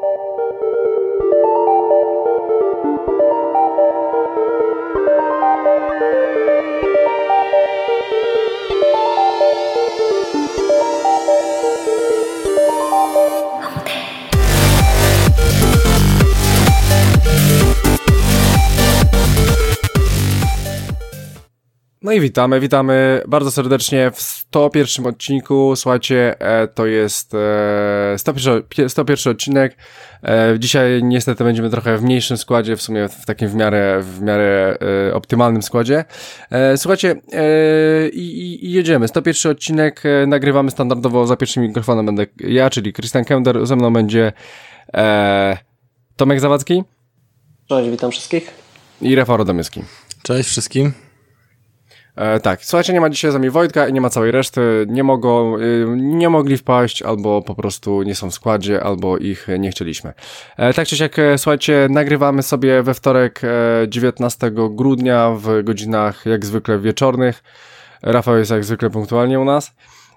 No i witamy bardzo serdecznie w 101 odcinku. Słuchajcie, to jest 101 odcinek. Dzisiaj niestety będziemy trochę w mniejszym składzie, w sumie w takim w miarę optymalnym składzie. Słuchajcie, i jedziemy. 101 odcinek, nagrywamy standardowo, za pierwszym mikrofonem będę ja, czyli Krystian Kender, ze mną będzie Tomek Zawadzki. Cześć, witam wszystkich. I Rafał Radomyski. Cześć wszystkim. Tak, słuchajcie, nie ma dzisiaj z nami Wojtka i nie ma całej reszty, nie mogli wpaść, albo po prostu nie są w składzie, albo ich nie chcieliśmy. Tak czy siak, słuchajcie, nagrywamy sobie we wtorek 19 grudnia w godzinach jak zwykle wieczornych. Rafał jest jak zwykle punktualnie u nas.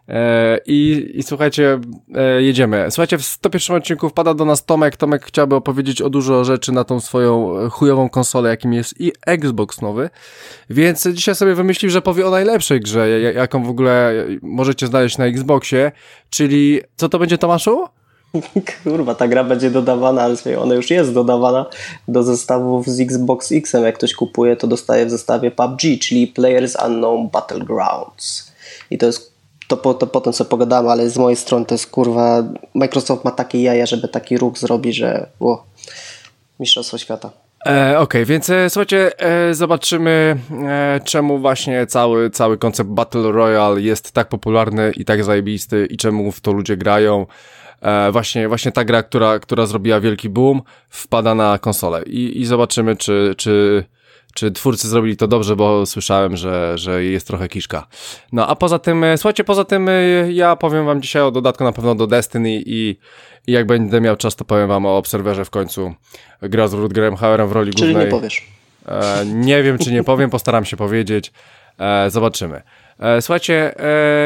I słuchajcie, jedziemy. Słuchajcie, w 101 odcinku wpada do nas Tomek. Tomek chciałby opowiedzieć o dużo rzeczy na tą swoją chujową konsolę, jakim jest i Xbox nowy, więc dzisiaj sobie wymyślił, że powie o najlepszej grze, jaką w ogóle możecie znaleźć na Xboxie, czyli co to będzie, Tomaszu? Kurwa, ta gra będzie dodawana, ale ona już jest dodawana do zestawów z Xbox X-em. Jak ktoś kupuje, to dostaje w zestawie PUBG, czyli Players Unknown Battlegrounds. I to jest to potem sobie pogadamy, ale z mojej strony to jest kurwa, Microsoft ma takie jaja, żeby taki ruch zrobić, że mistrzostwo świata. Okej, więc słuchajcie, zobaczymy czemu właśnie cały koncept Battle Royale jest tak popularny i tak zajebisty i czemu w to ludzie grają. Właśnie ta gra, która zrobiła wielki boom, wpada na konsolę i zobaczymy, czy twórcy zrobili to dobrze, bo słyszałem, że jest trochę kiszka. No a poza tym, słuchajcie, ja powiem wam dzisiaj o dodatku na pewno do Destiny i jak będę miał czas, to powiem wam o Obserwerze w końcu. Gra z Rutgerem Hauerem w roli głównej. Czyli nie powiesz. Nie wiem, czy nie powiem, postaram się powiedzieć. Zobaczymy. Słuchajcie,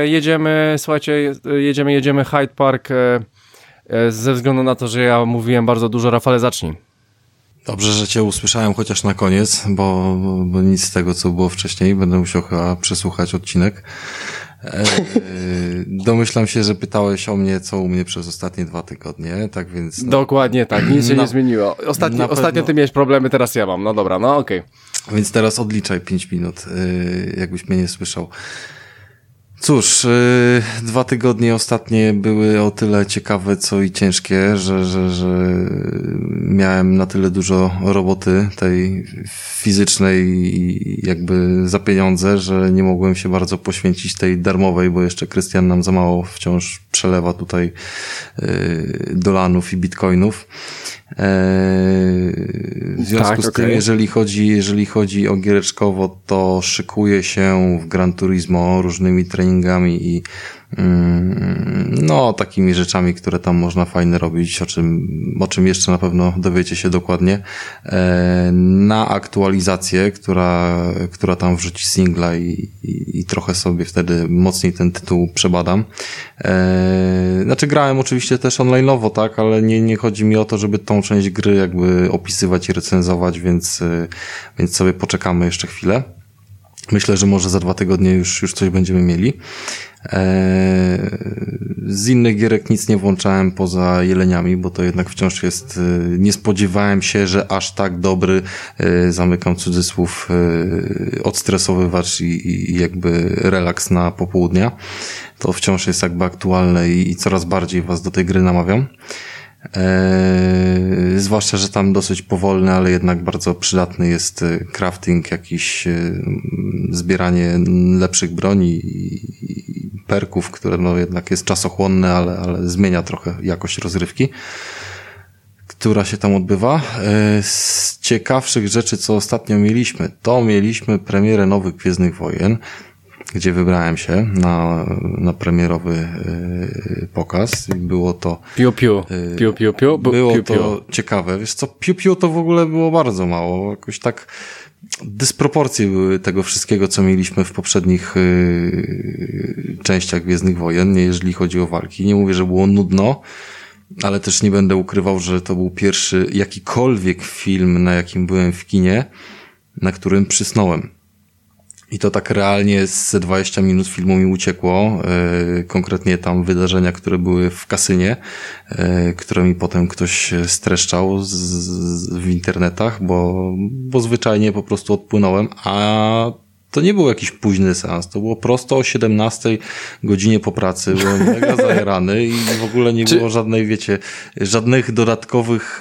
jedziemy Hyde Park ze względu na to, że ja mówiłem bardzo dużo. Rafale, zacznij. Dobrze, że cię usłyszałem chociaż na koniec, bo nic z tego, co było wcześniej. Będę musiał chyba przesłuchać odcinek. Domyślam się, że pytałeś o mnie, co u mnie przez ostatnie 2 tygodnie, tak więc... Dokładnie tak, nic się nie zmieniło. Ostatnio ty miałeś problemy, teraz ja mam. No dobra, no okej. Więc teraz odliczaj 5 minut, jakbyś mnie nie słyszał. Cóż, 2 tygodnie ostatnie były o tyle ciekawe, co i ciężkie, że miałem na tyle dużo roboty tej fizycznej jakby za pieniądze, że nie mogłem się bardzo poświęcić tej darmowej, bo jeszcze Krystian nam za mało wciąż przelewa tutaj dolarów i bitcoinów. W związku z tym, jeżeli chodzi o giereczkowo, to szykuję się w Gran Turismo różnymi treningami i takimi rzeczami, które tam można fajnie robić, o czym jeszcze na pewno dowiecie się dokładnie, na aktualizację, która tam wrzuci singla i trochę sobie wtedy mocniej ten tytuł przebadam. Grałem oczywiście też online'owo, tak, ale nie chodzi mi o to, żeby tą część gry jakby opisywać i recenzować, więc sobie poczekamy jeszcze chwilę. Myślę, że może za 2 tygodnie już coś będziemy mieli. Z innych gierek nic nie włączałem poza Jeleniami, bo to jednak wciąż jest, nie spodziewałem się, że aż tak dobry, zamykam cudzysłów, odstresowywacz i jakby relaks na popołudnia. To wciąż jest jakby aktualne i coraz bardziej was do tej gry namawiam. Zwłaszcza, że tam dosyć powolny, ale jednak bardzo przydatny jest crafting, jakiś zbieranie lepszych broni i perków, które jednak jest czasochłonne, ale zmienia trochę jakość rozrywki, która się tam odbywa. Z ciekawszych rzeczy, co ostatnio mieliśmy premierę nowych Gwiezdnych Wojen, gdzie wybrałem się na premierowy pokaz i było to to ciekawe. Wiesz co, piu to w ogóle było bardzo mało. Jakoś tak dysproporcje były tego wszystkiego, co mieliśmy w poprzednich częściach Gwiezdnych Wojen, jeżeli chodzi o walki. Nie mówię, że było nudno, ale też nie będę ukrywał, że to był pierwszy jakikolwiek film, na jakim byłem w kinie, na którym przysnąłem. I to tak realnie z 20 minut filmu mi uciekło, konkretnie tam wydarzenia, które były w kasynie, które mi potem ktoś streszczał w internetach, bo zwyczajnie po prostu odpłynąłem, a to nie był jakiś późny seans, to było prosto o 17 godzinie po pracy, byłem mega zajarany i w ogóle nie było żadnej, wiecie, żadnych dodatkowych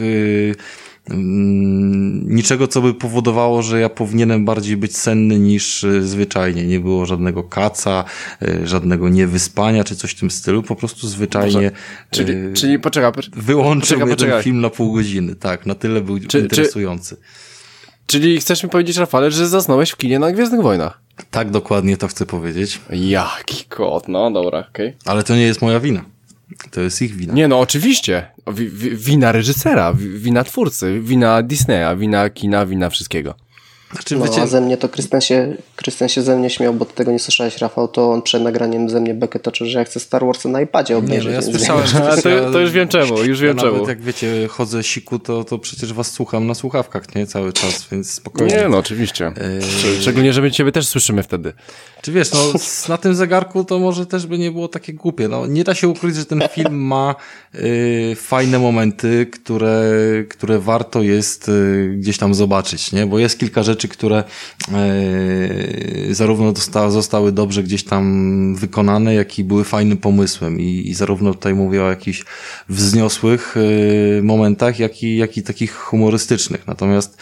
niczego, co by powodowało, że ja powinienem bardziej być senny niż zwyczajnie. Nie było żadnego kaca, żadnego niewyspania, czy coś w tym stylu. Po prostu zwyczajnie czyli poczekaj, wyłączył jeden film na pół godziny. Tak, na tyle był interesujący. Czyli chcesz mi powiedzieć, Rafale, że zasnąłeś w kinie na Gwiezdnych Wojnach? Tak, dokładnie to chcę powiedzieć. Jaki kot, no dobra, okej. Ale to nie jest moja wina. To jest ich wina. Nie, no oczywiście. Wina reżysera, wina twórcy, wina Disneya, wina kina, wina wszystkiego. Znaczy, a ze mnie to Krystian się ze mnie śmiał, bo ty tego nie słyszałeś, Rafał, to on przed nagraniem ze mnie bekę toczył, że ja chcę Star Warsy na iPadzie obejrzeć. Nie, no ja słyszałem, to już wiem czemu, Nawet jak wiecie, chodzę siku, to przecież was słucham na słuchawkach, nie? Cały czas, więc spokojnie. Nie, no oczywiście. Szczególnie, że my ciebie też słyszymy wtedy. Czy wiesz, no na tym zegarku to może też by nie było takie głupie. No nie da się ukryć, że ten film ma fajne momenty, które warto jest gdzieś tam zobaczyć, nie? Bo jest kilka rzeczy, które zarówno zostały dobrze gdzieś tam wykonane, jak i były fajnym pomysłem. I zarówno tutaj mówię o jakichś wzniosłych momentach, jak i takich humorystycznych. Natomiast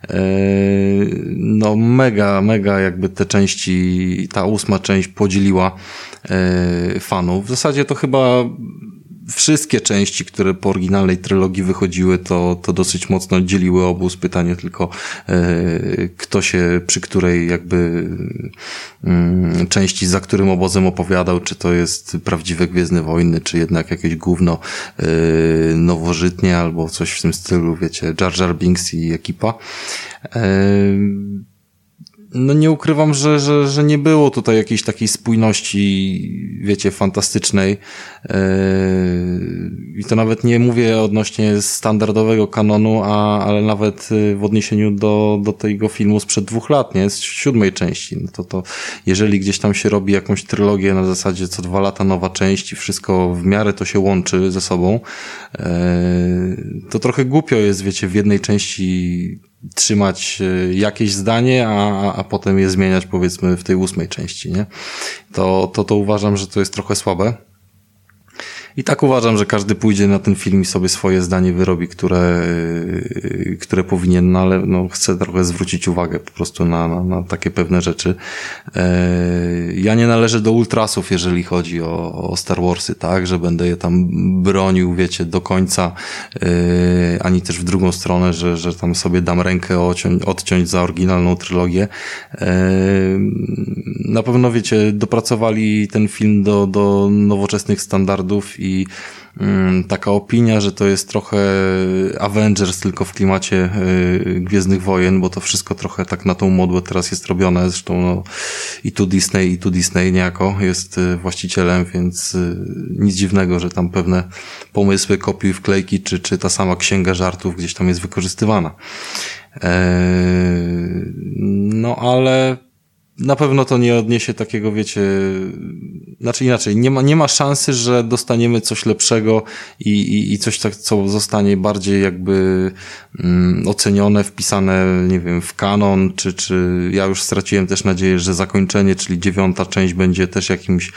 no mega jakby te części, ta 8. część podzieliła fanów. W zasadzie to chyba wszystkie części, które po oryginalnej trylogii wychodziły, to dosyć mocno dzieliły obóz. Pytanie tylko, kto się przy której jakby części, za którym obozem opowiadał, czy to jest prawdziwe Gwiezdne Wojny, czy jednak jakieś gówno nowożytnie, albo coś w tym stylu, wiecie, Jar Jar Binks i ekipa. No nie ukrywam, że nie było tutaj jakiejś takiej spójności, wiecie, fantastycznej. I to nawet nie mówię odnośnie standardowego kanonu, ale nawet w odniesieniu do tego filmu sprzed 2 lat, nie? Z 7. części. No to jeżeli gdzieś tam się robi jakąś trylogię na zasadzie co 2 lata nowa część i wszystko w miarę to się łączy ze sobą, to trochę głupio jest, wiecie, w jednej części trzymać jakieś zdanie, a potem je zmieniać, powiedzmy, w tej 8. części, nie? To uważam, że to jest trochę słabe. I tak uważam, że każdy pójdzie na ten film i sobie swoje zdanie wyrobi, które powinien, no ale no, chcę trochę zwrócić uwagę po prostu na takie pewne rzeczy. Ja nie należę do ultrasów, jeżeli chodzi o Star Warsy, tak, że będę je tam bronił, wiecie, do końca, ani też w drugą stronę, że tam sobie dam rękę odciąć za oryginalną trylogię. Na pewno, wiecie, dopracowali ten film do nowoczesnych standardów i taka opinia, że to jest trochę Avengers tylko w klimacie Gwiezdnych Wojen, bo to wszystko trochę tak na tą modłę teraz jest robione. Zresztą no, i tu Disney niejako jest właścicielem, więc nic dziwnego, że tam pewne pomysły, kopiuj wklejki, czy ta sama księga żartów gdzieś tam jest wykorzystywana. No ale na pewno to nie odniesie takiego, wiecie, znaczy inaczej, nie ma szansy, że dostaniemy coś lepszego i coś tak, co zostanie bardziej jakby ocenione, wpisane, nie wiem, w kanon, czy ja już straciłem też nadzieję, że zakończenie, czyli 9. część będzie też jakimś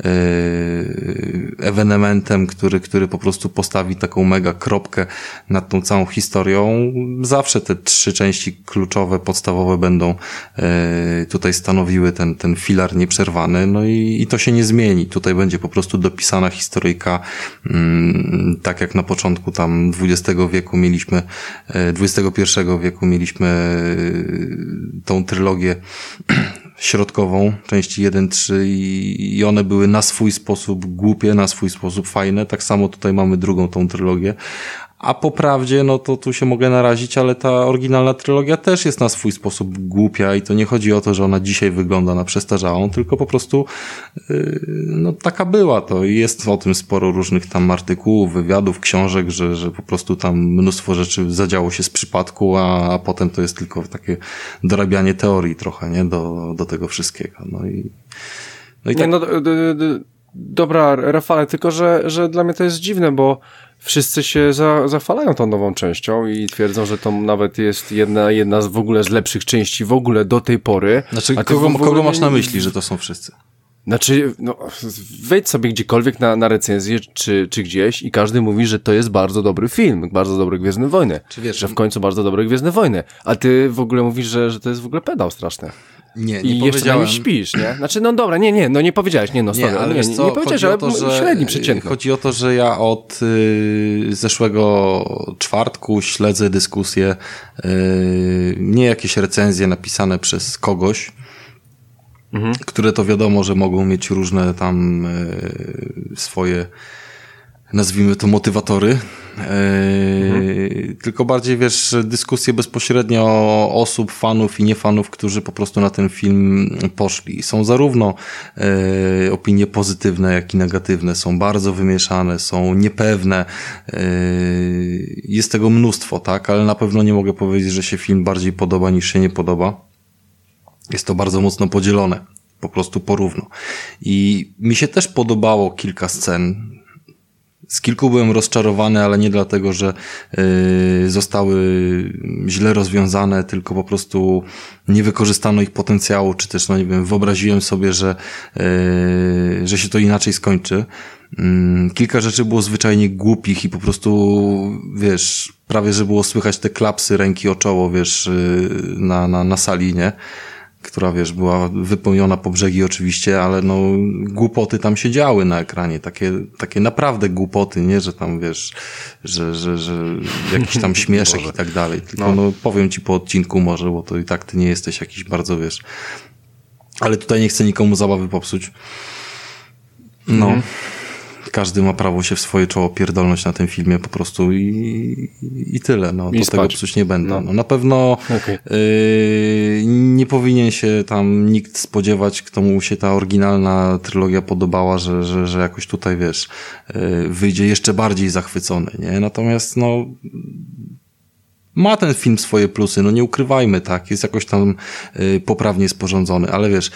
ewenementem, który po prostu postawi taką mega kropkę nad tą całą historią. Zawsze te 3 części kluczowe, podstawowe będą tutaj stanowiły ten filar nieprzerwany, no i to się nie zmieni. Tutaj będzie po prostu dopisana historyjka, tak jak na początku tam XXI wieku mieliśmy tą trylogię środkową, części 1-3 i one były na swój sposób głupie, na swój sposób fajne. Tak samo tutaj mamy drugą tą trylogię, A po prawdzie, no to tu się mogę narazić, ale ta oryginalna trylogia też jest na swój sposób głupia i to nie chodzi o to, że ona dzisiaj wygląda na przestarzałą, tylko po prostu no taka była to i jest o tym sporo różnych tam artykułów, wywiadów, książek, że po prostu tam mnóstwo rzeczy zadziało się z przypadku, a potem to jest tylko takie dorabianie teorii trochę, nie? Do tego wszystkiego. No i tak. Nie, no, dobra, Rafale, tylko że dla mnie to jest dziwne, bo wszyscy się zachwalają tą nową częścią i twierdzą, że to nawet jest jedna z w ogóle z lepszych części w ogóle do tej pory. Znaczy, kogo masz na myśli, że to są wszyscy? Znaczy, no, wejdź sobie gdziekolwiek na recenzję czy gdzieś i każdy mówi, że to jest bardzo dobry film, bardzo dobre Gwiezdne Wojny. Czy wiesz, że w końcu bardzo dobre Gwiezdne Wojny. A ty w ogóle mówisz, że to jest w ogóle pedał straszny. Nie I jeszcze na nim śpisz, nie? Znaczy, no dobra, nie powiedziałeś, nie powiedziałeś, ale średni przeciętny. Chodzi o to, że ja od zeszłego czwartku śledzę dyskusje, nie jakieś recenzje napisane przez kogoś, które to wiadomo, że mogą mieć różne tam swoje, nazwijmy to, motywatory. Tylko bardziej, wiesz, dyskusje bezpośrednio osób, fanów i niefanów, którzy po prostu na ten film poszli. Są zarówno opinie pozytywne, jak i negatywne. Są bardzo wymieszane, są niepewne. Jest tego mnóstwo, tak? Ale na pewno nie mogę powiedzieć, że się film bardziej podoba niż się nie podoba. Jest to bardzo mocno podzielone. Po prostu porówno. I mi się też podobało kilka scen. Z kilku byłem rozczarowany, ale nie dlatego, że zostały źle rozwiązane, tylko po prostu nie wykorzystano ich potencjału, czy też, no nie wiem, wyobraziłem sobie, że się to inaczej skończy. Kilka rzeczy było zwyczajnie głupich i po prostu, wiesz, prawie że było słychać te klapsy ręki o czoło, wiesz, na sali, nie? Która, wiesz, była wypełniona po brzegi oczywiście, ale no głupoty tam się działy na ekranie, takie naprawdę głupoty, nie, że tam, wiesz, że jakiś tam śmieszek i tak dalej, tylko no powiem ci po odcinku może, bo to i tak ty nie jesteś jakiś bardzo, wiesz, ale tutaj nie chcę nikomu zabawy popsuć. No. Każdy ma prawo się w swoje czoło pierdolnąć na tym filmie po prostu i tyle. No, to tego psuć nie będę. No, na pewno nie powinien się tam nikt spodziewać, kto mu się ta oryginalna trylogia podobała, że jakoś tutaj, wiesz, wyjdzie jeszcze bardziej zachwycony, nie? Natomiast, no, ma ten film swoje plusy, no nie ukrywajmy, tak, jest jakoś tam poprawnie sporządzony, ale wiesz,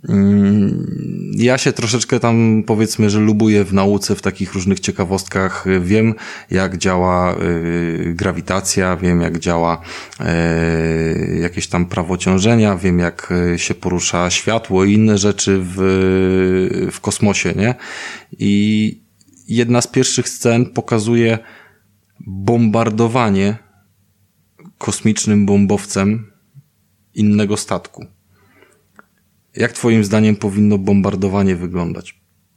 ja się troszeczkę tam, powiedzmy, że lubuję w nauce, w takich różnych ciekawostkach, wiem jak działa grawitacja, wiem jak działa jakieś tam prawo ciążenia, wiem jak się porusza światło i inne rzeczy w kosmosie, nie? I jedna z pierwszych scen pokazuje bombardowanie kosmicznym bombowcem innego statku. Jak twoim zdaniem powinno bombardowanie wyglądać?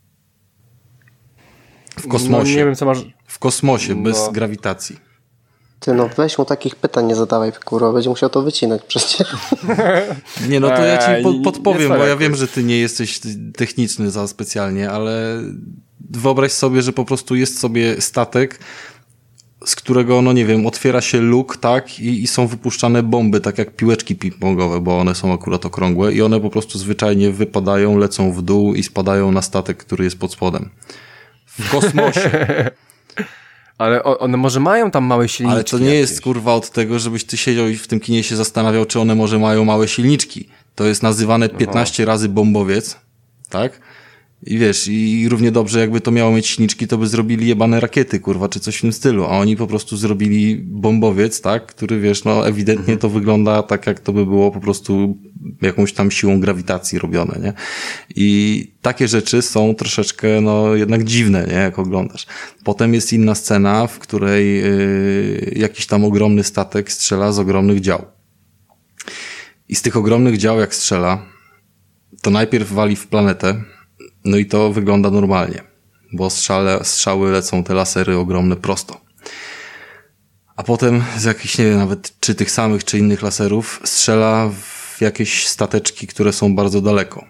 W kosmosie. No, nie wiem, co masz... W kosmosie, bez grawitacji. Ty, no weź mu takich pytań nie zadawaj, kurwa, będzie musiał to wycinać przecież. Nie, no to ja ci podpowiem, bo ja wiem, że ty nie jesteś techniczny za specjalnie, ale wyobraź sobie, że po prostu jest sobie statek, z którego, no nie wiem, otwiera się luk, tak, i są wypuszczane bomby, tak jak piłeczki ping-pongowe, bo one są akurat okrągłe i one po prostu zwyczajnie wypadają, lecą w dół i spadają na statek, który jest pod spodem. W kosmosie. Ale one może mają tam małe silniczki. Ale to nie jest, kurwa, od tego, żebyś ty siedział i w tym kinie się zastanawiał, czy one może mają małe silniczki. To jest nazywane 15 razy bombowiec, tak? I wiesz, i równie dobrze jakby to miało mieć silniczki, to by zrobili jebane rakiety, kurwa, czy coś w tym stylu, a oni po prostu zrobili bombowiec, tak, który, wiesz, no ewidentnie to wygląda tak, jak to by było po prostu jakąś tam siłą grawitacji robione, nie? I takie rzeczy są troszeczkę, no jednak dziwne, nie, jak oglądasz. Potem jest inna scena, w której jakiś tam ogromny statek strzela z ogromnych dział. I z tych ogromnych dział, jak strzela, to najpierw wali w planetę. No i to wygląda normalnie, bo strzały lecą, te lasery ogromne prosto. A potem z jakichś, nie wiem, nawet czy tych samych, czy innych laserów strzela w jakieś stateczki, które są bardzo daleko.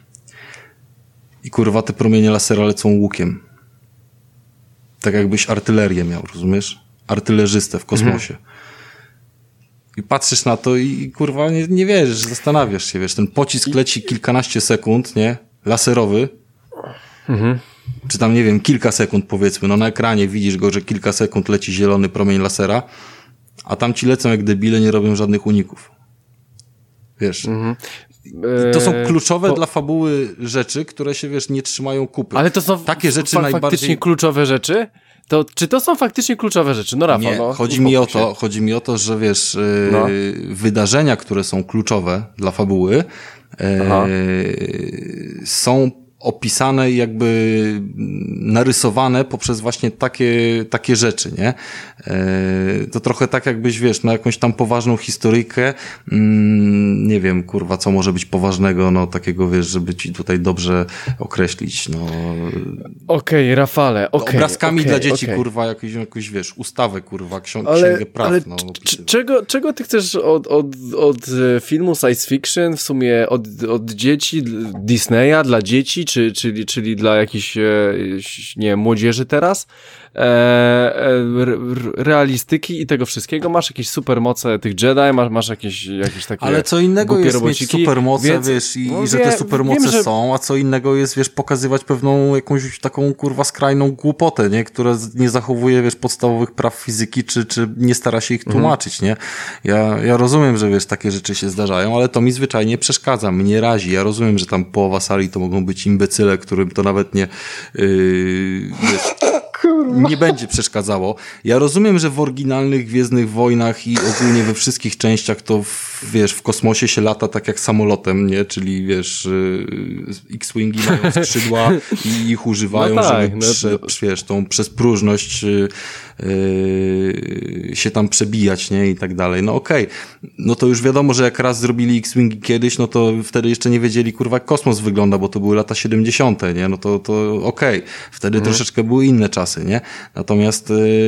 I kurwa, te promienie lasera lecą łukiem. Tak jakbyś artylerię miał, rozumiesz? artylerzystę w kosmosie. I patrzysz na to i kurwa nie wierzysz, zastanawiasz się, wiesz, ten pocisk leci kilkanaście sekund, nie? Laserowy. Czy tam, nie wiem, kilka sekund powiedzmy, no na ekranie widzisz go, że kilka sekund leci zielony promień lasera, a tam ci lecą jak debile, nie robią żadnych uników. Wiesz. To są kluczowe dla fabuły rzeczy, które się, wiesz, nie trzymają kupy. Ale to są takie rzeczy faktycznie kluczowe rzeczy? Czy to są faktycznie kluczowe rzeczy? No Rafał, nie, no. Chodzi mi o to, że wiesz, wydarzenia, które są kluczowe dla fabuły, są opisane i jakby narysowane poprzez właśnie takie rzeczy, nie? To trochę tak jakbyś, wiesz, na jakąś tam poważną historyjkę, nie wiem, kurwa, co może być poważnego, no takiego, wiesz, żeby ci tutaj dobrze określić, no. Okej, Rafale, obrazkami dla dzieci, kurwa, jakąś, wiesz, ustawę, kurwa, księgę praw, ale no. Czego ty chcesz od filmu science fiction, w sumie od dzieci, Disneya, dla dzieci, czyli dla jakichś, nie wiem, młodzieży teraz, realistyki i tego wszystkiego, masz jakieś supermoce tych Jedi, masz jakieś takie. Ale co innego jest robociki, mieć supermoce, więc, wiesz, i że te supermoce są, a co innego jest, wiesz, pokazywać pewną jakąś taką, kurwa, skrajną głupotę, nie? Która nie zachowuje, wiesz, podstawowych praw fizyki, czy nie stara się ich tłumaczyć, nie? Ja rozumiem, że, wiesz, takie rzeczy się zdarzają, ale to mi zwyczajnie przeszkadza, mnie razi. Ja rozumiem, że tam połowa sali to mogą być imbecyle, którym to nawet nie, wiesz, nie będzie przeszkadzało. Ja rozumiem, że w oryginalnych Gwiezdnych Wojnach i ogólnie we wszystkich częściach to, wiesz, w kosmosie się lata tak jak samolotem, nie? Czyli, wiesz, X-Wingi mają skrzydła i ich używają, żeby wiesz, tą przez próżność się tam przebijać, nie? I tak dalej. No okej. No to już wiadomo, że jak raz zrobili X-Wingi kiedyś, no to wtedy jeszcze nie wiedzieli, kurwa, jak kosmos wygląda, bo to były lata 70., nie? No to okej. Wtedy troszeczkę były inne czasy, nie? Natomiast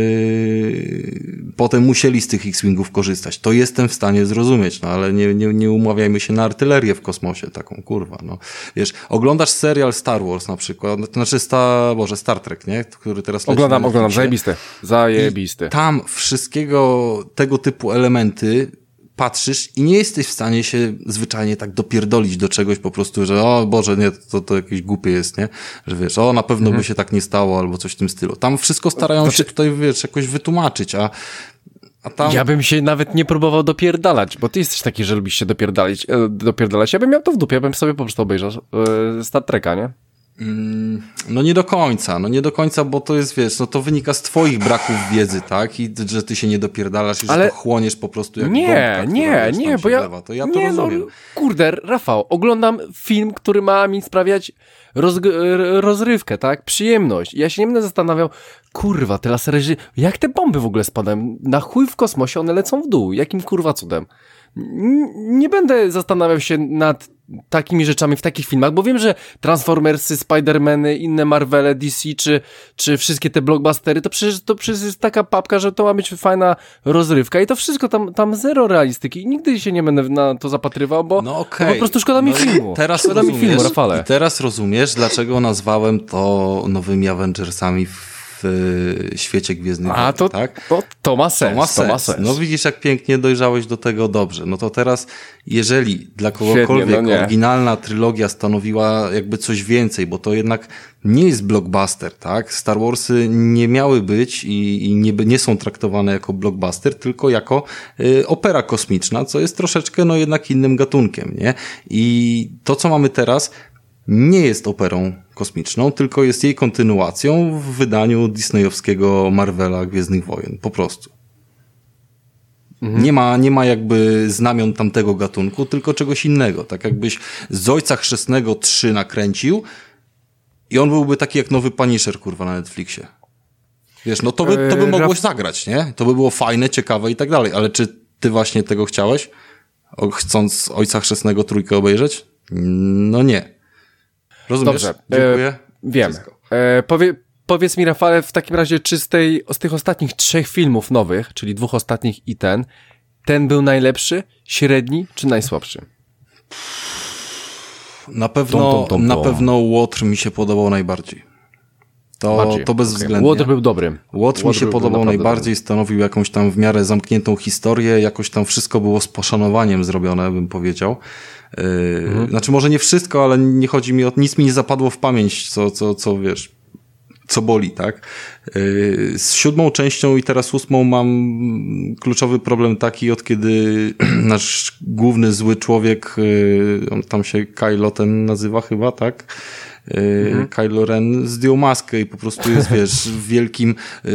potem musieli z tych X-Wingów korzystać. To jestem w stanie zrozumieć, no ale nie umawiajmy się na artylerię w kosmosie taką, kurwa, no. Wiesz, oglądasz serial Star Wars na przykład, to znaczy Star Trek, nie? Który teraz leci. Oglądam, zajebiste. I tam wszystkiego tego typu elementy patrzysz i nie jesteś w stanie się zwyczajnie tak dopierdolić do czegoś po prostu, że o Boże, nie, to jakieś głupie jest, nie? Że wiesz, na pewno by się tak nie stało albo coś w tym stylu. Tam wszystko starają się tutaj, wiesz, jakoś wytłumaczyć, a tam... Ja bym się nawet nie próbował dopierdalać, bo ty jesteś taki, że lubisz się dopierdalać. Ja bym miał to w dupie, ja bym sobie po prostu obejrzał Star Treka, nie? No nie do końca, bo to jest, wiesz, no to wynika z twoich braków wiedzy, tak? I że ty się nie dopierdalasz i że to chłoniesz po prostu jak Nie, bo ja to rozumiem. No, kurde, Rafał, oglądam film, który ma mi sprawiać rozrywkę, tak? Przyjemność. Ja się nie będę zastanawiał, kurwa, te lasery, jak te bomby w ogóle spadają? Na chuj w kosmosie one lecą w dół. Jakim kurwa cudem? Nie będę zastanawiał się nad takimi rzeczami w takich filmach, bo wiem, że Transformersy, Spider-Many, inne Marvele, DC, czy wszystkie te blockbustery, to przecież jest taka papka, że to ma być fajna rozrywka i to wszystko tam zero realistyki i nigdy się nie będę na to zapatrywał, bo, bo po prostu szkoda mi filmu. Szkoda mi filmu, Rafale. I teraz rozumiesz, dlaczego nazwałem to nowymi Avengersami w świecie Gwiezdnych Wojen, tak? To ma sens. No widzisz, jak pięknie dojrzałeś do tego dobrze. No to teraz, jeżeli dla kogokolwiek oryginalna trylogia stanowiła jakby coś więcej, bo to jednak nie jest blockbuster, tak? Star Warsy nie miały być i nie są traktowane jako blockbuster, tylko jako opera kosmiczna, co jest troszeczkę no jednak innym gatunkiem, nie? I to, co mamy teraz, nie jest operą kosmiczną, tylko jest jej kontynuacją w wydaniu disneyowskiego Marvela Gwiezdnych Wojen. Po prostu. Nie ma jakby znamion tamtego gatunku, tylko czegoś innego. Tak jakbyś z Ojca Chrzestnego 3 nakręcił i on byłby taki jak nowy Punisher, kurwa, na Netflixie. Wiesz, no to by mogłoś zagrać, nie? To by było fajne, ciekawe i tak dalej. Ale czy ty właśnie tego chciałeś? Chcąc Ojca Chrzestnego 3 obejrzeć? No nie. Rozumiesz? Dobrze. Dziękuję. Wiem. Powiedz mi, Rafale, w takim razie, czy z tych ostatnich 3 filmów nowych, czyli 2 ostatnich i ten był najlepszy, średni czy najsłabszy? Na pewno Łotr mi się podobał najbardziej. To bezwzględnie. Łotr był dobry. Łotr mi się podobał najbardziej, dobry. Stanowił jakąś tam w miarę zamkniętą historię, jakoś tam wszystko było z poszanowaniem zrobione, bym powiedział. Znaczy może nie wszystko, ale nie chodzi mi o... Nic mi nie zapadło w pamięć, co wiesz, co boli, tak? Z 7. częścią i teraz 8. mam kluczowy problem taki, od kiedy nasz główny zły człowiek, on tam się Kylo ten nazywa chyba, tak? Kylo Ren zdjął maskę i po prostu jest, wiesz, wielkim,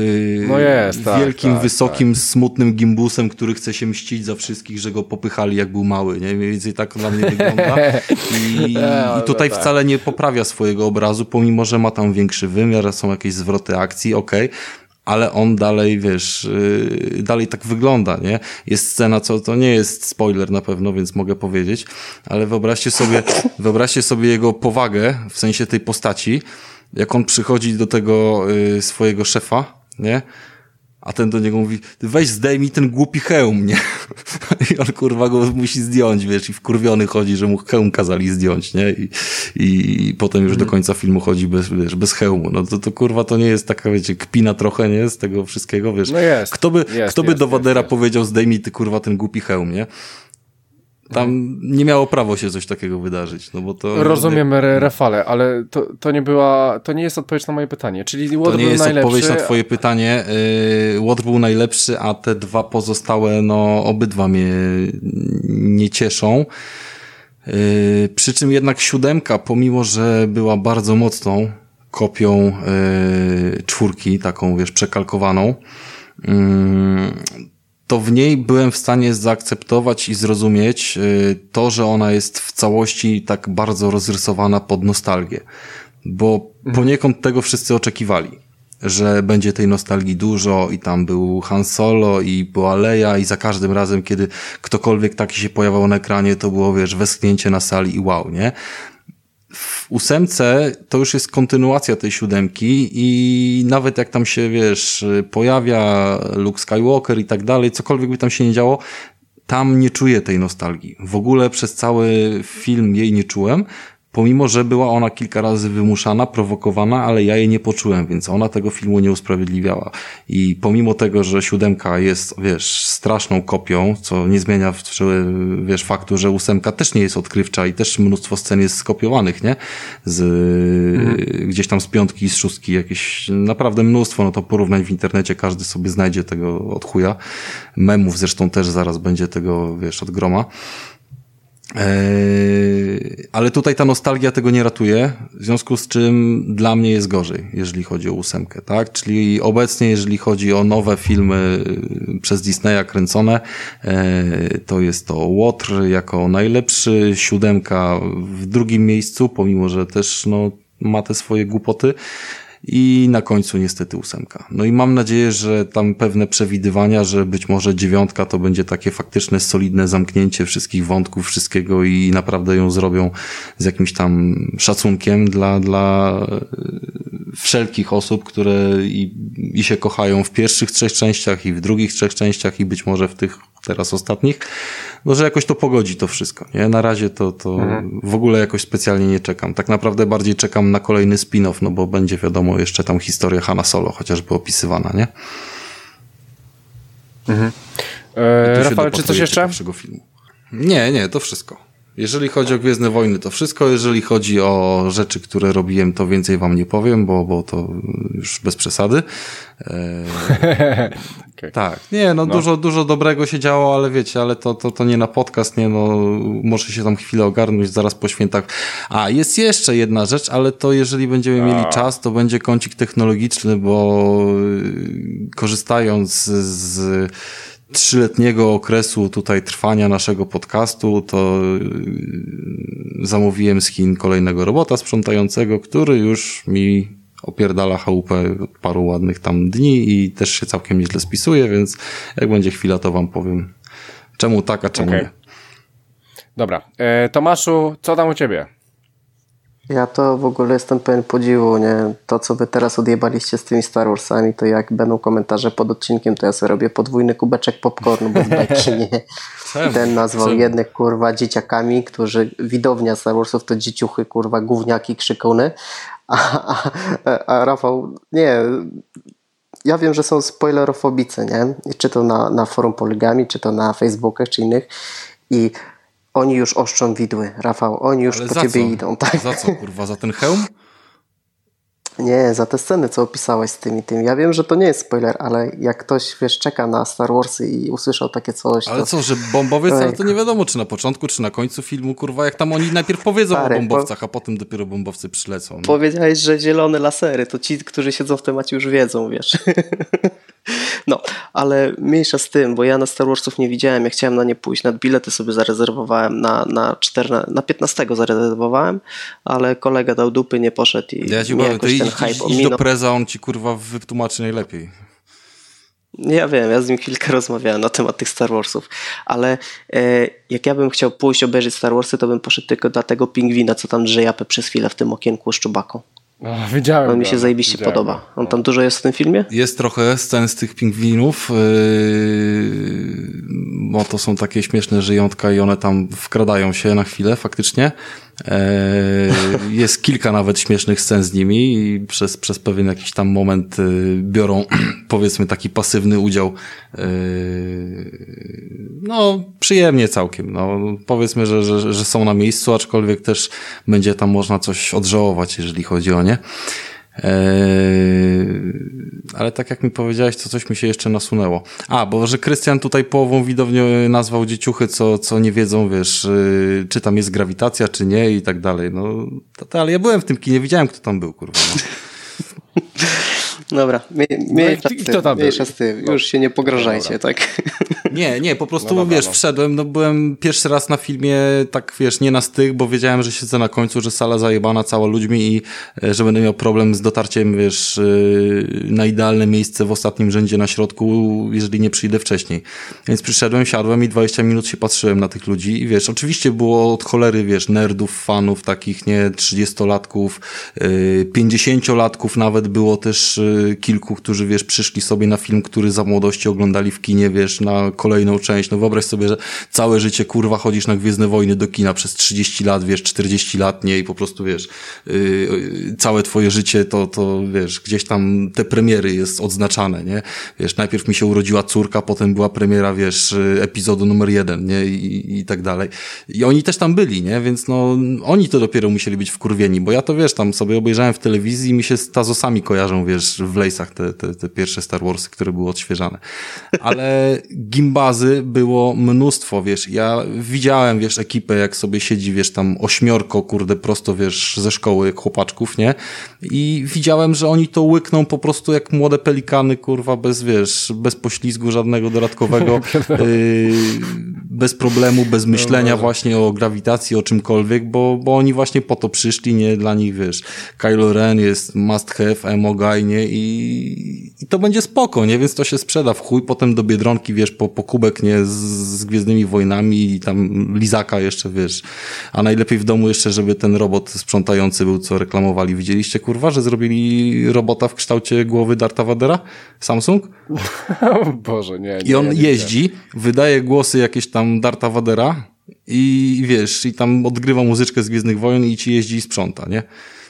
wysokim, smutnym gimbusem, który chce się mścić za wszystkich, że go popychali jak był mały, nie? Mniej więcej tak dla mnie wygląda. I tutaj wcale nie poprawia swojego obrazu, pomimo że ma tam większy wymiar, są jakieś zwroty akcji, okej. Ale on dalej, wiesz, dalej tak wygląda, nie? Jest scena, to nie jest spoiler na pewno, więc mogę powiedzieć, ale wyobraźcie sobie jego powagę, w sensie tej postaci, jak on przychodzi do tego swojego szefa, nie? A ten do niego mówi, weź zdejmij ten głupi hełm, nie? I on kurwa go musi zdjąć, wiesz, i wkurwiony chodzi, że mu hełm kazali zdjąć, nie? I potem już do końca filmu chodzi bez hełmu. No to kurwa to nie jest taka, wiecie, kpina trochę, nie? Z tego wszystkiego, wiesz. No jest. Kto by do Vadera powiedział, zdejmij ty kurwa ten głupi hełm, nie? Tam nie miało prawo się coś takiego wydarzyć, no bo to... Rozumiem, Rafale, ale to nie jest odpowiedź na moje pytanie, czyli Łotr był najlepszy. To nie jest odpowiedź na twoje pytanie. Łotr był najlepszy, a te dwa pozostałe, no obydwa mnie nie cieszą. Przy czym jednak 7, pomimo że była bardzo mocną kopią 4, taką, wiesz, przekalkowaną, to w niej byłem w stanie zaakceptować i zrozumieć to, że ona jest w całości tak bardzo rozrysowana pod nostalgię. Bo poniekąd tego wszyscy oczekiwali, że będzie tej nostalgii dużo i tam był Han Solo i była Leia i za każdym razem, kiedy ktokolwiek taki się pojawiał na ekranie, to było, wiesz, westchnięcie na sali i wow, nie? W 8 to już jest kontynuacja tej 7 i nawet jak tam się, wiesz, pojawia Luke Skywalker i tak dalej, cokolwiek by tam się nie działo, tam nie czuję tej nostalgii. W ogóle przez cały film jej nie czułem, pomimo że była ona kilka razy wymuszana, prowokowana, ale ja jej nie poczułem, więc ona tego filmu nie usprawiedliwiała. I pomimo tego, że 7 jest, wiesz, straszną kopią, co nie zmienia, wiesz, faktu, że 8 też nie jest odkrywcza i też mnóstwo scen jest skopiowanych, nie? Gdzieś tam z 5 i z 6 jakieś naprawdę mnóstwo, no to porównań w internecie każdy sobie znajdzie tego od chuja. Memów zresztą też zaraz będzie tego, wiesz, od groma. Ale tutaj ta nostalgia tego nie ratuje, w związku z czym dla mnie jest gorzej, jeżeli chodzi o 8, tak? Czyli obecnie, jeżeli chodzi o nowe filmy przez Disneya kręcone, to jest to Łotr jako najlepszy, 7 w drugim miejscu, pomimo że też no, ma te swoje głupoty. I na końcu niestety 8. No i mam nadzieję, że tam pewne przewidywania, że być może 9 to będzie takie faktyczne, solidne zamknięcie wszystkich wątków, wszystkiego i naprawdę ją zrobią z jakimś tam szacunkiem dla wszelkich osób, które i się kochają w pierwszych 3 częściach i w drugich 3 częściach i być może w tych teraz ostatnich, no że jakoś to pogodzi to wszystko, nie? Na razie to w ogóle jakoś specjalnie nie czekam. Tak naprawdę bardziej czekam na kolejny spin-off, no bo będzie wiadomo jeszcze tam historia Hana Solo chociażby opisywana, nie? Rafał, czy coś jeszcze? Filmu. Nie, to wszystko. Jeżeli chodzi o Gwiezdne Wojny, to wszystko. Jeżeli chodzi o rzeczy, które robiłem, to więcej wam nie powiem, bo to już bez przesady. Okay. Tak. Nie, no. Dużo dobrego się działo, ale wiecie, ale to nie na podcast, nie, no, może się tam chwilę ogarnąć zaraz po świętach. A, jest jeszcze jedna rzecz, ale to jeżeli będziemy mieli czas, to będzie kącik technologiczny, bo korzystając z 3-letniego okresu tutaj trwania naszego podcastu, to zamówiłem z Chin kolejnego robota sprzątającego, który już mi opierdala chałupę od paru ładnych tam dni i też się całkiem nieźle spisuje, więc jak będzie chwila, to wam powiem czemu tak, a czemu nie. Dobra. Tomaszu, co tam u ciebie? Ja to w ogóle jestem pełen podziwu, nie? To, co wy teraz odjebaliście z tymi Star Warsami, to jak będą komentarze pod odcinkiem, to ja sobie robię podwójny kubeczek popcornu bez beki, nie? Ten nazwał jednych, kurwa, dzieciakami, którzy widownia Star Warsów to dzieciuchy, kurwa, gówniaki, krzykony, A Rafał, nie, ja wiem, że są spoilerofobicy, nie? Czy to na forum Poligami, czy to na Facebookach, czy innych i oni już oszczą widły, Rafał, oni już po ciebie idą, tak? Za co, kurwa, za ten hełm? Nie, za te sceny, co opisałeś z tym. Ja wiem, że to nie jest spoiler, ale jak ktoś, wiesz, czeka na Star Warsy i usłyszał takie coś... Ale to... co, że bombowiec, ale to nie wiadomo, czy na początku, czy na końcu filmu, kurwa, jak tam oni najpierw powiedzą o bombowcach, a potem dopiero bombowcy przylecą. No. Powiedziałeś, że zielone lasery, to ci, którzy siedzą w temacie już wiedzą, wiesz. No, ale mniejsza z tym, bo ja na Star Warsów nie widziałem, ja chciałem na nie pójść, nad bilety sobie zarezerwowałem, na 15 zarezerwowałem, ale kolega dał dupy, nie poszedł i ja ci powiem, to idź do Preza, on ci kurwa wytłumaczy najlepiej. Ja wiem, ja z nim chwilkę rozmawiałem na temat tych Star Warsów, ale jak ja bym chciał pójść obejrzeć Star Warsy, to bym poszedł tylko dla tego pingwina, co tam drze japę przez chwilę w tym okienku z Czubaką. Widziałem. On mi się zajebiście podoba. On tam dużo jest w tym filmie? Jest trochę scen z tych pingwinów, bo to są takie śmieszne żyjątka i one tam wkradają się na chwilę faktycznie. Jest kilka nawet śmiesznych scen z nimi i przez pewien jakiś tam moment biorą powiedzmy taki pasywny udział. No przyjemnie całkiem. No, powiedzmy, że są na miejscu, aczkolwiek też będzie tam można coś odżałować, jeżeli chodzi o nie. Ale tak jak mi powiedziałeś, to coś mi się jeszcze nasunęło. Bo że Krystian tutaj połową widownią nazwał dzieciuchy, co nie wiedzą, wiesz, czy tam jest grawitacja, czy nie i tak dalej. No, ale ja byłem w tym kinie, widziałem, kto tam był, kurwa. No. Dobra, mniejsza z tym, już się nie pograżajcie, tak? Nie, po prostu, wszedłem, byłem pierwszy raz na filmie, tak, nie na styk, bo wiedziałem, że siedzę na końcu, że sala zajebana cała ludźmi i że będę miał problem z dotarciem, na idealne miejsce w ostatnim rzędzie na środku, jeżeli nie przyjdę wcześniej. Więc przyszedłem, siadłem i 20 minut się patrzyłem na tych ludzi i oczywiście było od cholery, nerdów, fanów takich, 30-latków, 50-latków nawet było też kilku, którzy, przyszli sobie na film, który za młodości oglądali w kinie, na kolejną część. No wyobraź sobie, że całe życie, kurwa, chodzisz na Gwiezdne Wojny do kina przez 30 lat, 40 lat, nie? I po prostu, całe twoje życie to, gdzieś tam te premiery jest odznaczane, nie? Najpierw mi się urodziła córka, potem była premiera, epizodu numer 1, nie? I tak dalej. I oni też tam byli, nie? Więc oni to dopiero musieli być wkurwieni, bo ja to, tam sobie obejrzałem w telewizji i mi się z Tazosami kojarzą, w Lejsach te pierwsze Star Warsy, które były odświeżane. Ale gimbazy było mnóstwo, ja widziałem, ekipę, jak sobie siedzi, tam 8, kurde, prosto, ze szkoły chłopaczków, nie? I widziałem, że oni to łykną po prostu jak młode pelikany, kurwa, bez poślizgu żadnego dodatkowego, bez problemu, bez myślenia właśnie o grawitacji, o czymkolwiek, bo oni właśnie po to przyszli, nie? Dla nich, Kylo Ren jest must have, emo guy, nie? I to będzie spoko, nie? Więc to się sprzeda w chuj, potem do Biedronki, po kubek, nie? Z Gwiezdnymi Wojnami i tam lizaka jeszcze, a najlepiej w domu jeszcze, żeby ten robot sprzątający był, co reklamowali. Widzieliście, kurwa, że zrobili robota w kształcie głowy Dartha Vadera? Samsung? O Boże, nie. I on jeździ, wydaje głosy jakieś tam Dartha Vadera i i tam odgrywa muzyczkę z Gwiezdnych Wojen i ci jeździ i sprząta, nie?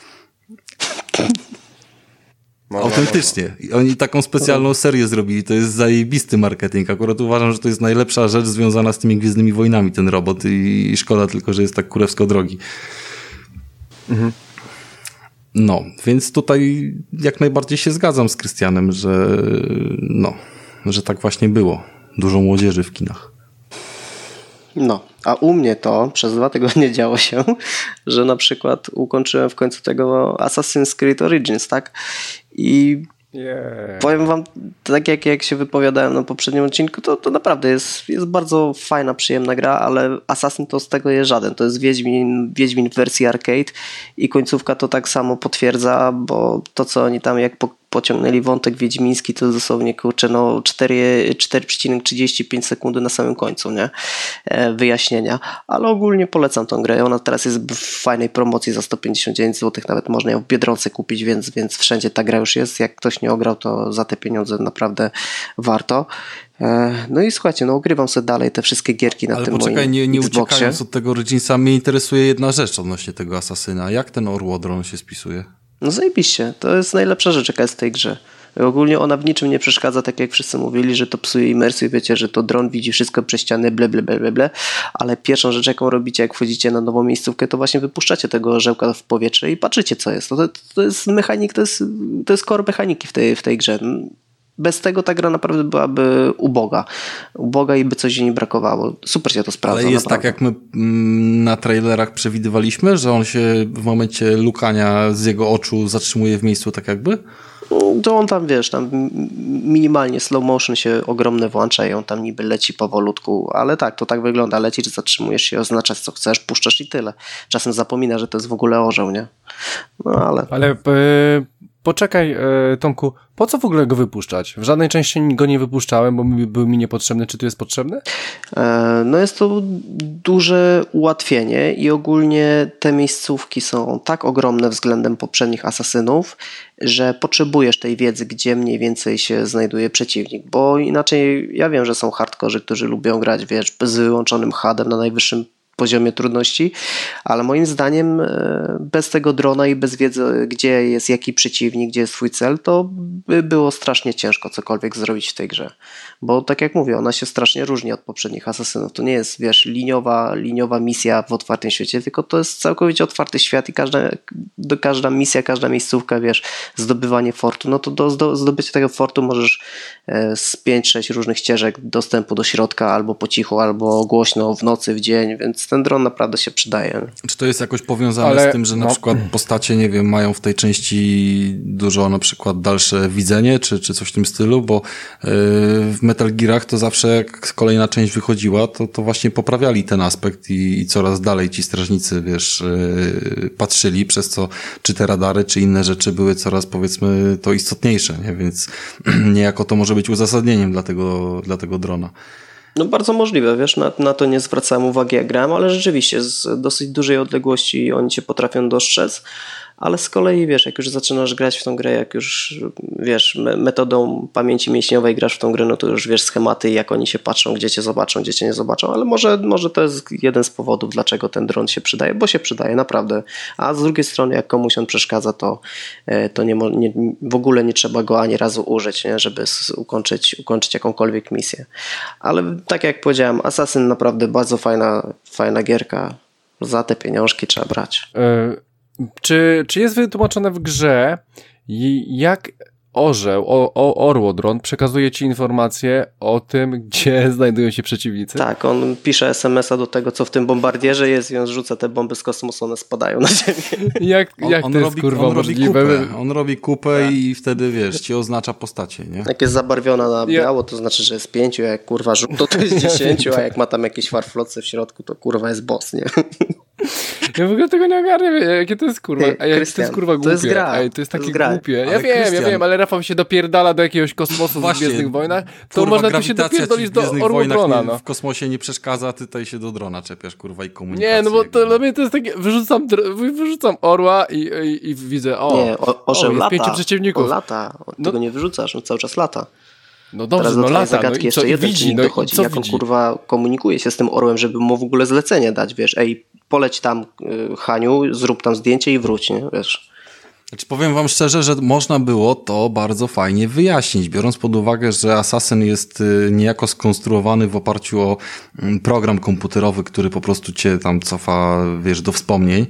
Autentycznie. I oni taką specjalną serię zrobili. To jest zajebisty marketing. Akurat uważam, że to jest najlepsza rzecz związana z tymi Gwiezdnymi Wojnami, ten robot. I szkoda tylko, że jest tak kurewsko drogi. Mhm. No, więc tutaj jak najbardziej się zgadzam z Krystianem, że tak właśnie było. Dużo młodzieży w kinach. No, a u mnie to przez 2 tygodnie działo się, że na przykład ukończyłem w końcu tego Assassin's Creed Origins, tak? I powiem wam, tak jak się wypowiadałem na poprzednim odcinku, to naprawdę jest bardzo fajna, przyjemna gra, ale Assassin to z tego jest żaden. To jest Wiedźmin w wersji arcade i końcówka to tak samo potwierdza, bo to, co oni tam jak pociągnęli wątek wiedźmiński, to dosłownie 4,35 sekundy na samym końcu, nie? Wyjaśnienia. Ale ogólnie polecam tą grę. Ona teraz jest w fajnej promocji za 159 zł, nawet można ją w Biedronce kupić, więc wszędzie ta gra już jest. Jak ktoś nie ograł, to za te pieniądze naprawdę warto. No i słuchajcie, ogrywam sobie dalej te wszystkie gierki na tym poczekaj, moim nie Xboxie. Uciekając od tego Originsa, mnie interesuje jedna rzecz odnośnie tego Asasyna. Jak ten Orłodron się spisuje? No zajebiście, to jest najlepsza rzecz, jaka jest w tej grze. Ogólnie ona w niczym nie przeszkadza, tak jak wszyscy mówili, że to psuje imersję, wiecie, że to dron widzi wszystko przez ściany, ble, ale pierwszą rzecz, jaką robicie, jak wchodzicie na nową miejscówkę, to właśnie wypuszczacie tego orzełka w powietrze i patrzycie, co jest. To jest mechanik, to jest core mechaniki w tej grze. Bez tego ta gra naprawdę byłaby uboga i by coś jej nie brakowało. Super się to sprawdza. Ale jest naprawdę. tak, jak my na trailerach przewidywaliśmy, że on się w momencie lukania z jego oczu zatrzymuje w miejscu tak jakby? To on tam, wiesz, tam minimalnie slow motion się ogromne włącza i on tam niby leci powolutku, ale tak, to tak wygląda. Lecisz, zatrzymujesz się, oznaczasz co chcesz, puszczasz i tyle. Czasem zapomina, że to jest w ogóle orzeł, nie? No ale poczekaj, Tomku, po co w ogóle go wypuszczać? W żadnej części go nie wypuszczałem, bo był mi niepotrzebny. Czy tu jest potrzebny? No jest to duże ułatwienie i ogólnie te miejscówki są tak ogromne względem poprzednich asasynów, że potrzebujesz tej wiedzy, gdzie mniej więcej się znajduje przeciwnik, bo inaczej ja wiem, że są hardkorzy, którzy lubią grać, wiesz, z wyłączonym HUD-em na najwyższym poziomie trudności, ale moim zdaniem bez tego drona i bez wiedzy, gdzie jest jaki przeciwnik, gdzie jest twój cel, to by było strasznie ciężko cokolwiek zrobić w tej grze. Bo tak jak mówię, ona się strasznie różni od poprzednich asasynów. To nie jest, wiesz, liniowa misja w otwartym świecie, tylko to jest całkowicie otwarty świat i każda misja, każda miejscówka, wiesz, zdobywanie fortu, no to do zdobycia tego fortu możesz z 5-6 różnych ścieżek dostępu do środka, albo po cichu, albo głośno, w nocy, w dzień, więc ten dron naprawdę się przydaje. Czy to jest jakoś powiązane z tym, że na przykład postacie, nie wiem, mają w tej części dużo na przykład dalsze widzenie, czy coś w tym stylu, bo w Metal Gearach to zawsze jak kolejna część wychodziła, to właśnie poprawiali ten aspekt i coraz dalej ci strażnicy, wiesz, patrzyli, przez co czy te radary, czy inne rzeczy były coraz, powiedzmy, to istotniejsze, nie? Więc niejako to może być uzasadnieniem dla tego drona. No bardzo możliwe, wiesz, na to nie zwracałem uwagi jak grałem, ale rzeczywiście z dosyć dużej odległości oni cię potrafią dostrzec, ale z kolei, wiesz, jak już zaczynasz grać w tą grę, jak już, wiesz, metodą pamięci mięśniowej grasz w tą grę, no to już wiesz schematy, jak oni się patrzą, gdzie cię zobaczą, gdzie cię nie zobaczą, ale może to jest jeden z powodów, dlaczego ten dron się przydaje, bo się przydaje, naprawdę. A z drugiej strony, jak komuś on przeszkadza, to w ogóle nie trzeba go ani razu użyć, nie, żeby ukończyć jakąkolwiek misję. Ale tak jak powiedziałem, Assassin naprawdę bardzo fajna gierka. Za te pieniążki trzeba brać. Czy jest wytłumaczone w grze, jak orłodron przekazuje ci informacje o tym, gdzie znajdują się przeciwnicy? Tak, on pisze SMS-a do tego, co w tym bombardierze jest i on rzuca te bomby z kosmosu, one spadają na ziemię. Jak to jest, kurwa, możliwe? On robi kupę tak. I wtedy, wiesz, ci oznacza postacie, nie? Jak jest zabarwiona na biało, to znaczy, że jest 5, a jak kurwa to jest 10, a jak ma tam jakieś farfloce w środku, to kurwa jest boss, nie? Ja w ogóle tego nie ogarniam, jakie to jest kurwa. To jest kurwa głupie. To jest gra. To jest takie głupie. Ja wiem, ale Rafał się dopierdala do jakiegoś kosmosu w Gwiezdnych Wojnach, to kurwa, można tu się dopierdolić do orłodrona. No. W kosmosie nie przeszkadza, a ty tutaj się do drona czepiasz, kurwa, i komunikację. Nie, no bo dla mnie to jest takie, wyrzucam orła i widzę, jest lata. 5 przeciwników. On lata, tego nie wyrzucasz, on cały czas lata. No dobrze, teraz no lata. zagadki jeszcze jeden czynnik dochodzi. Jak on kurwa komunikuje się z tym orłem, żeby mu w ogóle zlecenie dać, wiesz, poleć tam, Haniu, zrób tam zdjęcie i wróć, nie, wiesz. Znaczy, powiem wam szczerze, że można było to bardzo fajnie wyjaśnić, biorąc pod uwagę, że Assassin jest niejako skonstruowany w oparciu o program komputerowy, który po prostu cię tam cofa, wiesz, do wspomnień.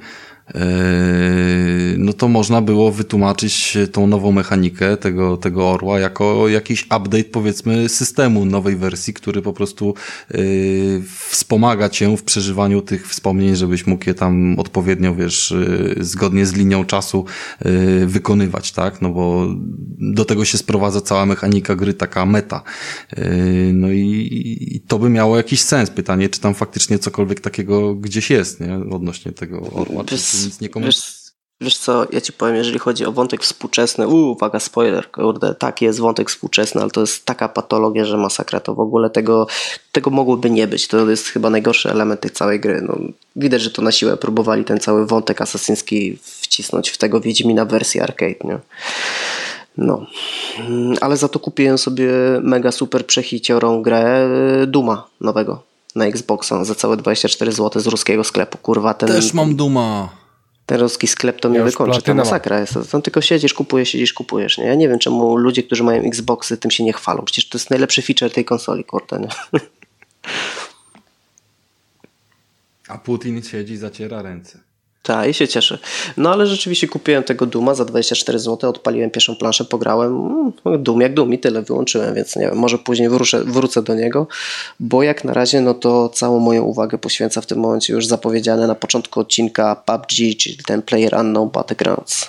No to można było wytłumaczyć tą nową mechanikę tego orła jako jakiś update, powiedzmy, systemu nowej wersji, który po prostu wspomaga cię w przeżywaniu tych wspomnień, żebyś mógł je tam odpowiednio, wiesz, zgodnie z linią czasu wykonywać, tak? No bo do tego się sprowadza cała mechanika gry, taka meta. No i to by miało jakiś sens. Pytanie, czy tam faktycznie cokolwiek takiego gdzieś jest, nie? Odnośnie tego orła. Nic nie Wiesz co, ja ci powiem, jeżeli chodzi o wątek współczesny, uwaga, spoiler, kurde, tak, jest wątek współczesny, ale to jest taka patologia, że masakra, to w ogóle tego mogłoby nie być, to jest chyba najgorszy element tej całej gry. No, widać, że to na siłę próbowali ten cały wątek asasyński wcisnąć w tego Wiedźmina wersji arcade, nie? No, ale za to kupiłem sobie mega super przechiciorą grę Duma nowego na Xboxa za całe 24 zł z ruskiego sklepu, kurwa. Też mam Duma. Ten ruski sklep to mnie wykończy, to masakra jest. Tam tylko siedzisz, kupujesz, nie? Ja nie wiem, czemu ludzie, którzy mają Xboxy, tym się nie chwalą. Przecież to jest najlepszy feature tej konsoli, kurde, nie? A Putin siedzi, zaciera ręce. Tak, i się cieszę. No ale rzeczywiście kupiłem tego Dooma za 24 zł, odpaliłem pierwszą planszę, pograłem. Doom jak Doom i tyle wyłączyłem, więc nie wiem, może później wrócę do niego, bo jak na razie, no to całą moją uwagę poświęca w tym momencie już zapowiedziane na początku odcinka PUBG, czyli ten PlayerUnknown Battlegrounds.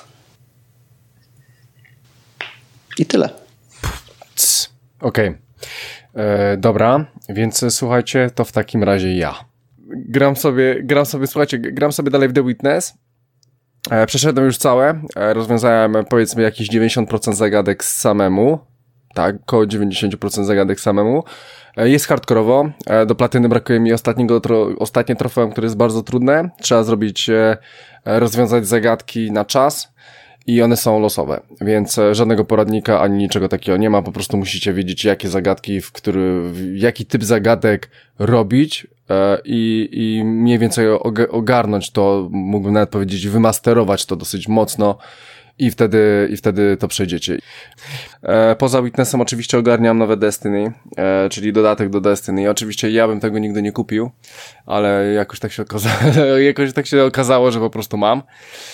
I tyle. Okej. Dobra, więc słuchajcie, to w takim razie ja. Gram sobie dalej w The Witness. Przeszedłem już całe. Rozwiązałem powiedzmy jakieś 90% zagadek samemu. Tak, około 90% zagadek samemu. Jest hardkorowo. Do platyny brakuje mi ostatnie trofeum, które jest bardzo trudne. Trzeba rozwiązać zagadki na czas. I one są losowe, więc żadnego poradnika ani niczego takiego nie ma, po prostu musicie wiedzieć, jakie zagadki, jaki typ zagadek robić i mniej więcej ogarnąć to, mógłbym nawet powiedzieć, wymasterować to dosyć mocno i wtedy to przejdziecie. Poza Witnessem oczywiście ogarniam nowe Destiny, czyli dodatek do Destiny. Oczywiście ja bym tego nigdy nie kupił, ale jakoś tak się okazało, że po prostu mam.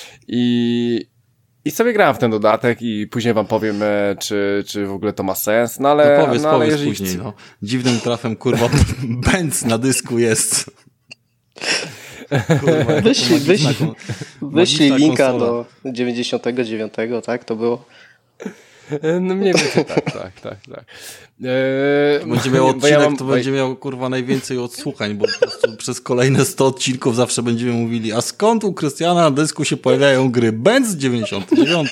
I sobie grałem w ten dodatek i później wam powiem, czy w ogóle to ma sens, no ale... No powiedz później, no. Dziwnym trafem, kurwa, Benz na dysku jest. Kurwa, wyślij linka do 99, tak? To było? No mniej więcej tak. Będzie miał odcinek, będzie miał kurwa najwięcej odsłuchań, bo po prostu przez kolejne 100 odcinków zawsze będziemy mówili, a skąd u Krystiana na dysku się pojawiają gry? Benz 99.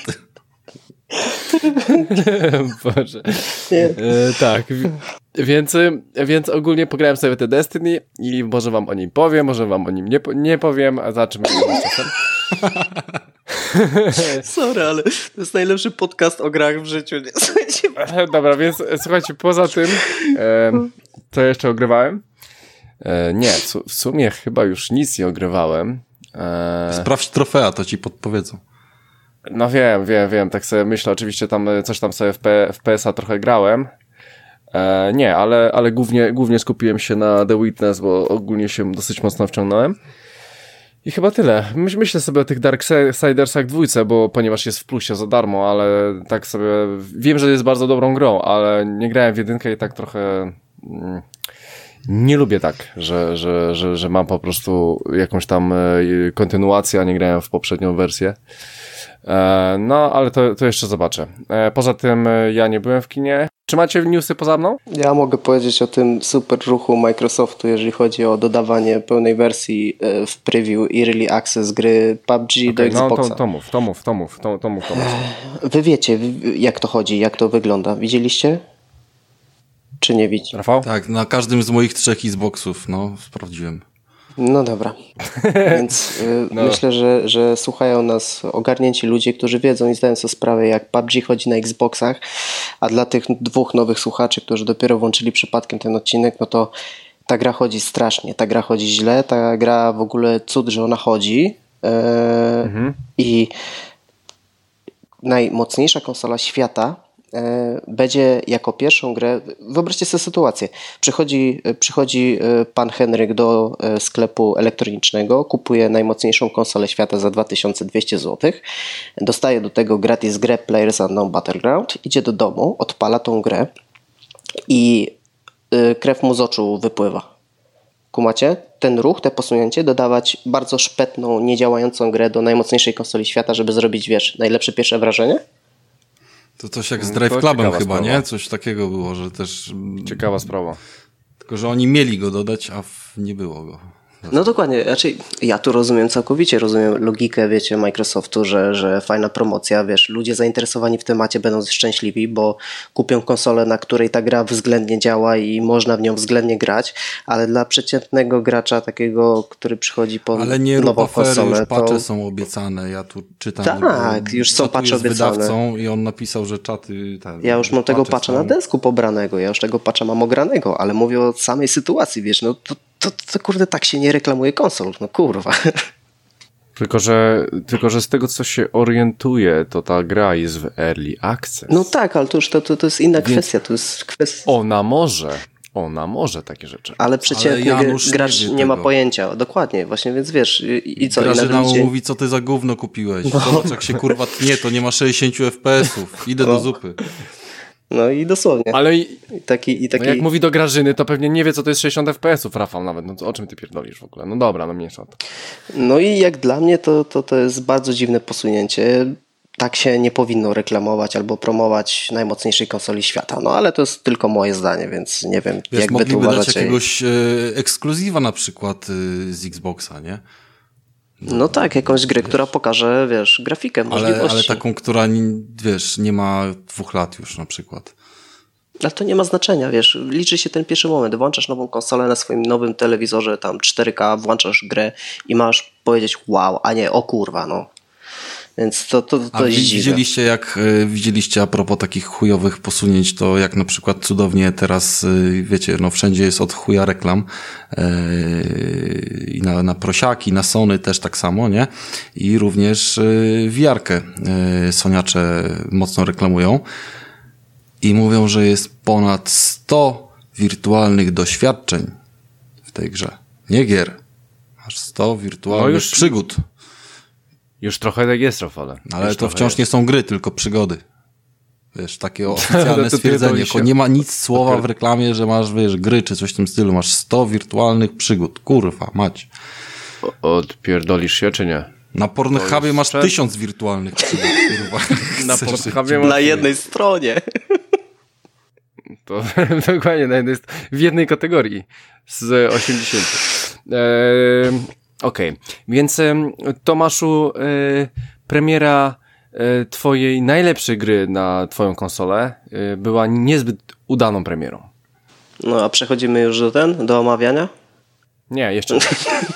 Boże. Tak. Więc ogólnie pograłem sobie w te Destiny i może wam o nim powiem, może wam o nim nie powiem, a zobaczymy czasem. Sorry, ale to jest najlepszy podcast o grach w życiu. Nie? Dobra, więc słuchajcie, poza tym co jeszcze ogrywałem? Nie, w sumie chyba już nic nie ogrywałem. Sprawdź trofea, to ci podpowiedzą. No wiem, tak sobie myślę, oczywiście tam coś tam sobie w PS-a trochę grałem. Nie, ale głównie skupiłem się na The Witness, bo ogólnie się dosyć mocno wciągnąłem. I chyba tyle. Myślę sobie o tych Darksidersach 2, bo ponieważ jest w plusie za darmo, ale tak sobie... Wiem, że jest bardzo dobrą grą, ale nie grałem w jedynkę i tak trochę... Nie lubię tak, że mam po prostu jakąś tam kontynuację, a nie grałem w poprzednią wersję. No, ale to jeszcze zobaczę. Poza tym ja nie byłem w kinie. Czy macie newsy poza mną? Ja mogę powiedzieć o tym super ruchu Microsoftu, jeżeli chodzi o dodawanie pełnej wersji w preview i early access gry PUBG do Xboxa. No to mów. Wy wiecie, jak to chodzi, jak to wygląda. Widzieliście? Czy nie widzicie? Rafał? Tak, na każdym z moich 3 Xboxów, sprawdziłem. No dobra, więc myślę, że słuchają nas ogarnięci ludzie, którzy wiedzą i zdają sobie sprawę, jak PUBG chodzi na Xboxach, a dla tych 2 nowych słuchaczy, którzy dopiero włączyli przypadkiem ten odcinek, no to ta gra chodzi strasznie, ta gra chodzi źle, ta gra w ogóle cud, że ona chodzi i najmocniejsza konsola świata będzie jako pierwszą grę, wyobraźcie sobie sytuację, przychodzi pan Henryk do sklepu elektronicznego, kupuje najmocniejszą konsolę świata za 2200 zł, dostaje do tego gratis grę PlayerUnknown Battleground, idzie do domu, odpala tą grę i krew mu z oczu wypływa. Kumacie? Ten ruch, te posunięcie, dodawać bardzo szpetną, niedziałającą grę do najmocniejszej konsoli świata, żeby zrobić, najlepsze pierwsze wrażenie? To coś jak z Drive Clubem chyba, sprawa. Nie? Coś takiego było, że też... Ciekawa sprawa. Tylko, że oni mieli go dodać, a nie było go. No dokładnie, ja tu rozumiem logikę, Microsoftu, że fajna promocja, ludzie zainteresowani w temacie będą szczęśliwi, bo kupią konsolę, na której ta gra względnie działa i można w nią względnie grać, ale dla przeciętnego gracza takiego, który przychodzi po nową konsolę, już patche są obiecane, ja tu czytam. Tak, już są patche obiecane. Wydawcą i on napisał, że czaty... Ja już mam tego patcha na desku pobranego, ja już tego patcha mam ogranego, ale mówię o samej sytuacji, to kurde tak się nie reklamuje konsol, kurwa. Tylko, że z tego, co się orientuję, to ta gra jest w Early Access. No tak, ale to już to jest inna kwestia. To jest kwestia... Ona może takie rzeczy. Ale przeciętny gracz nie ma pojęcia. Dokładnie, właśnie, więc wiesz, i co? Grażyna mówi, co ty za gówno kupiłeś. Zobacz, jak się kurwa tnie, to nie ma 60 FPS-ów. Idę do zupy. No i dosłownie. Ale taki... No jak mówi do Grażyny, to pewnie nie wie, co to jest 60 FPS-ów, Rafał, nawet. No o czym ty pierdolisz w ogóle? No dobra, no mniejsza o to. No i jak dla mnie to jest bardzo dziwne posunięcie. Tak się nie powinno reklamować albo promować najmocniejszej konsoli świata. No ale to jest tylko moje zdanie, więc nie wiem, wiesz, jak wy tu mogliby uważacie. dać jakiegoś ekskluzywa na przykład z Xboxa, nie? No tak, jakąś grę, która pokaże, wiesz, grafikę, możliwości. Ale taką, która, wiesz, nie ma 2 lat już na przykład. Ale to nie ma znaczenia, wiesz, liczy się ten pierwszy moment. Włączasz nową konsolę na swoim nowym telewizorze, tam 4K, włączasz grę i masz powiedzieć wow, a nie o kurwa, no. Więc to jest dziwne. Widzieliście a propos takich chujowych posunięć, to jak na przykład cudownie teraz, wiecie, no wszędzie jest od chuja reklam i na prosiaki, na Sony też tak samo, nie? I również VR-kę Soniacze mocno reklamują i mówią, że jest ponad 100 wirtualnych doświadczeń w tej grze. Nie gier. Masz 100 wirtualnych przygód. Już trochę tak jest, Rafale. Ale to wciąż nie są gry, tylko przygody. Wiesz, takie oficjalne stwierdzenie. Nie ma nic słowa w reklamie, że masz, wiesz, gry czy coś w tym stylu. Masz 100 wirtualnych przygód. Kurwa, mać. Odpierdolisz się, czy nie? Na Pornhubie masz 1000 wirtualnych przygód, kurwa. Na Pornhubie masz... Na jednej stronie. To dokładnie, w jednej kategorii z 80. Okej, więc Tomaszu, premiera twojej najlepszej gry na twoją konsolę była niezbyt udaną premierą. No a przechodzimy już do omawiania? Nie, jeszcze nie.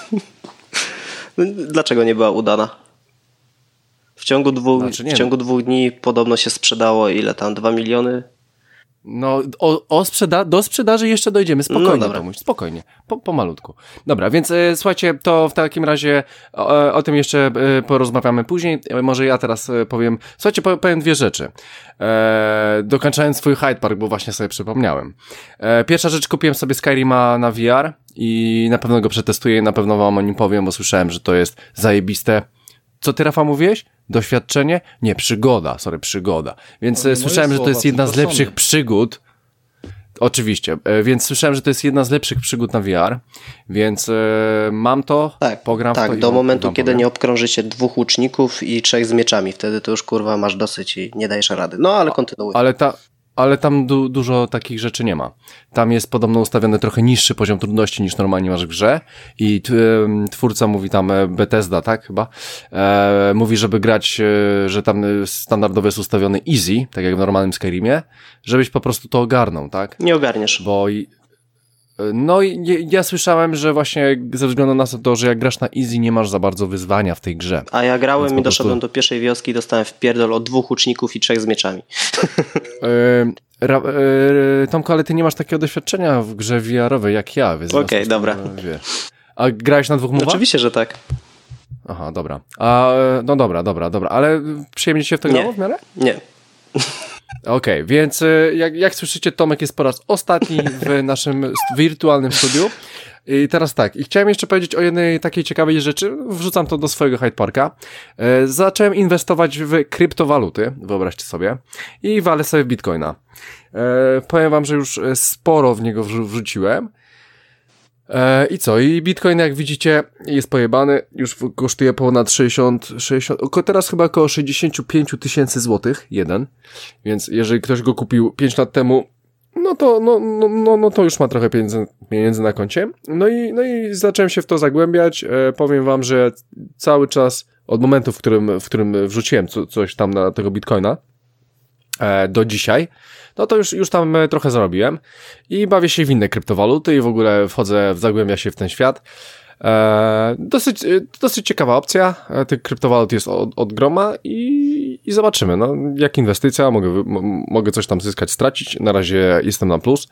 Dlaczego nie była udana? W ciągu 2 dni podobno się sprzedało ile tam? 2 miliony? No, do sprzedaży jeszcze dojdziemy. Spokojnie, no Tomuś, spokojnie. Pomalutku. Dobra, więc słuchajcie, to w takim razie o tym jeszcze porozmawiamy później. Może ja teraz powiem... Słuchajcie, powiem 2 rzeczy. Dokończając swój Hyde Park, bo właśnie sobie przypomniałem. Pierwsza rzecz, kupiłem sobie Skyrima na VR i na pewno go przetestuję i na pewno wam o nim powiem, bo słyszałem, że to jest zajebiste. Co ty, Rafał, mówiłeś? Doświadczenie? Nie, przygoda. Więc słyszałem, że to jest jedna z lepszych przygód. Oczywiście. Więc słyszałem, że to jest jedna z lepszych przygód na VR. Więc mam to, pogram w to. Tak, do momentu, kiedy nie obkrążycie 2 łuczników i 3 z mieczami. Wtedy to już, kurwa, masz dosyć i nie dajesz rady. No, ale kontynuuj. Ale tam dużo takich rzeczy nie ma. Tam jest podobno ustawiony trochę niższy poziom trudności niż normalnie masz w grze i twórca mówi tam, Bethesda, tak chyba, mówi, żeby grać, że tam standardowo jest ustawiony easy, tak jak w normalnym Skyrimie, żebyś po prostu to ogarnął, tak? Nie ogarniesz. No i ja słyszałem, że właśnie ze względu na to, że jak grasz na easy, nie masz za bardzo wyzwania w tej grze. A ja grałem i doszedłem do pierwszej wioski i dostałem wpierdol od 2 łuczników i 3 z mieczami. Tomku, ale ty nie masz takiego doświadczenia w grze VR-owej jak ja. Okej, dobra. A grałeś na 2 mówach? Oczywiście, że tak. Aha, dobra. No dobra. Ale przyjemnie się w to grało w miarę? Nie. Okej, więc jak słyszycie, Tomek jest po raz ostatni w naszym wirtualnym studiu. I teraz tak, i chciałem jeszcze powiedzieć o jednej takiej ciekawej rzeczy, wrzucam to do swojego Hyde Parka. Zacząłem inwestować w kryptowaluty, wyobraźcie sobie, i walę sobie w Bitcoina. Powiem wam, że już sporo w niego wrzuciłem. I co? I Bitcoin, jak widzicie, jest pojebany, już kosztuje ponad 60, teraz chyba około 65 000 złotych, jeden, więc jeżeli ktoś go kupił 5 lat temu, no to już ma trochę pieniędzy na koncie. No i zacząłem się w to zagłębiać. Powiem wam, że cały czas od momentu, w którym wrzuciłem coś tam na tego Bitcoina do dzisiaj, no to już tam trochę zarobiłem i bawię się w inne kryptowaluty i w ogóle zagłębia się w ten świat. Dosyć ciekawa opcja. Tych kryptowalut jest od groma i zobaczymy. No, jak inwestycja, mogę coś tam zyskać, stracić. Na razie jestem na plus.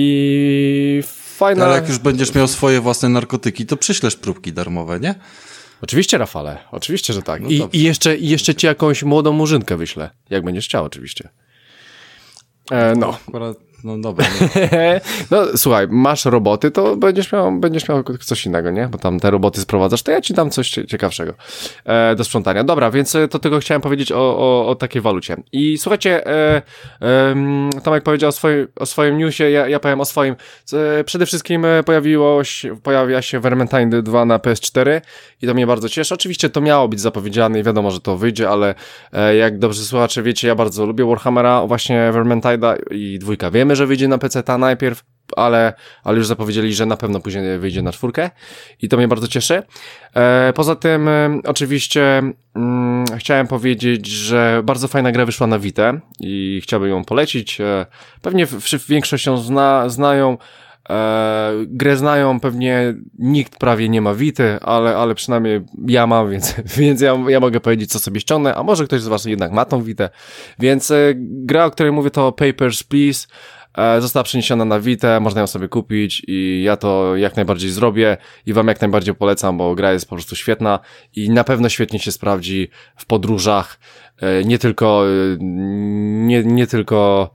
I fajna... Ale jak już będziesz miał swoje własne narkotyki, to przyślesz próbki darmowe, nie? Oczywiście, Rafale, oczywiście, że tak. No I jeszcze ci jakąś młodą murzynkę wyślę, jak będziesz chciał oczywiście. No. Akurat, no dobra. No słuchaj, masz roboty, to będziesz miał coś innego, nie? Bo tam te roboty sprowadzasz, to ja ci dam coś ciekawszego do sprzątania. Dobra, więc to tylko chciałem powiedzieć o takiej walucie. I słuchajcie, Tomek powiedział o swoim newsie, ja powiem o swoim. Przede wszystkim pojawia się Vermintide 2 na PS4 i to mnie bardzo cieszy. Oczywiście to miało być zapowiedziane i wiadomo, że to wyjdzie, ale jak dobrze słuchacze wiecie, ja bardzo lubię Warhammera, właśnie Vermintide'a i 2 wiemy, że wyjdzie na PC-ta najpierw, ale już zapowiedzieli, że na pewno później wyjdzie na 4 i to mnie bardzo cieszy. Poza tym oczywiście chciałem powiedzieć, że bardzo fajna gra wyszła na Vitę i chciałbym ją polecić. Pewnie większość ją znają. Grę znają, pewnie nikt prawie nie ma Vity, ale przynajmniej ja mam, więc ja mogę powiedzieć, co sobie ściągnę, a może ktoś z was jednak ma tą Vitę. Więc gra, o której mówię, to Papers, Please. Została przeniesiona na Vitę, można ją sobie kupić i ja to jak najbardziej zrobię i wam jak najbardziej polecam, bo gra jest po prostu świetna i na pewno świetnie się sprawdzi w podróżach, nie tylko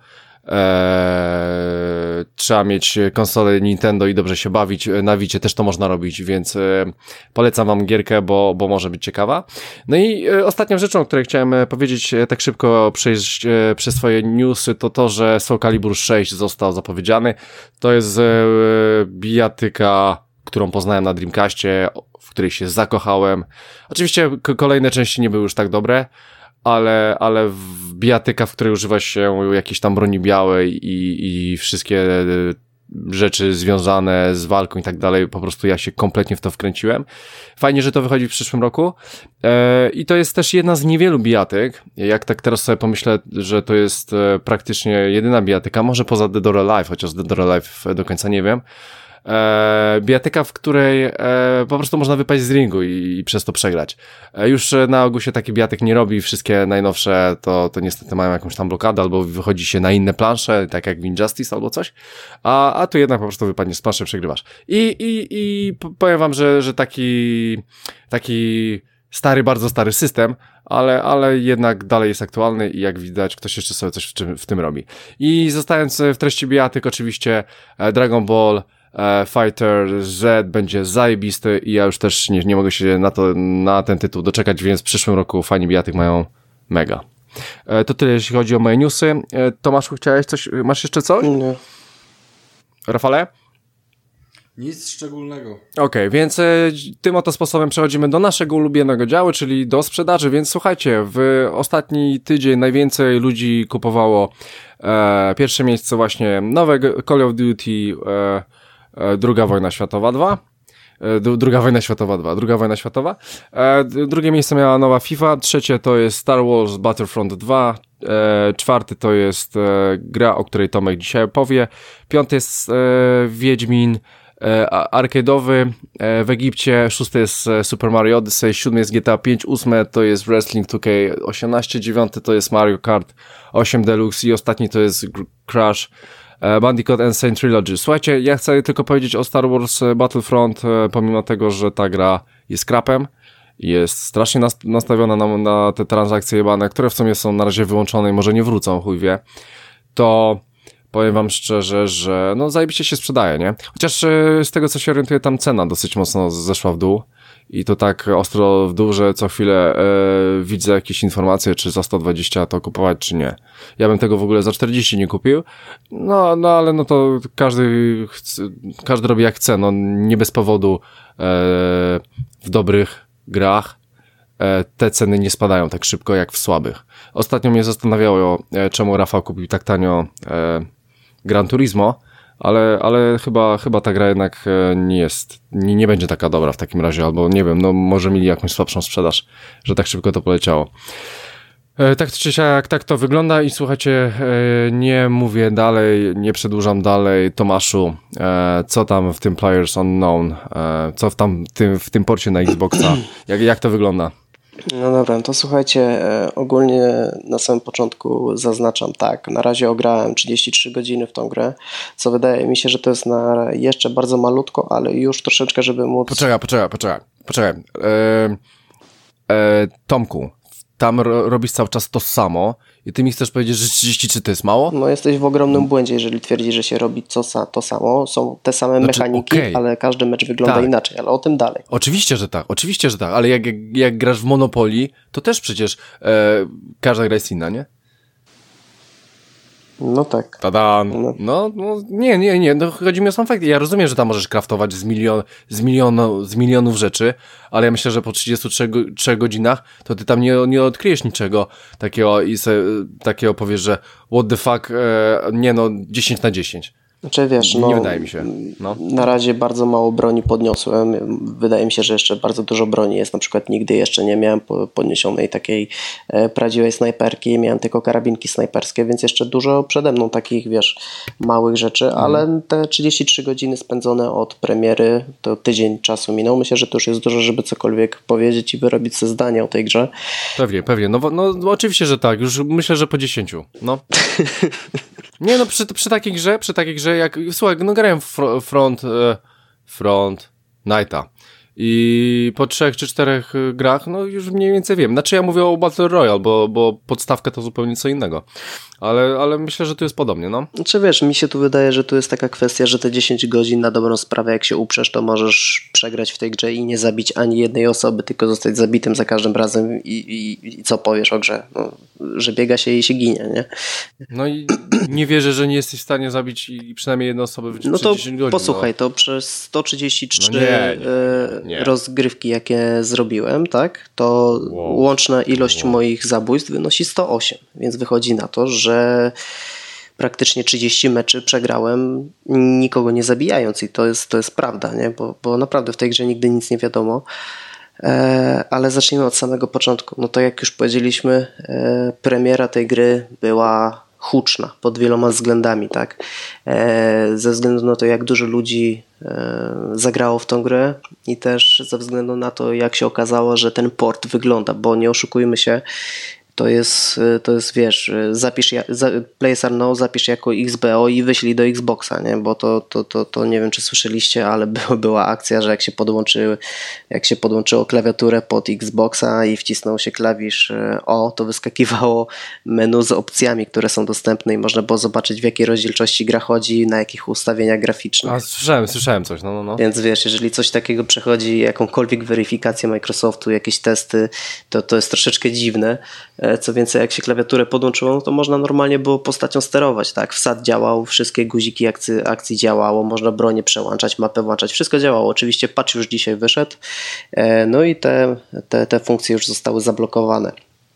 trzeba mieć konsolę Nintendo i dobrze się bawić, na Vicie też to można robić, więc polecam wam gierkę, bo może być ciekawa. No i ostatnią rzeczą, o której chciałem powiedzieć, tak szybko przejść przez swoje newsy, to że Soul Calibur 6 został zapowiedziany. To jest bijatyka, którą poznałem na Dreamcastie, w której się zakochałem. Oczywiście kolejne części nie były już tak dobre, ale bijatyka, w której używa się jakiejś tam broni białej i wszystkie rzeczy związane z walką i tak dalej, po prostu ja się kompletnie w to wkręciłem. Fajnie, że to wychodzi w przyszłym roku i to jest też jedna z niewielu bijatyk, jak tak teraz sobie pomyślę, że to jest praktycznie jedyna bijatyka, może poza Dead or Alive, chociaż Dead or Alive do końca nie wiem, bijatyka, w której po prostu można wypaść z ringu i przez to przegrać. Już na ogół się taki bijatyk nie robi, wszystkie najnowsze to niestety mają jakąś tam blokadę, albo wychodzi się na inne plansze, tak jak w Injustice albo coś, a tu jednak po prostu wypadniesz z planszy, przegrywasz. I powiem wam, że taki stary, bardzo stary system, ale jednak dalej jest aktualny i jak widać, ktoś jeszcze sobie coś w tym robi. I zostając w treści bijatyk, oczywiście Dragon Ball Fighter Z będzie zajebisty i ja już też nie mogę się na ten tytuł doczekać, więc w przyszłym roku fani bijatyk mają mega. To tyle, jeśli chodzi o moje newsy. Tomaszu, chciałeś coś? Masz jeszcze coś? Nie. Rafale? Nic szczególnego. Okej, więc tym oto sposobem przechodzimy do naszego ulubionego działu, czyli do sprzedaży, więc słuchajcie, w ostatni tydzień najwięcej ludzi kupowało pierwsze miejsce właśnie nowe Call of Duty, Druga wojna światowa 2. Drugie miejsce miała nowa FIFA, trzecie to jest Star Wars Battlefront 2, czwarty to jest gra, o której Tomek dzisiaj opowie, piąty jest Wiedźmin arcade'owy w Egipcie, szósty jest Super Mario Odyssey, siódmy jest GTA 5, ósme to jest Wrestling 2K18, dziewiąty to jest Mario Kart 8 Deluxe i ostatni to jest Crash Bandicoot Insane Trilogy. Słuchajcie, ja chcę tylko powiedzieć o Star Wars Battlefront, pomimo tego, że ta gra jest krapem, jest strasznie nastawiona na te transakcje jebane, które w sumie są na razie wyłączone i może nie wrócą, chuj wie, to powiem wam szczerze, że no zajebiście się sprzedaje, nie? Chociaż z tego, co się orientuję, tam cena dosyć mocno zeszła w dół i to tak ostro w dół, że co chwilę widzę jakieś informacje, czy za 120 to kupować, czy nie. Ja bym tego w ogóle za 40 nie kupił, no ale no to każdy robi jak chce, no nie bez powodu w dobrych grach te ceny nie spadają tak szybko jak w słabych. Ostatnio mnie zastanawiało, czemu Rafał kupił tak tanio Gran Turismo, ale chyba ta gra jednak nie będzie taka dobra w takim razie, albo nie wiem, no może mieli jakąś słabszą sprzedaż, że tak szybko to poleciało. Tak czy siak, tak to wygląda i słuchajcie, nie mówię dalej, nie przedłużam dalej. Tomaszu, co tam w tym Players Unknown, co w tym porcie na Xboxa, jak to wygląda? No dobra, no to słuchajcie, ogólnie na samym początku zaznaczam tak, na razie ograłem 33 godziny w tą grę, co wydaje mi się, że to jest na jeszcze bardzo malutko, ale już troszeczkę, żeby móc... Poczekaj. Tomku, tam robisz cały czas to samo i ty mi chcesz powiedzieć, że 33 to jest mało? No jesteś w ogromnym błędzie, jeżeli twierdzisz, że się robi to samo. Są te same mechaniki, okay. ale każdy mecz wygląda inaczej, ale o tym dalej. Oczywiście, że tak, ale jak grasz w Monopoly, to też przecież każda gra jest inna, nie? No tak. Tadan. No, nie, no chodzi mi o sam fakt. Ja rozumiem, że tam możesz craftować z milionów rzeczy, ale ja myślę, że po 33 godzinach to ty tam nie odkryjesz niczego takiego i takiego powiesz, że what the fuck, 10 na 10. Znaczy wiesz, nie wydaje mi się. No. Na razie bardzo mało broni podniosłem. Wydaje mi się, że jeszcze bardzo dużo broni jest. Na przykład nigdy jeszcze nie miałem podniesionej takiej prawdziwej snajperki. Miałem tylko karabinki snajperskie, więc jeszcze dużo przede mną takich, wiesz, małych rzeczy, ale te 33 godziny spędzone od premiery, to tydzień czasu minął. Myślę, że to już jest dużo, żeby cokolwiek powiedzieć i wyrobić sobie zdanie o tej grze. Pewnie. No oczywiście, że tak. Już myślę, że po 10. No. Nie, no przy takiej grze, jak, słuchaj, no grałem w Front Nighta i po 3 czy 4 grach, no już mniej więcej wiem. Znaczy ja mówię o Battle Royale, bo podstawka to zupełnie co innego. Ale myślę, że tu jest podobnie, no. Znaczy wiesz, mi się tu wydaje, że tu jest taka kwestia, że te 10 godzin na dobrą sprawę, jak się uprzesz, to możesz przegrać w tej grze i nie zabić ani jednej osoby, tylko zostać zabitym za każdym razem i co powiesz o grze? No, że biega się i się ginie, nie? No i nie wierzę, że nie jesteś w stanie zabić i przynajmniej jedną osobę przez 10 godzin. No to posłuchaj, to przez 133 nie. rozgrywki, jakie zrobiłem, tak, to łączna ilość moich zabójstw wynosi 108, więc wychodzi na to, że praktycznie 30 meczy przegrałem nikogo nie zabijając i to jest prawda, nie? Bo naprawdę w tej grze nigdy nic nie wiadomo. Ale zacznijmy od samego początku. No to jak już powiedzieliśmy, premiera tej gry była huczna pod wieloma względami, tak? Ze względu na to, jak dużo ludzi zagrało w tą grę i też ze względu na to, jak się okazało, że ten port wygląda, bo nie oszukujmy się, to jest, wiesz, PlayerUnknown zapisz jako XBO i wyślij do Xboxa, nie? Bo to nie wiem, czy słyszeliście, ale była akcja, że jak się podłączyło klawiaturę pod Xboxa i wcisnął się klawisz O, to wyskakiwało menu z opcjami, które są dostępne i można było zobaczyć, w jakiej rozdzielczości gra chodzi, na jakich ustawieniach graficznych. A słyszałem coś, no. Więc wiesz, jeżeli coś takiego przechodzi jakąkolwiek weryfikację Microsoftu, jakieś testy, to jest troszeczkę dziwne. Co więcej, jak się klawiaturę podłączyło, no to można normalnie było postacią sterować, tak? Wsad działał, wszystkie guziki akcji działało, można bronię przełączać, mapę włączać, wszystko działało. Oczywiście patch już dzisiaj wyszedł, no i te funkcje już zostały zablokowane.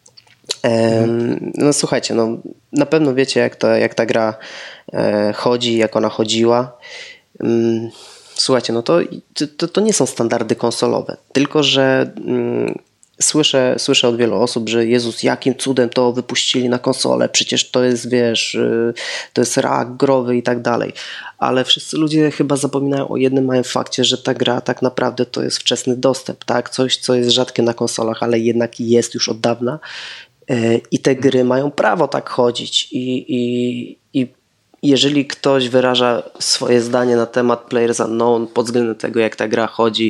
No słuchajcie, no na pewno wiecie, jak ta gra chodzi, jak ona chodziła. Słuchajcie, no to nie są standardy konsolowe, tylko że Słyszę od wielu osób, że Jezus, jakim cudem to wypuścili na konsolę, przecież to jest, wiesz, to jest rak growy i tak dalej. Ale wszyscy ludzie chyba zapominają o jednym małym fakcie, że ta gra tak naprawdę to jest wczesny dostęp, tak? Coś, co jest rzadkie na konsolach, ale jednak jest już od dawna i te gry mają prawo tak chodzić i jeżeli ktoś wyraża swoje zdanie na temat PlayerUnknown pod względem tego, jak ta gra chodzi,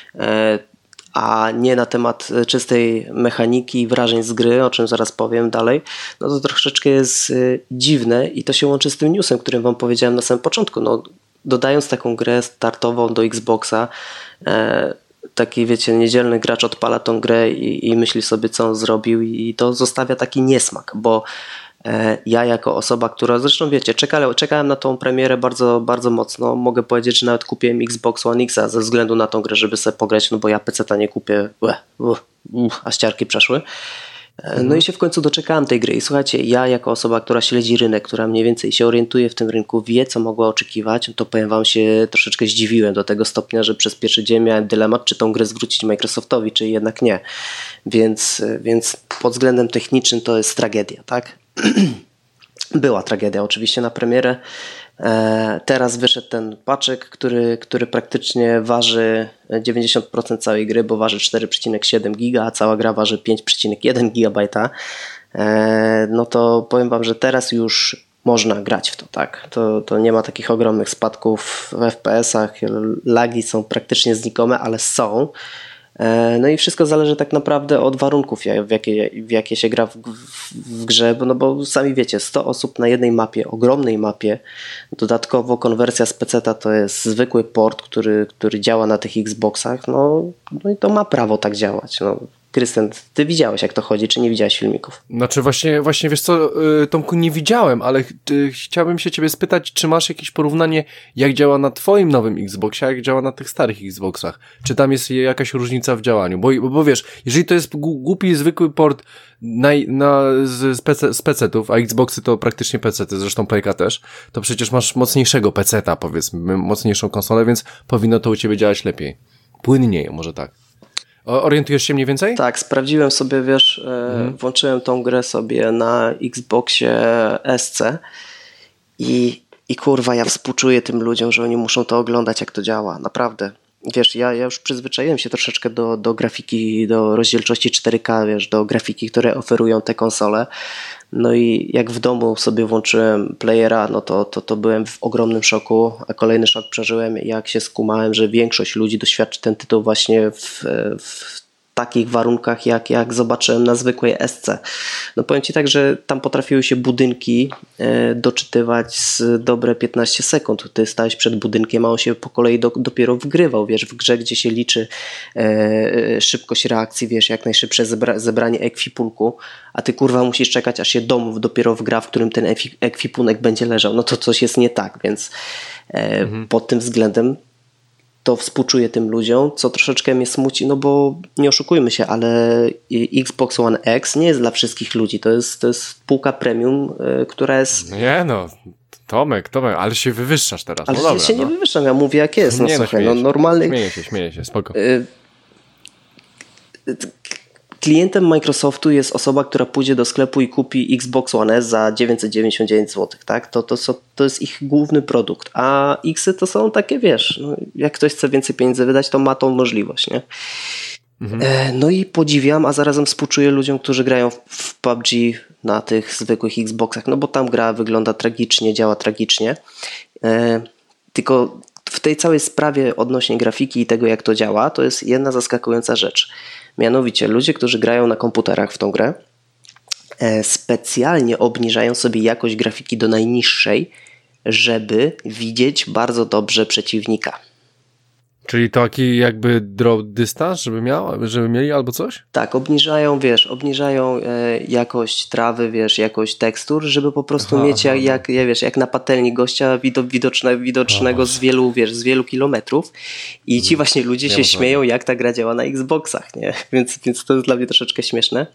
a nie na temat czystej mechaniki i wrażeń z gry, o czym zaraz powiem dalej, no to troszeczkę jest dziwne i to się łączy z tym newsem, którym wam powiedziałem na samym początku. No, dodając taką grę startową do Xboxa, taki, wiecie, niedzielny gracz odpala tą grę i myśli sobie, co on zrobił i to zostawia taki niesmak, bo ja jako osoba, która, zresztą wiecie, czekałem na tą premierę bardzo, bardzo mocno. Mogę powiedzieć, że nawet kupiłem Xbox One X ze względu na tą grę, żeby sobie pograć, no bo ja PC-ta nie kupię, a ściarki przeszły. No i się w końcu doczekałem tej gry i słuchajcie, ja jako osoba, która śledzi rynek, która mniej więcej się orientuje w tym rynku, wie, co mogła oczekiwać, to powiem wam, się troszeczkę zdziwiłem do tego stopnia, że przez pierwszy dzień miałem dylemat, czy tą grę zwrócić Microsoftowi, czy jednak nie. Więc pod względem technicznym to jest tragedia, tak? Była tragedia oczywiście na premierę. Teraz wyszedł ten paczek, który praktycznie waży 90% całej gry, bo waży 4,7 giga, a cała gra waży 5,1 gigabajta. No to powiem wam, że teraz już można grać w to, tak? To nie ma takich ogromnych spadków w FPS-ach, lagi są praktycznie znikome, ale są. No i wszystko zależy tak naprawdę od warunków, w jakie się gra w grze, bo sami wiecie, 100 osób na jednej mapie, ogromnej mapie, dodatkowo konwersja z PC-ta to jest zwykły port, który działa na tych Xboxach, no i to ma prawo tak działać. No. Krystian, ty widziałeś, jak to chodzi, czy nie widziałeś filmików? Znaczy właśnie wiesz co, Tomku, nie widziałem, ale chciałbym się ciebie spytać, czy masz jakieś porównanie, jak działa na twoim nowym Xboxie, a jak działa na tych starych Xboxach? Czy tam jest jakaś różnica w działaniu? Bo wiesz, jeżeli to jest głupi, zwykły port z PC-ów, a Xboxy to praktycznie PC-ty, zresztą PlayStation też, to przecież masz mocniejszego PC-ta, powiedzmy, mocniejszą konsolę, więc powinno to u ciebie działać lepiej. Płynniej, może tak. Orientujesz się mniej więcej? Tak, sprawdziłem sobie, wiesz, włączyłem tą grę sobie na Xboxie SC i kurwa, ja współczuję tym ludziom, że oni muszą to oglądać, jak to działa, naprawdę. Wiesz, ja już przyzwyczaiłem się troszeczkę do grafiki, do rozdzielczości 4K, wiesz, do grafiki, które oferują te konsole. No i jak w domu sobie włączyłem playera, no to byłem w ogromnym szoku, a kolejny szok przeżyłem, jak się skumałem, że większość ludzi doświadczy ten tytuł właśnie w takich warunkach, jak zobaczyłem na zwykłej SC. No powiem ci tak, że tam potrafiły się budynki doczytywać z dobre 15 sekund. Ty stałeś przed budynkiem, a on się po kolei dopiero wgrywał, wiesz, w grze, gdzie się liczy szybkość reakcji, wiesz, jak najszybsze zebranie ekwipunku, a ty kurwa musisz czekać, aż się dom dopiero wgra, w którym ten ekwipunek będzie leżał. No to coś jest nie tak, więc pod tym względem to współczuję tym ludziom, co troszeczkę mnie smuci, no bo nie oszukujmy się, ale Xbox One X nie jest dla wszystkich ludzi. To jest półka premium, która jest... Nie no, Tomek, ale się wywyższasz teraz. Ale no dobra, się nie wywyższam, ja mówię jak jest. No nie, słuchaj, no normalny... Śmieję się, spoko. Klientem Microsoftu jest osoba, która pójdzie do sklepu i kupi Xbox One S za 999 zł, tak? To jest ich główny produkt, a Xy to są takie, wiesz, no, jak ktoś chce więcej pieniędzy wydać, to ma tą możliwość, nie? No i podziwiam, a zarazem współczuję ludziom, którzy grają w PUBG na tych zwykłych Xboxach, no bo tam gra wygląda tragicznie, działa tragicznie, tylko w tej całej sprawie odnośnie grafiki i tego, jak to działa, to jest jedna zaskakująca rzecz. Mianowicie ludzie, którzy grają na komputerach w tą grę, specjalnie obniżają sobie jakość grafiki do najniższej, żeby widzieć bardzo dobrze przeciwnika. Czyli taki jakby draw distance, żeby mieli albo coś? Tak, obniżają jakość trawy, wiesz, jakość tekstur, żeby po prostu mieć jak na patelni gościa widocznego z wielu kilometrów. I ci właśnie ludzie się śmieją, jak ta gra działa na Xboxach, nie? Więc to jest dla mnie troszeczkę śmieszne.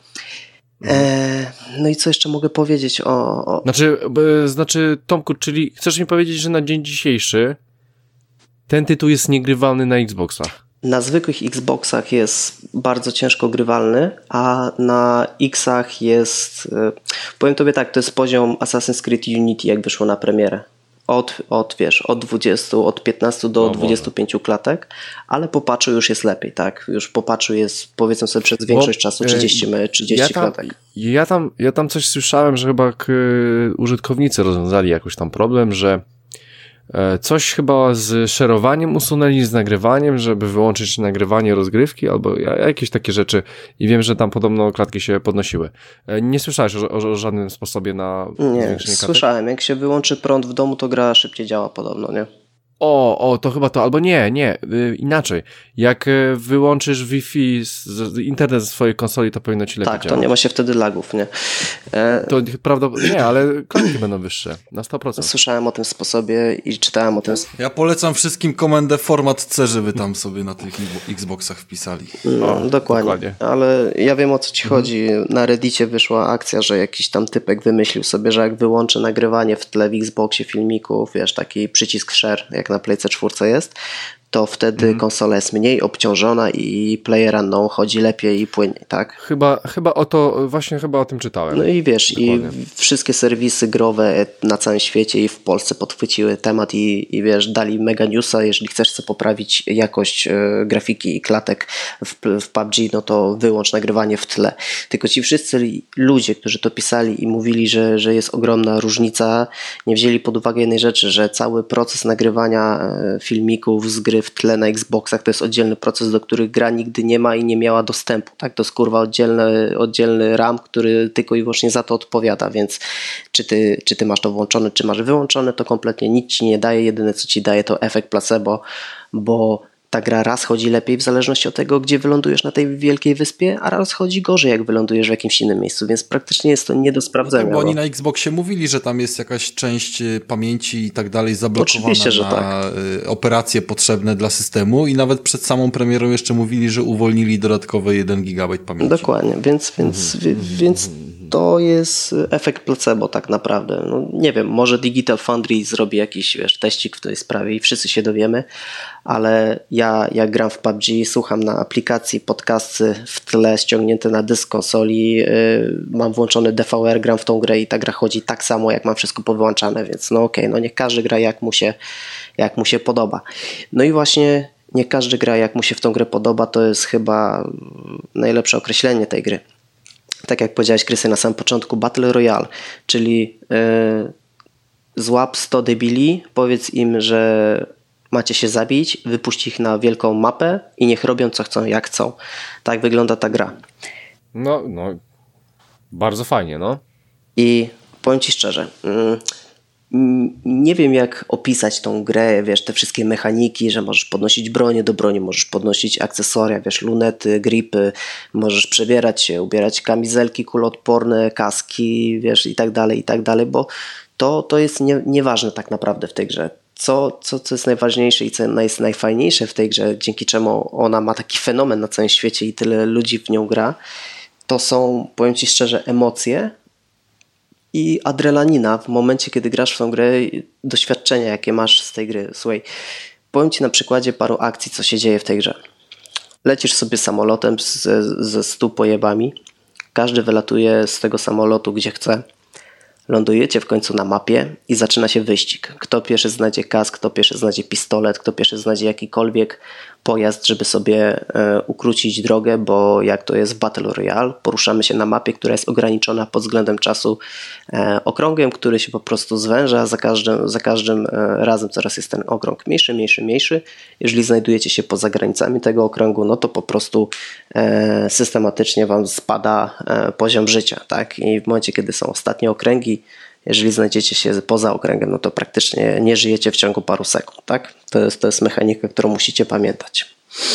No i co jeszcze mogę powiedzieć o... Znaczy, Tomku, czyli chcesz mi powiedzieć, że na dzień dzisiejszy ten tytuł jest niegrywalny na Xboxach? Na zwykłych Xboxach jest bardzo ciężko grywalny, a na Xach jest, powiem tobie tak, to jest poziom Assassin's Creed Unity, jak wyszło na premierę. Od 20, od 15 do 25 klatek, ale po patchu już jest lepiej, tak? Już po patchu jest, powiedzmy sobie, przez większość czasu 30 klatek. Ja tam coś słyszałem, że chyba użytkownicy rozwiązali jakoś tam problem, że coś chyba z szerowaniem usunęli, z nagrywaniem, żeby wyłączyć nagrywanie rozgrywki albo jakieś takie rzeczy i wiem, że tam podobno klatki się podnosiły. Nie słyszałeś o żadnym sposobie na zwiększenie klatek? Nie, słyszałem. Jak się wyłączy prąd w domu, to gra szybciej działa podobno, nie? To chyba to, albo nie, inaczej. Jak wyłączysz Wi-Fi, internet ze swojej konsoli, to powinno ci lepiej działać. Tak, to nie ma się wtedy lagów, nie? To prawdopodobnie, nie, ale klatki będą wyższe, na 100%. Słyszałem o tym sposobie i czytałem o tym. Ja polecam wszystkim komendę format C, żeby tam sobie na tych Xboxach wpisali. Dokładnie, ale ja wiem, o co ci chodzi. Na Reddicie wyszła akcja, że jakiś tam typek wymyślił sobie, że jak wyłączy nagrywanie w tle w Xboxie filmików, wiesz, taki przycisk share, jak na Playce 4 jest, to wtedy konsola jest mniej obciążona i PlayerUnknown chodzi lepiej i płynniej, tak? Chyba o tym czytałem. No i wiesz, dokładnie. i wszystkie serwisy growe na całym świecie i w Polsce podchwyciły temat i wiesz, dali mega newsa, jeżeli chcesz sobie poprawić jakość grafiki i klatek w PUBG, no to wyłącz nagrywanie w tle. Tylko ci wszyscy ludzie, którzy to pisali i mówili, że jest ogromna różnica, nie wzięli pod uwagę jednej rzeczy, że cały proces nagrywania filmików z gry w tle na Xboxach to jest oddzielny proces, do których gra nigdy nie ma i nie miała dostępu, tak? To jest kurwa oddzielny RAM, który tylko i wyłącznie za to odpowiada, więc czy ty masz to włączone, czy masz wyłączone, to kompletnie nic ci nie daje, jedyne co ci daje to efekt placebo, bo ta gra raz chodzi lepiej w zależności od tego, gdzie wylądujesz na tej wielkiej wyspie, a raz chodzi gorzej, jak wylądujesz w jakimś innym miejscu, więc praktycznie jest to nie do sprawdzenia. Tak, bo oni na Xboxie mówili, że tam jest jakaś część pamięci i tak dalej zablokowana. Oczywiście, że na operacje potrzebne dla systemu i nawet przed samą premierą jeszcze mówili, że uwolnili dodatkowe 1 GB pamięci. Dokładnie, więc to jest efekt placebo tak naprawdę. No, nie wiem, może Digital Foundry zrobi jakiś teścik w tej sprawie i wszyscy się dowiemy, ale ja gram w PUBG, słucham na aplikacji podcasty w tle ściągnięte na dysk konsoli, mam włączony DVR, gram w tą grę i ta gra chodzi tak samo, jak mam wszystko powyłączane, więc no okej, no niech każdy gra jak mu się podoba. No i właśnie nie każdy gra jak mu się w tą grę podoba, to jest chyba najlepsze określenie tej gry. Tak jak powiedziałeś, Krystian, na samym początku, Battle Royale, czyli złap 100 debili, powiedz im, że macie się zabić, wypuść ich na wielką mapę i niech robią co chcą, jak chcą. Tak wygląda ta gra. No, bardzo fajnie, no. I powiem ci szczerze, nie wiem jak opisać tą grę, wiesz, te wszystkie mechaniki, że możesz podnosić bronię do broni, możesz podnosić akcesoria, wiesz, lunety, gripy, możesz przebierać się, ubierać kamizelki kuloodporne, kaski, wiesz, i tak dalej, bo to jest nieważne tak naprawdę w tej grze. Co jest najważniejsze i co jest najfajniejsze w tej grze, dzięki czemu ona ma taki fenomen na całym świecie i tyle ludzi w nią gra, to są, powiem ci szczerze, emocje i adrenalina w momencie, kiedy grasz w tą grę, doświadczenia, jakie masz z tej gry. Słuchaj, powiem ci na przykładzie paru akcji, co się dzieje w tej grze. Lecisz sobie samolotem ze 100 pojebami, każdy wylatuje z tego samolotu, gdzie chce. Lądujecie w końcu na mapie i zaczyna się wyścig. Kto pierwszy znajdzie kask, kto pierwszy znajdzie pistolet, kto pierwszy znajdzie jakikolwiek pojazd, żeby sobie ukrócić drogę, bo jak to jest w Battle Royale, poruszamy się na mapie, która jest ograniczona pod względem czasu okrągiem, który się po prostu zwęża, za każdym razem coraz jest ten okrąg mniejszy. Jeżeli znajdujecie się poza granicami tego okręgu, no to po prostu systematycznie wam spada poziom życia, tak? I w momencie, kiedy są ostatnie okręgi, jeżeli znajdziecie się poza okręgiem, no to praktycznie nie żyjecie w ciągu paru sekund, tak? To jest mechanika, którą musicie pamiętać.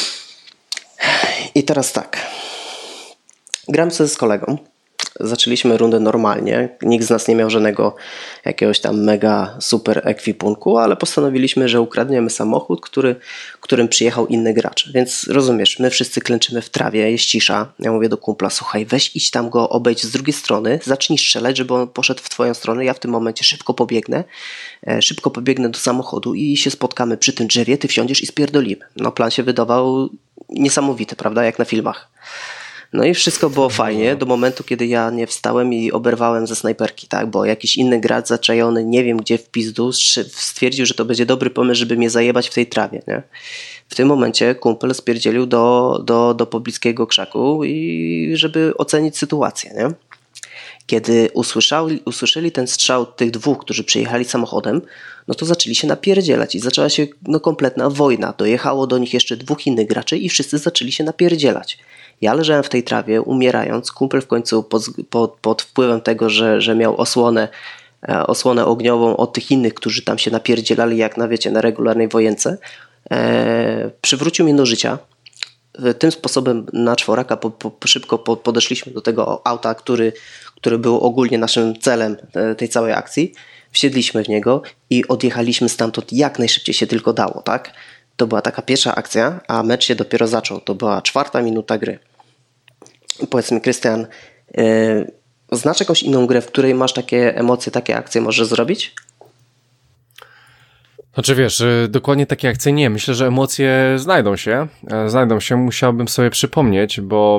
I teraz tak. Gram sobie z kolegą. Zaczęliśmy rundę normalnie. Nikt z nas nie miał żadnego jakiegoś tam mega super ekwipunku, ale postanowiliśmy, że ukradniemy samochód, którym przyjechał inny gracz. Więc rozumiesz, my wszyscy klęczymy w trawie, jest cisza. Ja mówię do kumpla, słuchaj, weź idź tam go obejść z drugiej strony, zacznij strzelać, żeby on poszedł w twoją stronę. Ja w tym momencie szybko pobiegnę do samochodu i się spotkamy przy tym drzewie, ty wsiądziesz i spierdolimy. No plan się wydawał niesamowity, prawda, jak na filmach. No i wszystko było fajnie do momentu, kiedy ja nie wstałem i oberwałem ze snajperki, tak? Bo jakiś inny gracz zaczajony, nie wiem gdzie w pizdu, stwierdził, że to będzie dobry pomysł, żeby mnie zajebać w tej trawie, nie? W tym momencie kumpel spierdzielił do pobliskiego krzaku i żeby ocenić sytuację, nie? Kiedy usłyszeli ten strzał tych dwóch, którzy przyjechali samochodem, no to zaczęli się napierdzielać i zaczęła się kompletna wojna. Dojechało do nich jeszcze dwóch innych graczy i wszyscy zaczęli się napierdzielać. Ja leżałem w tej trawie, umierając, kumpel w końcu pod wpływem tego, że miał osłonę ogniową od tych innych, którzy tam się napierdzielali jak na regularnej wojence, przywrócił mnie do życia. Tym sposobem na czworaka szybko podeszliśmy do tego auta, który był ogólnie naszym celem tej całej akcji. Wsiedliśmy w niego i odjechaliśmy stamtąd jak najszybciej się tylko dało, tak? To była taka pierwsza akcja, a mecz się dopiero zaczął. To była 4. minuta gry. Powiedz mi, Krystian, znasz jakąś inną grę, w której masz takie emocje, takie akcje możesz zrobić? Znaczy wiesz, dokładnie takie akcje nie. Myślę, że emocje znajdą się. Musiałbym sobie przypomnieć, bo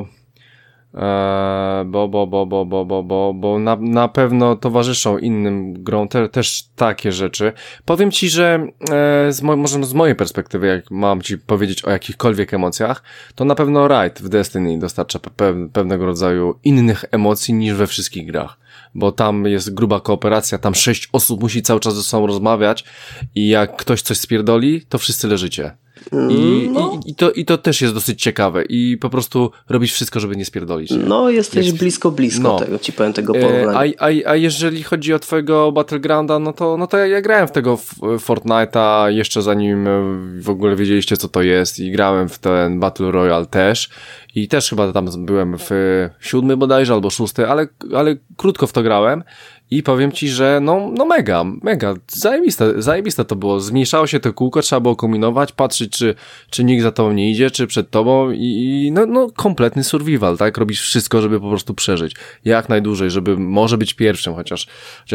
na pewno towarzyszą innym grom też takie rzeczy. Powiem ci, że może z mojej perspektywy, jak mam ci powiedzieć o jakichkolwiek emocjach, to na pewno Raid w Destiny dostarcza pewnego rodzaju innych emocji niż we wszystkich grach. Bo tam jest gruba kooperacja, tam 6 osób musi cały czas ze sobą rozmawiać i jak ktoś coś spierdoli, to wszyscy leżycie. I to też jest dosyć ciekawe i po prostu robisz wszystko, żeby nie spierdolić. Nie? No, jesteś blisko tego, ci powiem, tego porównania. A jeżeli chodzi o twojego Battlegrounda, no to ja grałem w tego Fortnite'a jeszcze zanim w ogóle wiedzieliście, co to jest i grałem w ten Battle Royale też i też chyba tam byłem w 7 bodajże albo 6, ale krótko w to grałem. I powiem ci, że no mega, zajebiste to było. Zmniejszało się to kółko, trzeba było kombinować, patrzeć, czy nikt za tobą nie idzie, czy przed tobą i kompletny survival, tak? Robisz wszystko, żeby po prostu przeżyć. Jak najdłużej, żeby może być pierwszym, chociaż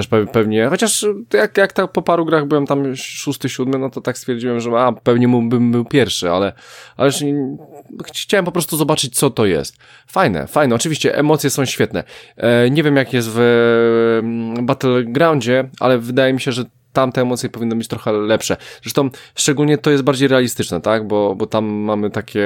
jak tak po paru grach byłem tam 6, 7, no to tak stwierdziłem, że pewnie bym był pierwszy, ale chciałem po prostu zobaczyć, co to jest. Fajne. Oczywiście emocje są świetne. Nie wiem, jak jest w Battlegroundzie, ale wydaje mi się, że tamte emocje powinny być trochę lepsze. Zresztą szczególnie to jest bardziej realistyczne, tak? Bo tam mamy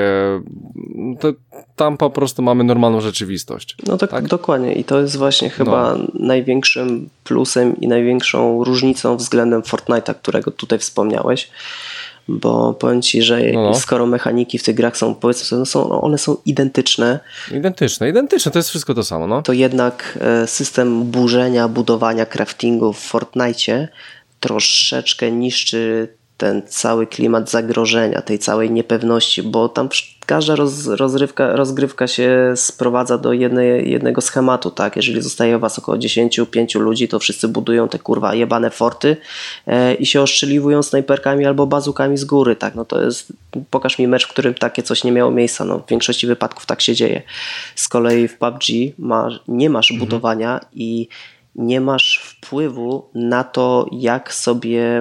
tam po prostu mamy normalną rzeczywistość. No tak, dokładnie. I to jest właśnie chyba największym plusem i największą różnicą względem Fortnite'a, którego tutaj wspomniałeś. Bo powiem ci, że skoro mechaniki w tych grach są, powiedzmy, one są identyczne. Identyczne, to jest wszystko to samo, no. To jednak system budowania craftingu w Fortnite'cie troszeczkę niszczy ten cały klimat zagrożenia, tej całej niepewności, bo tam każda rozgrywka się sprowadza do jednego schematu, tak? Jeżeli zostaje was około 10-5 ludzi, to wszyscy budują te jebane forty i się ostrzeliwują snajperkami albo bazukami z góry, tak? No to jest, pokaż mi mecz, w którym takie coś nie miało miejsca, no w większości wypadków tak się dzieje. Z kolei w PUBG nie masz budowania i nie masz wpływu na to, jak sobie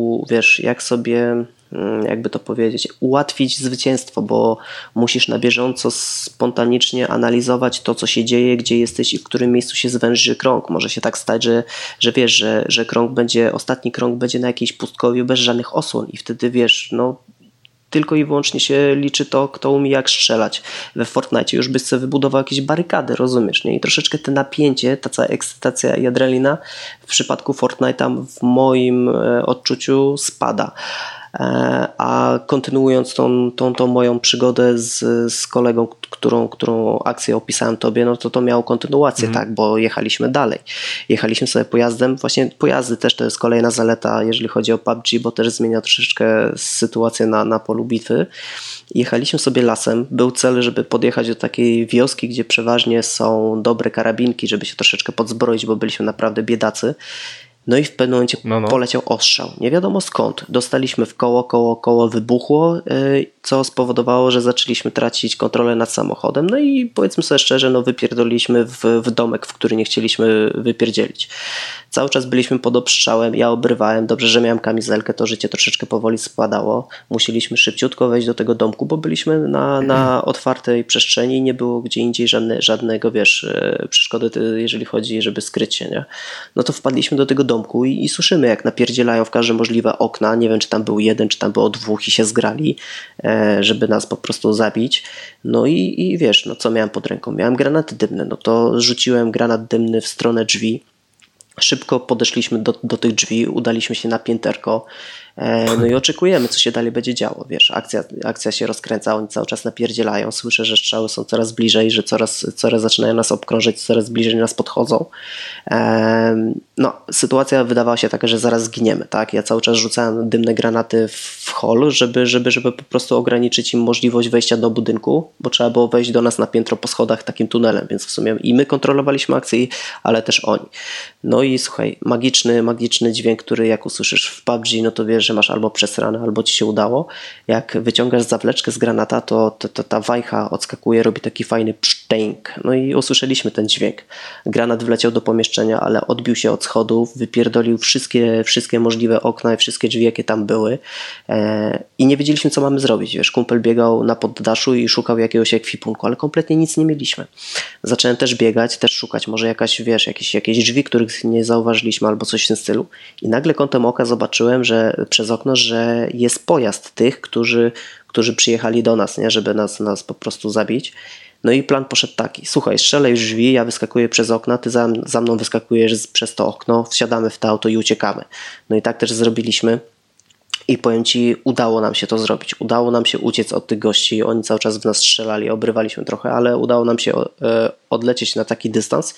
jakby to powiedzieć, ułatwić zwycięstwo, bo musisz na bieżąco spontanicznie analizować to, co się dzieje, gdzie jesteś i w którym miejscu się zwęży krąg. Może się tak stać, że wiesz, że ostatni krąg będzie na jakiejś pustkowiu bez żadnych osłon i wtedy wiesz, tylko i wyłącznie się liczy to, kto umie jak strzelać. We Fortnite już byś sobie wybudował jakieś barykady, rozumiesz, nie? I troszeczkę te napięcie, ta cała ekscytacja i adrenalina w przypadku Fortnite'a w moim odczuciu spada. A kontynuując tą moją przygodę z kolegą, którą akcję opisałem tobie, no to miało kontynuację, tak, bo jechaliśmy dalej. Jechaliśmy sobie pojazdem, właśnie pojazdy też to jest kolejna zaleta, jeżeli chodzi o PUBG, bo też zmienia troszeczkę sytuację na polu bitwy. Jechaliśmy sobie lasem, był cel, żeby podjechać do takiej wioski, gdzie przeważnie są dobre karabinki, żeby się troszeczkę podzbroić, bo byliśmy naprawdę biedacy. No i w pewnym momencie poleciał ostrzał. Nie wiadomo skąd. Dostaliśmy w koło wybuchło, co spowodowało, że zaczęliśmy tracić kontrolę nad samochodem. No i powiedzmy sobie szczerze, wypierdoliliśmy w domek, w który nie chcieliśmy wypierdzielić. Cały czas byliśmy pod obstrzałem, ja obrywałem. Dobrze, że miałem kamizelkę, to życie troszeczkę powoli spadało. Musieliśmy szybciutko wejść do tego domku, bo byliśmy na otwartej przestrzeni i nie było gdzie indziej żadnego, przeszkody, jeżeli chodzi, żeby skryć się, nie? No to wpadliśmy do tego domku i słyszymy, jak napierdzielają w każde możliwe okna. Nie wiem, czy tam był jeden, czy tam było dwóch i się zgrali, żeby nas po prostu zabić. No i wiesz, co miałem pod ręką? Miałem granaty dymne, no to rzuciłem granat dymny w stronę drzwi. Szybko podeszliśmy do tych drzwi, udaliśmy się na pięterko, no i oczekujemy, co się dalej będzie działo. Wiesz, akcja się rozkręca, oni cały czas napierdzielają, słyszę, że strzały są coraz bliżej, że coraz zaczynają nas obkrążać, coraz bliżej nas podchodzą. Sytuacja wydawała się taka, że zaraz zginiemy, tak? Ja cały czas rzucałem dymne granaty w hol, żeby po prostu ograniczyć im możliwość wejścia do budynku, bo trzeba było wejść do nas na piętro po schodach takim tunelem, więc w sumie i my kontrolowaliśmy akcję, ale też oni. No i słuchaj, magiczny dźwięk, który jak usłyszysz w PUBG, no to wiesz, że masz albo przesrane, albo ci się udało. Jak wyciągasz zawleczkę z granata, to ta wajcha odskakuje, robi taki fajny pszczęk. No i usłyszeliśmy ten dźwięk. Granat wleciał do pomieszczenia, ale odbił się od schodów, wypierdolił wszystkie możliwe okna i wszystkie drzwi, jakie tam były. I nie wiedzieliśmy, co mamy zrobić. Wiesz, kumpel biegał na poddaszu i szukał jakiegoś ekwipunku, ale kompletnie nic nie mieliśmy. Zacząłem też biegać, też szukać, może jakieś drzwi, których nie zauważyliśmy albo coś w tym stylu. I nagle kątem oka zobaczyłem, że przez okno, że jest pojazd tych, którzy przyjechali do nas, nie, żeby nas po prostu zabić. No i plan poszedł taki: słuchaj, strzelaj w drzwi, ja wyskakuję przez okna, ty za mną wyskakujesz przez to okno, wsiadamy w to auto i uciekamy. No i tak też zrobiliśmy. I powiem ci, udało nam się to zrobić. Udało nam się uciec od tych gości. Oni cały czas w nas strzelali, obrywaliśmy trochę, ale udało nam się odlecieć na taki dystans,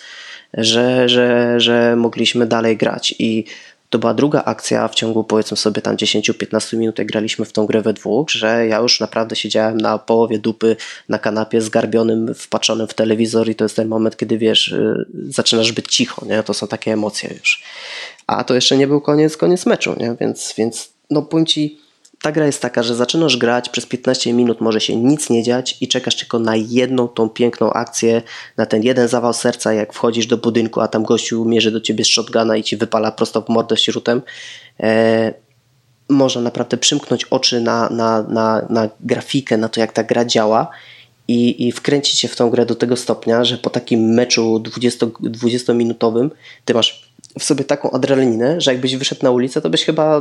że mogliśmy dalej grać. I to była druga akcja w ciągu, powiedzmy sobie, tam 10-15 minut, jak graliśmy w tą grę we dwóch, że ja już naprawdę siedziałem na połowie dupy na kanapie, zgarbionym, wpatrzonym w telewizor, i to jest ten moment, kiedy wiesz, zaczynasz być cicho, nie? To są takie emocje już. A to jeszcze nie był koniec meczu, nie? Więc no powiem ci, ta gra jest taka, że zaczynasz grać, przez 15 minut może się nic nie dziać i czekasz tylko na jedną tą piękną akcję, na ten jeden zawał serca, jak wchodzisz do budynku, a tam gościu mierzy do ciebie z shotguna i ci wypala prosto w mordę śrutem. Można naprawdę przymknąć oczy na grafikę, na to, jak ta gra działa i wkręcić się w tą grę do tego stopnia, że po takim meczu 20-minutowym ty masz w sobie taką adrenalinę, że jakbyś wyszedł na ulicę, to byś chyba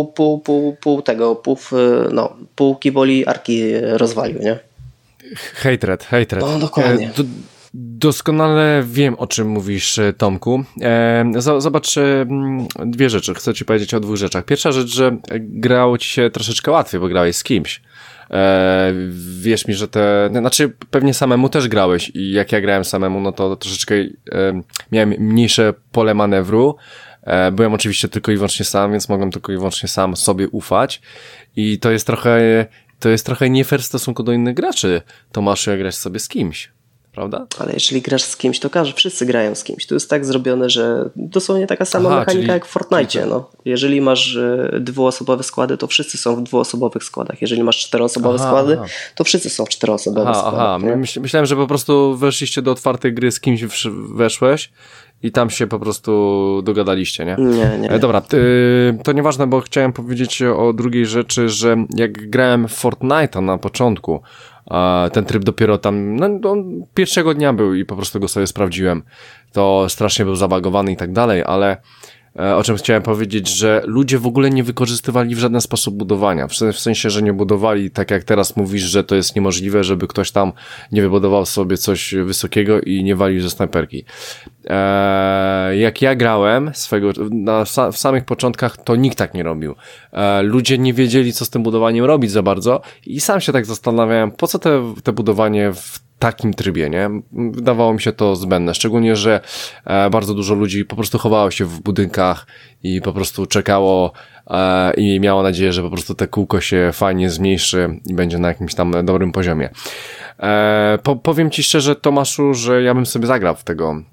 pół kiboli arki rozwalił, nie? Hatred. No dokładnie. Doskonale wiem, o czym mówisz, Tomku. Zobacz, dwie rzeczy. Chcę ci powiedzieć o dwóch rzeczach. Pierwsza rzecz, że grało ci się troszeczkę łatwiej, bo grałeś z kimś. Wierz mi, że znaczy pewnie samemu też grałeś i jak ja grałem samemu, no to troszeczkę miałem mniejsze pole manewru. Byłem oczywiście tylko i wyłącznie sam, więc mogłem tylko i wyłącznie sam sobie ufać i to jest trochę nie fair w stosunku do innych graczy, Tomaszu, jak grasz sobie z kimś. Prawda? Ale jeżeli grasz z kimś, to wszyscy grają z kimś. To jest tak zrobione, że dosłownie taka sama mechanika jak w Fortnite. No. Jeżeli masz dwuosobowe składy, to wszyscy są w dwuosobowych składach. Jeżeli masz czteroosobowe składy, to wszyscy są w czteroosobowych składach. Myślałem, że po prostu weszliście do otwartej gry, z kimś weszłeś i tam się po prostu dogadaliście, nie? Nie. Dobra, to nieważne, bo chciałem powiedzieć o drugiej rzeczy, że jak grałem w Fortnite'a na początku, ten tryb dopiero tam, on pierwszego dnia był i po prostu go sobie sprawdziłem, to strasznie był zabagowany i tak dalej, ale o czym chciałem powiedzieć, że ludzie w ogóle nie wykorzystywali w żaden sposób budowania, w sensie, że nie budowali, tak jak teraz mówisz, że to jest niemożliwe, żeby ktoś tam nie wybudował sobie coś wysokiego i nie walił ze snajperki. Jak ja grałem w samych początkach, to nikt tak nie robił. Ludzie nie wiedzieli, co z tym budowaniem robić za bardzo i sam się tak zastanawiałem, po co te budowanie w takim trybie, nie? Wydawało mi się to zbędne, szczególnie, że bardzo dużo ludzi po prostu chowało się w budynkach i po prostu czekało i miało nadzieję, że po prostu te kółko się fajnie zmniejszy i będzie na jakimś tam dobrym poziomie. Powiem ci szczerze, Tomaszu, że ja bym sobie zagrał w tego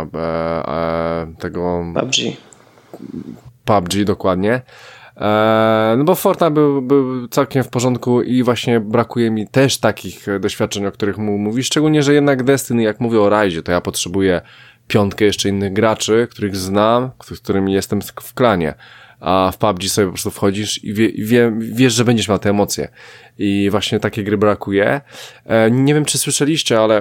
PUBG dokładnie. No bo Fortnite był całkiem w porządku i właśnie brakuje mi też takich doświadczeń, o których mówisz, szczególnie, że jednak Destiny, jak mówię o Rajdzie, to ja potrzebuję 5 jeszcze innych graczy, których znam, z którymi jestem w klanie, a w PUBG sobie po prostu wchodzisz i wiesz, że będziesz miał te emocje i właśnie takiej gry brakuje. Nie wiem, czy słyszeliście, ale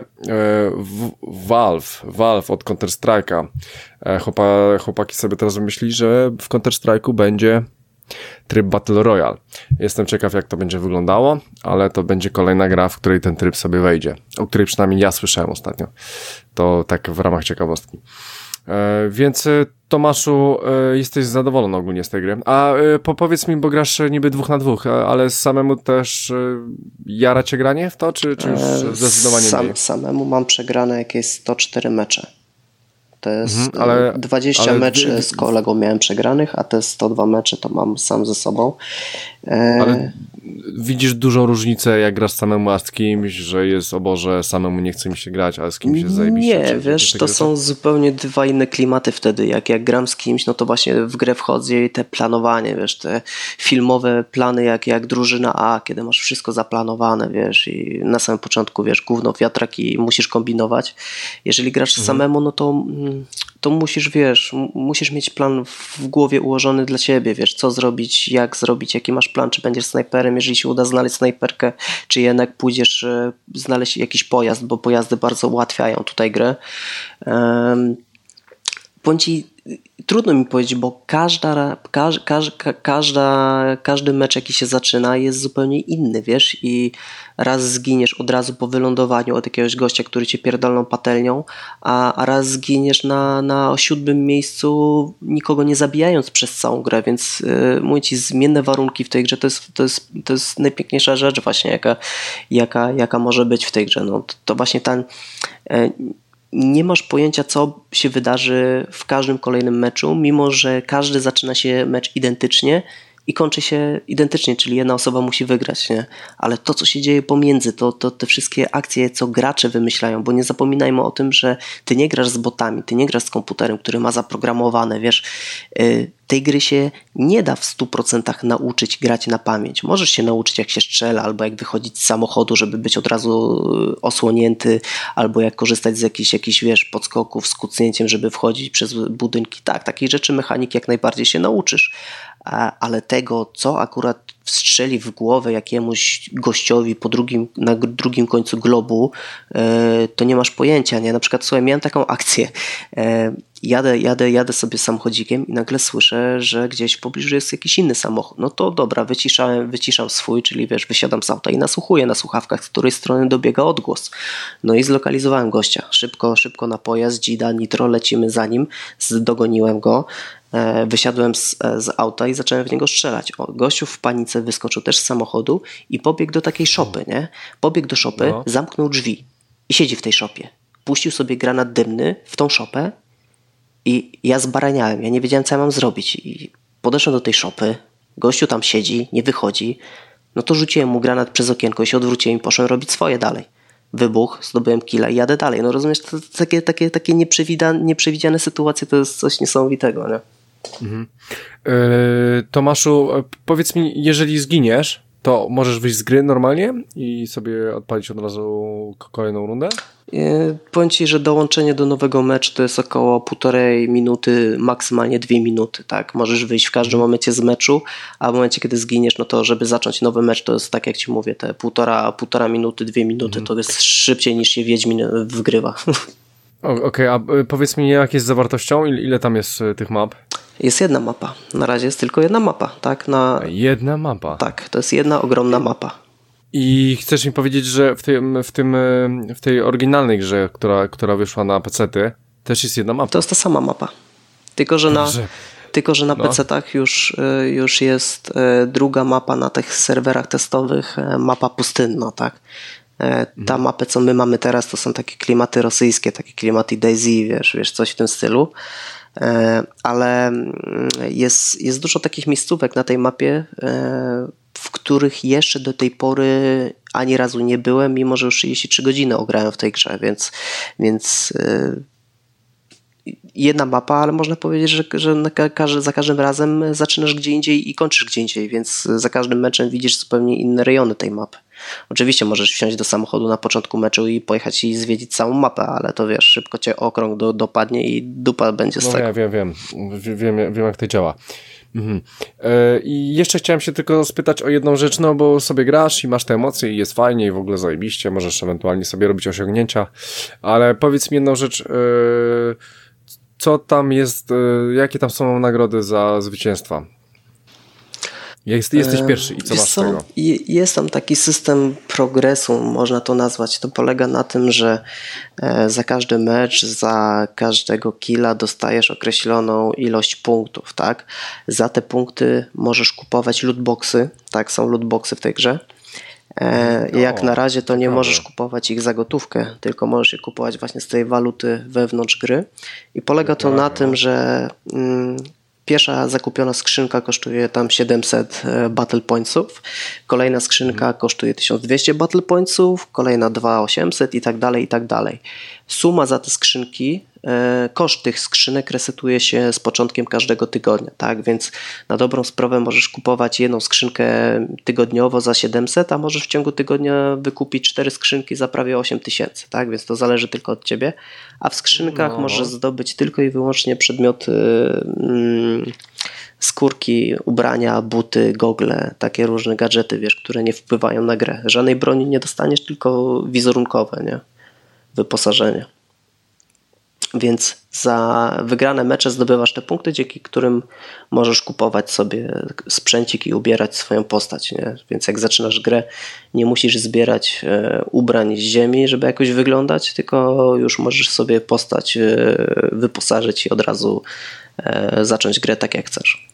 Valve od Counter-Strike'a, chłopaki sobie teraz wymyślili, że w Counter-Strike'u będzie tryb Battle Royale. Jestem ciekaw, jak to będzie wyglądało, ale to będzie kolejna gra, w której ten tryb sobie wejdzie, o której przynajmniej ja słyszałem ostatnio. To tak w ramach ciekawostki. Więc Tomaszu, jesteś zadowolony ogólnie z tej gry. A powiedz mi, bo grasz niby 2 na 2, ale samemu też jara cię granie w to, czy już zdecydowanie mniej? Samemu mam przegrane jakieś 104 mecze. To jest 20 meczy z kolegą miałem przegranych, a te 102 mecze to mam sam ze sobą. Ale widzisz dużą różnicę, jak grasz samemu, a z kimś, że jest, o Boże, samemu nie chce mi się grać, a z kimś jest zajebiście. Nie, wiesz, to są zupełnie dwa inne klimaty wtedy. Jak gram z kimś, no to właśnie w grę wchodzę i te planowanie, wiesz, te filmowe plany jak drużyna A, kiedy masz wszystko zaplanowane, wiesz, i na samym początku, wiesz, gówno wiatrak i musisz kombinować. Jeżeli grasz samemu, no to musisz, wiesz, musisz mieć plan w głowie ułożony dla ciebie, wiesz, co zrobić, jak zrobić, jaki masz plan, czy będziesz snajperem, jeżeli się uda znaleźć snajperkę, czy jednak pójdziesz znaleźć jakiś pojazd, bo pojazdy bardzo ułatwiają tutaj grę. Bądź trudno mi powiedzieć, bo każdy mecz, jaki się zaczyna, jest zupełnie inny, wiesz, i raz zginiesz od razu po wylądowaniu od jakiegoś gościa, który cię pierdolną patelnią, a raz zginiesz na 7. miejscu, nikogo nie zabijając przez całą grę, więc mówię ci, zmienne warunki w tej grze to jest najpiękniejsza rzecz właśnie, jaka może być w tej grze. No, to właśnie nie masz pojęcia, co się wydarzy w każdym kolejnym meczu, mimo że każdy zaczyna się mecz identycznie i kończy się identycznie, czyli jedna osoba musi wygrać, nie? Ale to, co się dzieje pomiędzy, to te wszystkie akcje, co gracze wymyślają, bo nie zapominajmy o tym, że ty nie grasz z botami, ty nie grasz z komputerem, który ma zaprogramowane, wiesz, tej gry się nie da w 100% nauczyć grać na pamięć. Możesz się nauczyć, jak się strzela, albo jak wychodzić z samochodu, żeby być od razu osłonięty, albo jak korzystać z jakichś wiesz, podskoków z kucnięciem, żeby wchodzić przez budynki. Tak, takich rzeczy mechanik jak najbardziej się nauczysz, ale tego, co akurat strzeli w głowę jakiemuś gościowi na drugim końcu globu, to nie masz pojęcia, nie? Na przykład, słuchaj, miałem taką akcję. Jadę sobie samochodzikiem i nagle słyszę, że gdzieś w pobliżu jest jakiś inny samochód. No to dobra, wyciszam swój, czyli wiesz, wysiadam z auta i nasłuchuję na słuchawkach, z której strony dobiega odgłos. No i zlokalizowałem gościa. Szybko na pojazd, dzida, nitro, lecimy za nim, dogoniłem go. Wysiadłem z auta i zacząłem w niego strzelać. Gościu w panice wyskoczył też z samochodu i pobiegł do takiej szopy, nie? Pobiegł do szopy, zamknął drzwi i siedzi w tej szopie. Puścił sobie granat dymny w tą szopę i ja zbaraniałem. Ja nie wiedziałem, co ja mam zrobić. I podeszłem do tej szopy, gościu tam siedzi, nie wychodzi. No to rzuciłem mu granat przez okienko i się odwróciłem i poszedłem robić swoje dalej. Wybuch, zdobyłem killa i jadę dalej. No rozumiesz, to takie nieprzewidziane sytuacje to jest coś niesamowitego, nie? Mhm. Tomaszu, powiedz mi, jeżeli zginiesz, to możesz wyjść z gry normalnie i sobie odpalić od razu kolejną rundę? Powiem ci, że dołączenie do nowego meczu to jest około 1,5 minuty, maksymalnie 2 minuty, tak? Możesz wyjść w każdym momencie z meczu, a w momencie, kiedy zginiesz, no to żeby zacząć nowy mecz, to jest tak jak ci mówię, te 1,5 minuty, 2 minuty, to jest szybciej niż się Wiedźmin wgrywa. Okej, a powiedz mi, jak jest z zawartością? Ile tam jest tych map? Jest jedna mapa. Na razie jest tylko jedna mapa, tak? Jedna mapa? Tak, to jest jedna ogromna mapa. I chcesz mi powiedzieć, że w tej oryginalnej grze, która wyszła na PC-ty, też jest jedna mapa? To jest ta sama mapa. Tylko, że na PC-tach już jest druga mapa na tych serwerach testowych, mapa pustynna, tak? Ta mapa, co my mamy teraz, to są takie klimaty rosyjskie, takie klimaty DayZ, wiesz, coś w tym stylu. Ale jest dużo takich miejscówek na tej mapie, w których jeszcze do tej pory ani razu nie byłem, mimo że już 33 godziny ograłem w tej grze, więc jedna mapa, ale można powiedzieć, że za każdym razem zaczynasz gdzie indziej i kończysz gdzie indziej, więc za każdym meczem widzisz zupełnie inne rejony tej mapy. Oczywiście możesz wsiąść do samochodu na początku meczu i pojechać i zwiedzić całą mapę, ale to wiesz, szybko cię okrąg dopadnie i dupa będzie z tego. Wiem jak to działa. Mhm. I jeszcze chciałem się tylko spytać o jedną rzecz, no bo sobie grasz i masz te emocje i jest fajnie i w ogóle zajebiście, możesz ewentualnie sobie robić osiągnięcia, ale powiedz mi jedną rzecz, co tam jest, jakie tam są nagrody za zwycięstwa? Jesteś pierwszy i co masz z tego? Jest tam taki system progresu, można to nazwać. To polega na tym, że za każdy mecz, za każdego killa dostajesz określoną ilość punktów, tak? Za te punkty możesz kupować lootboxy, tak? Są lootboxy w tej grze. Jak na razie to nie możesz kupować ich za gotówkę, tylko możesz je kupować właśnie z tej waluty wewnątrz gry. I polega to na tym, że pierwsza zakupiona skrzynka kosztuje tam 700 battle pointsów, kolejna skrzynka kosztuje 1200 battle pointsów, kolejna 2800 i tak dalej, i tak dalej. Suma za te skrzynki, koszt tych skrzynek resetuje się z początkiem każdego tygodnia, tak? Więc na dobrą sprawę możesz kupować jedną skrzynkę tygodniowo za 700, a możesz w ciągu tygodnia wykupić 4 skrzynki za prawie 8000, tak? Więc to zależy tylko od ciebie, a w skrzynkach możesz zdobyć tylko i wyłącznie przedmioty, skórki, ubrania, buty, gogle, takie różne gadżety, wiesz, które nie wpływają na grę. Żadnej broni nie dostaniesz, tylko wizerunkowe, nie? Wyposażenie. Więc za wygrane mecze zdobywasz te punkty, dzięki którym możesz kupować sobie sprzęcik i ubierać swoją postać, nie? Więc jak zaczynasz grę, nie musisz zbierać ubrań z ziemi, żeby jakoś wyglądać, tylko już możesz sobie postać wyposażyć i od razu zacząć grę tak jak chcesz.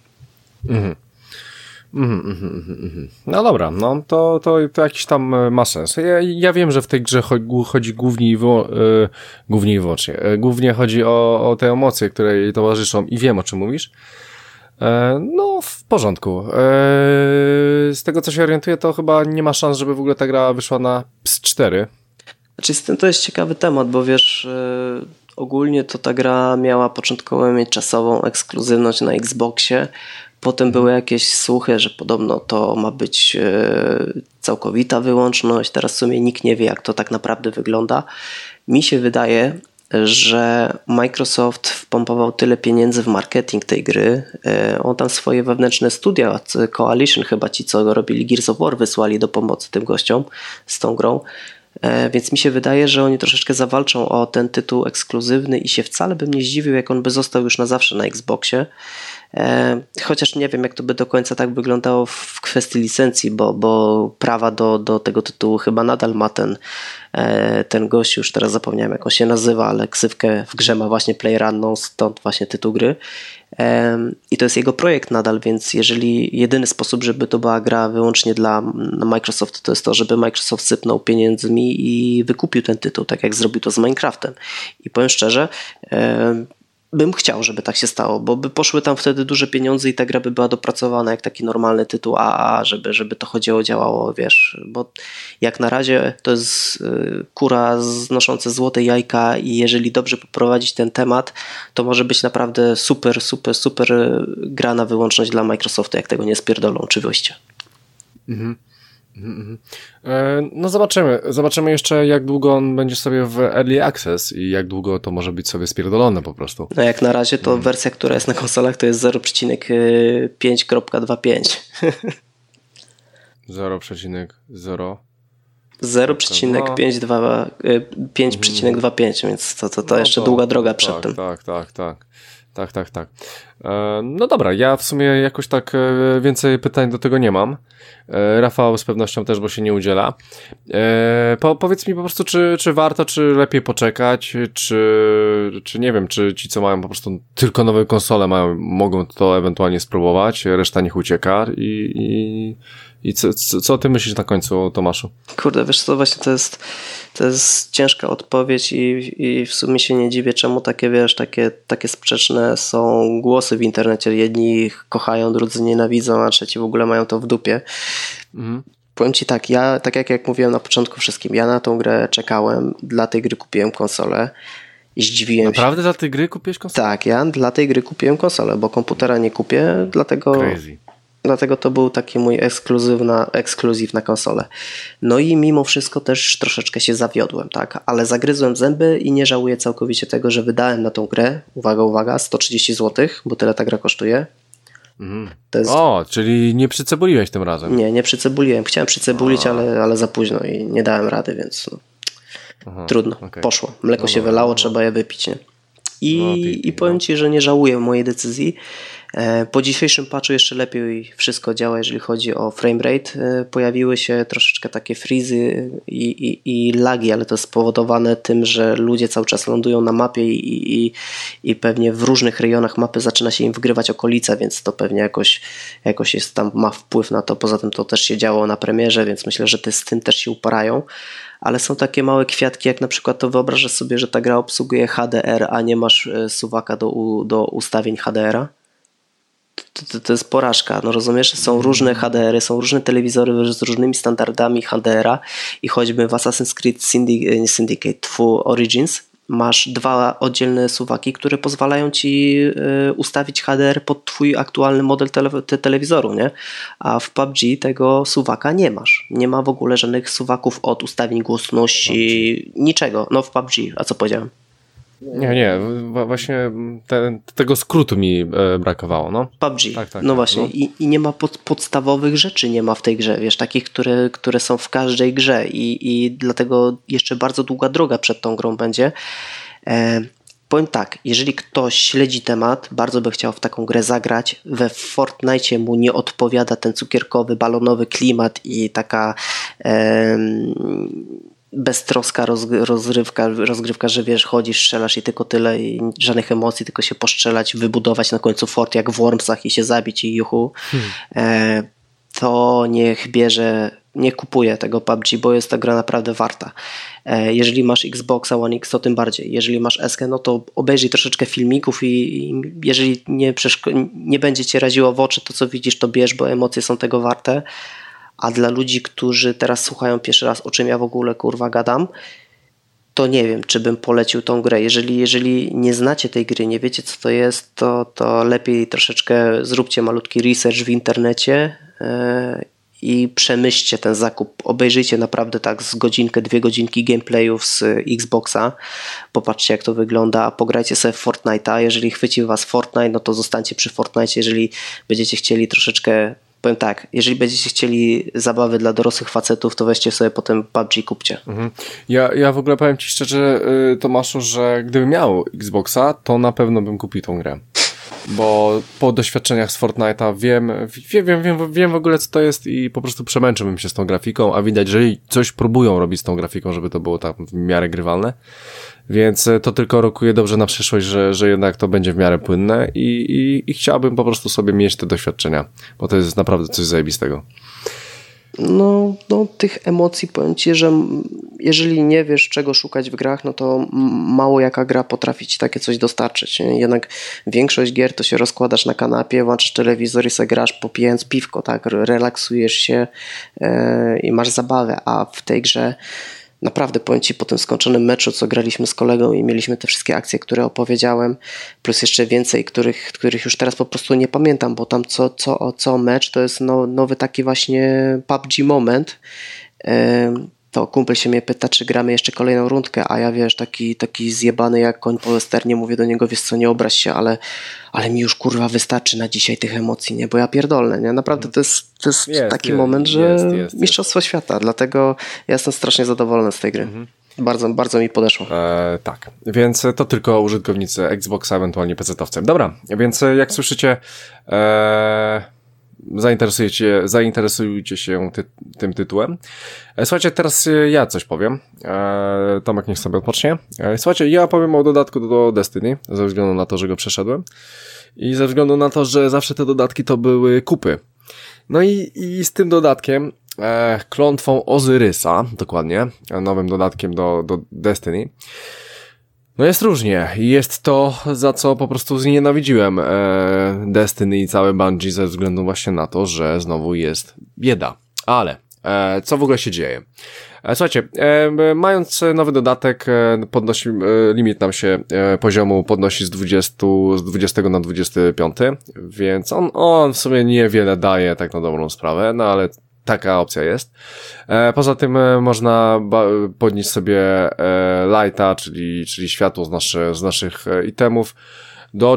No dobra, no to jakiś tam ma sens. Ja wiem, że w tej grze chodzi głównie i wyłącznie. Głównie chodzi o te emocje, które jej towarzyszą i wiem, o czym mówisz. No, w porządku. Z tego, co się orientuję, to chyba nie ma szans, żeby w ogóle ta gra wyszła na PS4. Znaczy, z tym to jest ciekawy temat, bo wiesz, ogólnie to ta gra miała początkowo mieć czasową ekskluzywność na Xboxie. Potem były jakieś słuchy, że podobno to ma być całkowita wyłączność. Teraz w sumie nikt nie wie, jak to tak naprawdę wygląda. Mi się wydaje, że Microsoft wpompował tyle pieniędzy w marketing tej gry. On tam swoje wewnętrzne studia, Coalition chyba ci, co robili Gears of War, wysłali do pomocy tym gościom z tą grą. Więc mi się wydaje, że oni troszeczkę zawalczą o ten tytuł ekskluzywny i się wcale bym nie zdziwił, jak on by został już na zawsze na Xboxie. Chociaż nie wiem, jak to by do końca tak wyglądało w kwestii licencji, bo prawa do tego tytułu chyba nadal ma ten gość, już teraz zapomniałem, jak on się nazywa, ale ksywkę w grze ma właśnie PlayerUnknown's, stąd właśnie tytuł gry. I to jest jego projekt nadal, więc jeżeli jedyny sposób, żeby to była gra wyłącznie dla Microsoft, to jest to, żeby Microsoft sypnął pieniędzmi i wykupił ten tytuł, tak jak zrobił to z Minecraftem. I powiem szczerze, bym chciał, żeby tak się stało, bo by poszły tam wtedy duże pieniądze i ta gra by była dopracowana jak taki normalny tytuł AAA, żeby to działało, wiesz, bo jak na razie to jest kura znosząca złote jajka i jeżeli dobrze poprowadzić ten temat, to może być naprawdę super gra na wyłączność dla Microsoftu, jak tego nie spierdolą oczywiście. No zobaczymy jeszcze, jak długo on będzie sobie w Early Access i jak długo to może być sobie spierdolone po prostu. No jak na razie to wersja, która jest na konsolach, to jest 0,5.25. 0,0 5,25, więc to jeszcze długa droga przed tym. Tak. No dobra, ja w sumie jakoś tak więcej pytań do tego nie mam. Rafał z pewnością też, bo się nie udziela. Powiedz mi po prostu, czy warto, czy lepiej poczekać, czy nie wiem, czy ci, co mają po prostu tylko nowe konsole, mogą to ewentualnie spróbować, reszta niech ucieka i co ty myślisz na końcu, Tomaszu? Kurde, wiesz co, właśnie to jest ciężka odpowiedź i w sumie się nie dziwię, czemu takie sprzeczne są głosy w internecie. Jedni ich kochają, drudzy nienawidzą, a trzeci w ogóle mają to w dupie. Powiem ci tak, ja tak jak mówiłem na początku wszystkim, ja na tą grę czekałem, dla tej gry kupiłem konsolę. Zdziwiłem się. Naprawdę dla tej gry kupiłeś konsolę? Tak, ja dla tej gry kupiłem konsolę, bo komputera nie kupię, dlatego to był taki mój ekskluzyw na konsolę. No i mimo wszystko też troszeczkę się zawiodłem, tak, ale zagryzłem zęby i nie żałuję całkowicie tego, że wydałem na tą grę, uwaga, 130 zł, bo tyle ta gra kosztuje. Czyli nie przycebuliłeś tym razem. Nie przycebuliłem. Chciałem przycebulić, ale za późno i nie dałem rady, więc trudno. Okay. Poszło. Mleko się wylało, trzeba je wypić, nie? I powiem ci, że nie żałuję mojej decyzji. Po dzisiejszym patchu jeszcze lepiej wszystko działa, jeżeli chodzi o framerate. Pojawiły się troszeczkę takie freezy i lagi, ale to jest spowodowane tym, że ludzie cały czas lądują na mapie i pewnie w różnych rejonach mapy zaczyna się im wgrywać okolica, więc to pewnie jakoś jest tam, ma wpływ na to. Poza tym to też się działo na premierze, więc myślę, że z tym też się uparają. Ale są takie małe kwiatki, jak na przykład to wyobrażasz sobie, że ta gra obsługuje HDR, a nie masz suwaka do ustawień HDR-a? to jest porażka, no rozumiesz? Są różne HDR-y, są różne telewizory z różnymi standardami HDR-a i choćby w Assassin's Creed Syndicate 2 Origins masz 2 oddzielne suwaki, które pozwalają ci ustawić HDR pod twój aktualny model telewizoru, nie? A w PUBG tego suwaka nie masz. Nie ma w ogóle żadnych suwaków od ustawień głośności, niczego. No w PUBG, a co powiedziałem? Nie, właśnie tego skrótu mi brakowało, no. PUBG, no właśnie. I nie ma podstawowych rzeczy, nie ma w tej grze, wiesz, takich, które są w każdej grze i dlatego jeszcze bardzo długa droga przed tą grą będzie. Powiem tak, jeżeli ktoś śledzi temat, bardzo by chciał w taką grę zagrać, we Fortnite mu nie odpowiada ten cukierkowy, balonowy klimat i taka beztroska rozgrywka, że wiesz, chodzisz, strzelasz i tylko tyle i żadnych emocji, tylko się postrzelać, wybudować na końcu fort jak w Wormsach i się zabić i juhu. To niech bierze, nie kupuje tego PUBG, bo jest ta gra naprawdę warta. Jeżeli masz Xboxa One X, to tym bardziej. Jeżeli masz SK, no to obejrzyj troszeczkę filmików i jeżeli nie będzie cię raziło w oczy to, co widzisz, to bierz, bo emocje są tego warte. A dla ludzi, którzy teraz słuchają pierwszy raz, o czym ja w ogóle kurwa gadam, to nie wiem, czy bym polecił tą grę. Jeżeli nie znacie tej gry, nie wiecie co to jest, to lepiej troszeczkę zróbcie malutki research w internecie i przemyślcie ten zakup. Obejrzyjcie naprawdę tak z godzinkę, 2 godzinki gameplayów z Xboxa. Popatrzcie jak to wygląda, a pograjcie sobie w Fortnite'a. Jeżeli chwyci was Fortnite, no to zostańcie przy Fortnite. Jeżeli będziecie chcieli troszeczkę, powiem tak, jeżeli będziecie chcieli zabawy dla dorosłych facetów, to weźcie sobie potem PUBG, kupcie. Ja w ogóle powiem ci szczerze, Tomaszu, że gdybym miał Xboxa, to na pewno bym kupił tą grę. Bo po doświadczeniach z Fortnite'a wiem w ogóle co to jest i po prostu przemęczyłbym się z tą grafiką, a widać, że coś próbują robić z tą grafiką, żeby to było tak w miarę grywalne. Więc to tylko rokuje dobrze na przyszłość, że jednak to będzie w miarę płynne i chciałbym po prostu sobie mieć te doświadczenia, bo to jest naprawdę coś zajebistego. No tych emocji powiem ci, że jeżeli nie wiesz czego szukać w grach, no to mało jaka gra potrafi ci takie coś dostarczyć. Nie? Jednak większość gier to się rozkładasz na kanapie, włączasz telewizor i sobie grasz popijając piwko, tak, relaksujesz się i masz zabawę, a w tej grze naprawdę powiem ci, po tym skończonym meczu, co graliśmy z kolegą i mieliśmy te wszystkie akcje, które opowiedziałem, plus jeszcze więcej, których już teraz po prostu nie pamiętam, bo tam co mecz to jest nowy taki właśnie PUBG moment. To kumpel się mnie pyta, czy gramy jeszcze kolejną rundkę, a ja wiesz, taki zjebany jak koń po westernie, mówię do niego, wiesz co, nie obraź się, ale mi już kurwa wystarczy na dzisiaj tych emocji, nie, bo ja pierdolę, nie, naprawdę to jest taki moment, że mistrzostwo świata, dlatego ja jestem strasznie zadowolony z tej gry. Bardzo, bardzo mi podeszło. Tak, więc to tylko użytkownicy Xboxa, ewentualnie PC-towcy. Dobra, więc jak słyszycie, zainteresujcie się tym tytułem. Słuchajcie, teraz ja coś powiem. Tomek niech sobie odpocznie. Słuchajcie, ja powiem o dodatku do Destiny, ze względu na to, że go przeszedłem i ze względu na to, że zawsze te dodatki to były kupy. No i z tym dodatkiem, klątwą Ozyrysa, dokładnie, nowym dodatkiem do Destiny, no jest różnie. Jest to, za co po prostu znienawidziłem Destiny i całe Bungie ze względu właśnie na to, że znowu jest bieda. Ale co w ogóle się dzieje? Słuchajcie, mając nowy dodatek, podnosi limit nam się poziomu podnosi z 20 na 25, więc on w sumie niewiele daje tak na dobrą sprawę, no ale taka opcja jest. Poza tym można podnieść sobie lighta, czyli światło z naszych itemów do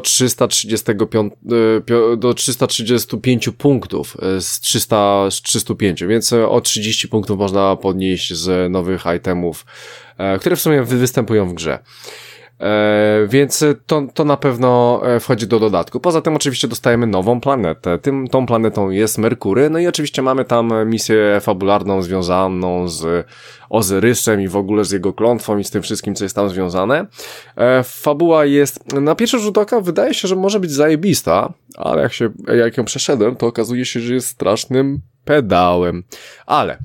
335 punktów z 305, więc o 30 punktów można podnieść z nowych itemów, które w sumie występują w grze. Więc to na pewno wchodzi do dodatku. Poza tym oczywiście dostajemy nową planetę. Tą planetą jest Merkury, no i oczywiście mamy tam misję fabularną związaną z Ozyrysem i w ogóle z jego klątwą i z tym wszystkim, co jest tam związane. Fabuła jest, na pierwszy rzut oka wydaje się, że może być zajebista, ale jak ją przeszedłem, to okazuje się, że jest strasznym pedałem. Ale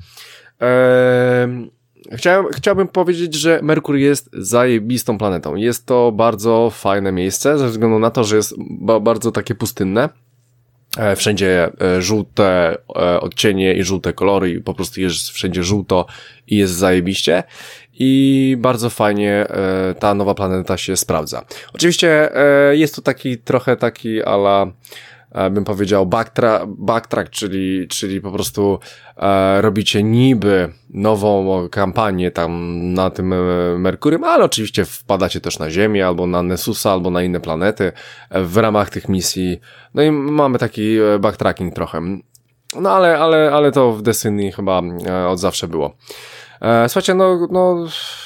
Chciałbym powiedzieć, że Merkur jest zajebistą planetą. Jest to bardzo fajne miejsce, ze względu na to, że jest bardzo takie pustynne. wszędzie żółte odcienie i żółte kolory i po prostu jest wszędzie żółto i jest zajebiście i bardzo fajnie ta nowa planeta się sprawdza. Oczywiście jest to trochę taki ala, bym powiedział backtrack, czyli po prostu robicie niby nową kampanię tam na tym Merkurium, ale oczywiście wpadacie też na Ziemię, albo na Nessusa, albo na inne planety w ramach tych misji. No i mamy taki backtracking trochę. No ale to w Destiny chyba od zawsze było. Słuchajcie, no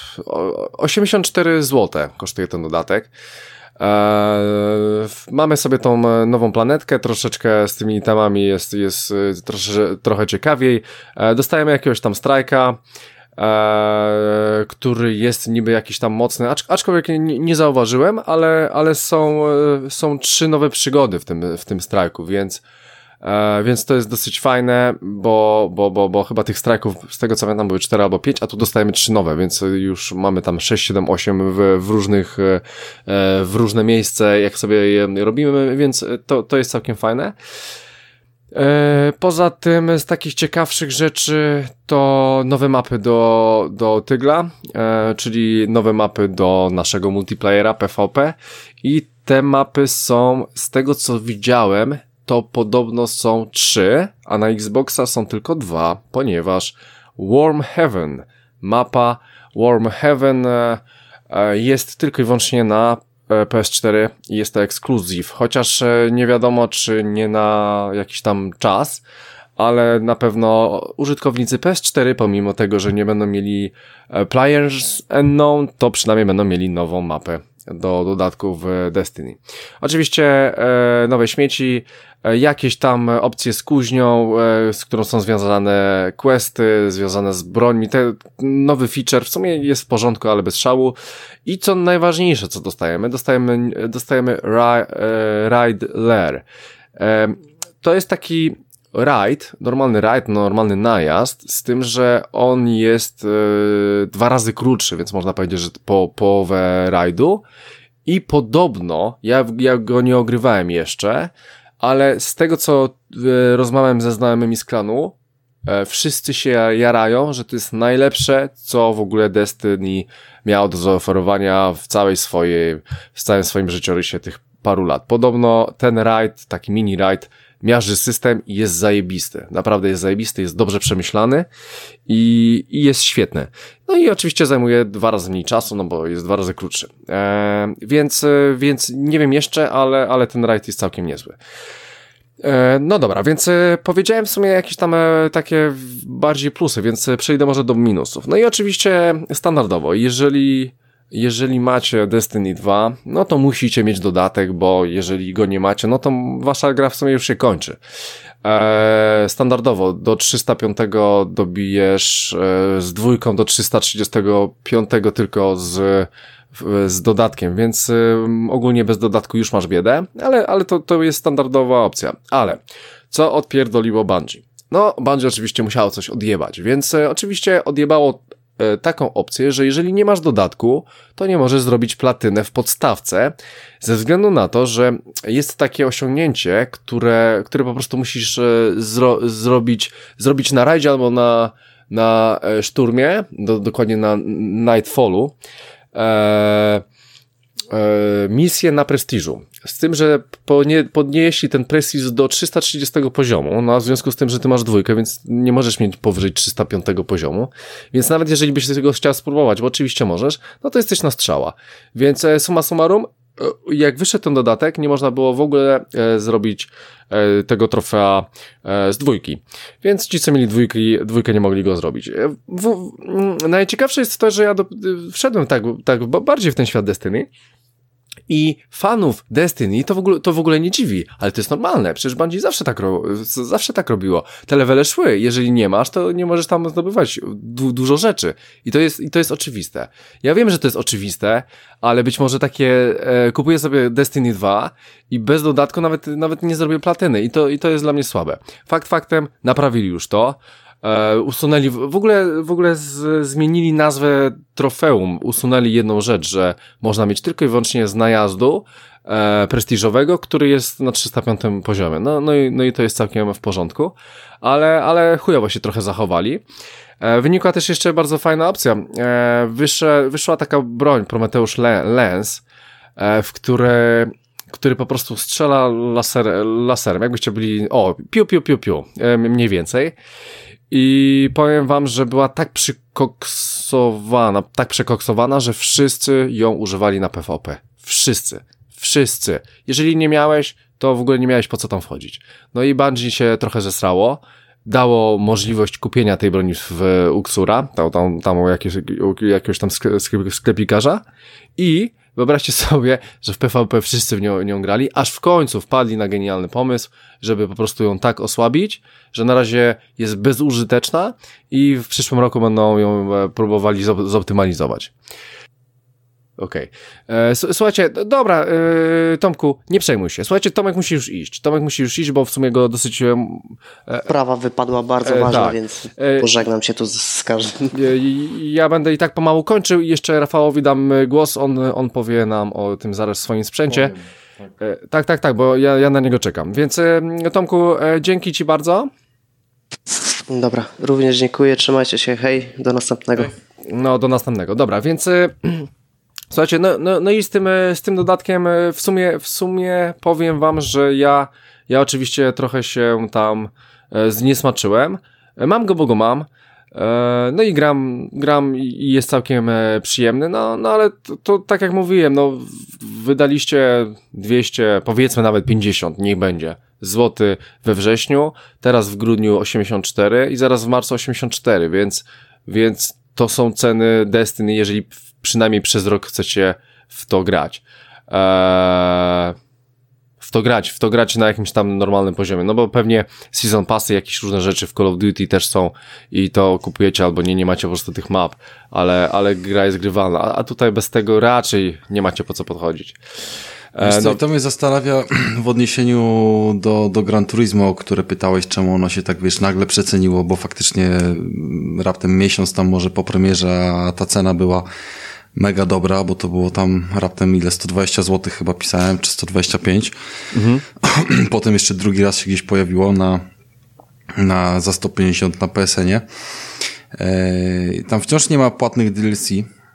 84 zł kosztuje ten dodatek. Mamy sobie tą nową planetkę, troszeczkę z tymi temami jest trochę ciekawiej. Dostajemy jakiegoś tam strajka, który jest niby jakiś tam mocny, aczkolwiek nie zauważyłem, ale są 3 nowe przygody w tym strajku, więc to jest dosyć fajne, bo chyba tych strajków, z tego co pamiętam, były 4 albo 5, a tu dostajemy 3 nowe, więc już mamy tam 6, 7, 8 w różne miejsce, jak sobie je robimy, więc to jest całkiem fajne. Poza tym z takich ciekawszych rzeczy to nowe mapy do Tygla, czyli nowe mapy do naszego multiplayera PvP i te mapy są, z tego co widziałem, to podobno są 3, a na Xboxa są tylko 2, ponieważ Warm Heaven, mapa Warm Heaven jest tylko i wyłącznie na PS4 i jest to ekskluzyw, chociaż nie wiadomo czy nie na jakiś tam czas, ale na pewno użytkownicy PS4, pomimo tego, że nie będą mieli Players Unknown, to przynajmniej będą mieli nową mapę do dodatku w Destiny. Oczywiście nowe śmieci, jakieś tam opcje z kuźnią, z którą są związane questy, związane z brońmi. Nowy feature w sumie jest w porządku, ale bez szału. I co najważniejsze, co dostajemy Ride Lair. To jest taki normalny najazd, z tym, że on jest 2 razy krótszy, więc można powiedzieć, że połowę rajdu i podobno, ja go nie ogrywałem jeszcze, ale z tego co rozmawiałem ze znajomymi z klanu, wszyscy się jarają, że to jest najlepsze, co w ogóle Destiny miało do zaoferowania w całym swoim życiorysie tych paru lat. Podobno ten rajd, taki mini rajd, miażdży system i jest zajebisty. Naprawdę jest zajebisty, jest dobrze przemyślany i jest świetny. No i oczywiście zajmuje 2 razy mniej czasu, no bo jest 2 razy krótszy. Więc nie wiem jeszcze, ale ten rajd jest całkiem niezły. No dobra, więc powiedziałem w sumie jakieś tam takie bardziej plusy, więc przejdę może do minusów. No i oczywiście standardowo, jeżeli macie Destiny 2, no to musicie mieć dodatek, bo jeżeli go nie macie, no to wasza gra w sumie już się kończy. Standardowo do 305 dobijesz z 2 do 335 tylko z dodatkiem, więc ogólnie bez dodatku już masz biedę, ale to jest standardowa opcja. Ale co odpierdoliło Bungie? No, Bungie oczywiście musiało coś odjebać, więc oczywiście odjebało taką opcję, że jeżeli nie masz dodatku, to nie możesz zrobić platynę w podstawce, ze względu na to, że jest takie osiągnięcie, które po prostu musisz zrobić na rajdzie albo na szturmie, dokładnie na Nightfallu, misję na prestiżu. Z tym, że podnieśli ten prestiż do 330 poziomu, no a w związku z tym, że ty masz 2, więc nie możesz mieć powyżej 305 poziomu, więc nawet jeżeli byś tego chciał spróbować, bo oczywiście możesz, no to jesteś na strzała. Więc summa summarum, jak wyszedł ten dodatek, nie można było w ogóle zrobić tego trofea z 2. Więc ci, co mieli 2 nie mogli go zrobić. Najciekawsze jest to, że ja wszedłem tak bardziej w ten świat Destiny i fanów Destiny to w ogóle nie dziwi, ale to jest normalne, przecież Bungie zawsze tak robiło. Te levele szły, jeżeli nie masz, to nie możesz tam zdobywać dużo rzeczy. I to jest oczywiste. Ja wiem, że to jest oczywiste, ale być może takie kupuję sobie Destiny 2 i bez dodatku nawet nie zrobię platyny i to jest dla mnie słabe. Faktem, naprawili już to. Usunęli, w ogóle zmienili nazwę trofeum, usunęli jedną rzecz, że można mieć tylko i wyłącznie z najazdu prestiżowego, który jest na 305 poziomie. No i to jest całkiem w porządku, ale chujowo się trochę zachowali. Wynikła też jeszcze bardzo fajna opcja. Wyszła taka broń, Prometeusz Lens, który po prostu strzela laserem, jakbyście byli, piu, mniej więcej. I powiem wam, że była tak przekoksowana, że wszyscy ją używali na PvP. Wszyscy. Jeżeli nie miałeś, to w ogóle nie miałeś po co tam wchodzić. No i Bungie się trochę zesrało, dało możliwość kupienia tej broni w Uxura, tam jakiegoś tam sklepikarza i wyobraźcie sobie, że w PvP wszyscy w nią grali, aż w końcu wpadli na genialny pomysł, żeby po prostu ją tak osłabić, że na razie jest bezużyteczna i w przyszłym roku będą ją próbowali zoptymalizować. Okej. Słuchajcie, dobra, Tomku, nie przejmuj się. Słuchajcie, Tomek musi już iść, bo w sumie go dosyć... Sprawa wypadła bardzo ważna, tak. Więc pożegnam się tu z każdym. Ja będę i tak pomału kończył i jeszcze Rafałowi dam głos, on powie nam o tym zaraz w swoim sprzęcie. Tak, bo ja na niego czekam. Więc Tomku, dzięki ci bardzo. Dobra, również dziękuję, trzymajcie się, hej, do następnego. No, do następnego, dobra, więc... Słuchajcie, no i z tym dodatkiem w sumie powiem wam, że ja oczywiście trochę się tam zniesmaczyłem. Mam go, bo go mam. No i gram i jest całkiem przyjemny, no ale to tak jak mówiłem, no wydaliście 200, powiedzmy nawet 50, niech będzie, złoty we wrześniu, teraz w grudniu 84 i zaraz w marcu 84, więc to są ceny Destiny, jeżeli przynajmniej przez rok chcecie w to grać. W to grać na jakimś tam normalnym poziomie, no bo pewnie season passy, jakieś różne rzeczy w Call of Duty też są i to kupujecie albo nie macie po prostu tych map, ale gra jest grywalna, a tutaj bez tego raczej nie macie po co podchodzić. To mnie zastanawia w odniesieniu do Gran Turismo, które pytałeś, czemu ono się tak, nagle przeceniło, bo faktycznie raptem miesiąc tam może po premierze, a ta cena była mega dobra, bo to było tam raptem 120 zł chyba pisałem, czy 125. Potem jeszcze drugi raz się gdzieś pojawiło za 150 na PSN-ie. Tam wciąż nie ma płatnych DLC.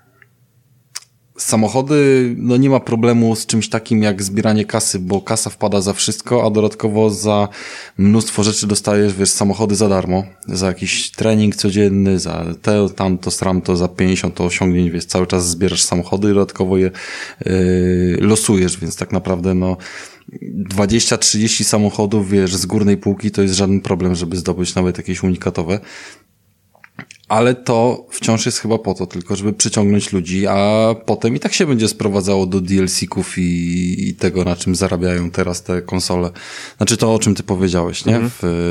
Samochody, no nie ma problemu z czymś takim jak zbieranie kasy, bo kasa wpada za wszystko, a dodatkowo za mnóstwo rzeczy dostajesz, samochody za darmo, za jakiś trening codzienny, za tamto, stramto, za 50 osiągnięć, cały czas zbierasz samochody i dodatkowo je losujesz, więc tak naprawdę 20-30 samochodów, z górnej półki to jest żaden problem, żeby zdobyć nawet jakieś unikatowe. Ale to wciąż jest chyba po to tylko, żeby przyciągnąć ludzi, a potem i tak się będzie sprowadzało do DLC-ków i tego, na czym zarabiają teraz te konsole. Znaczy to, o czym ty powiedziałeś, nie?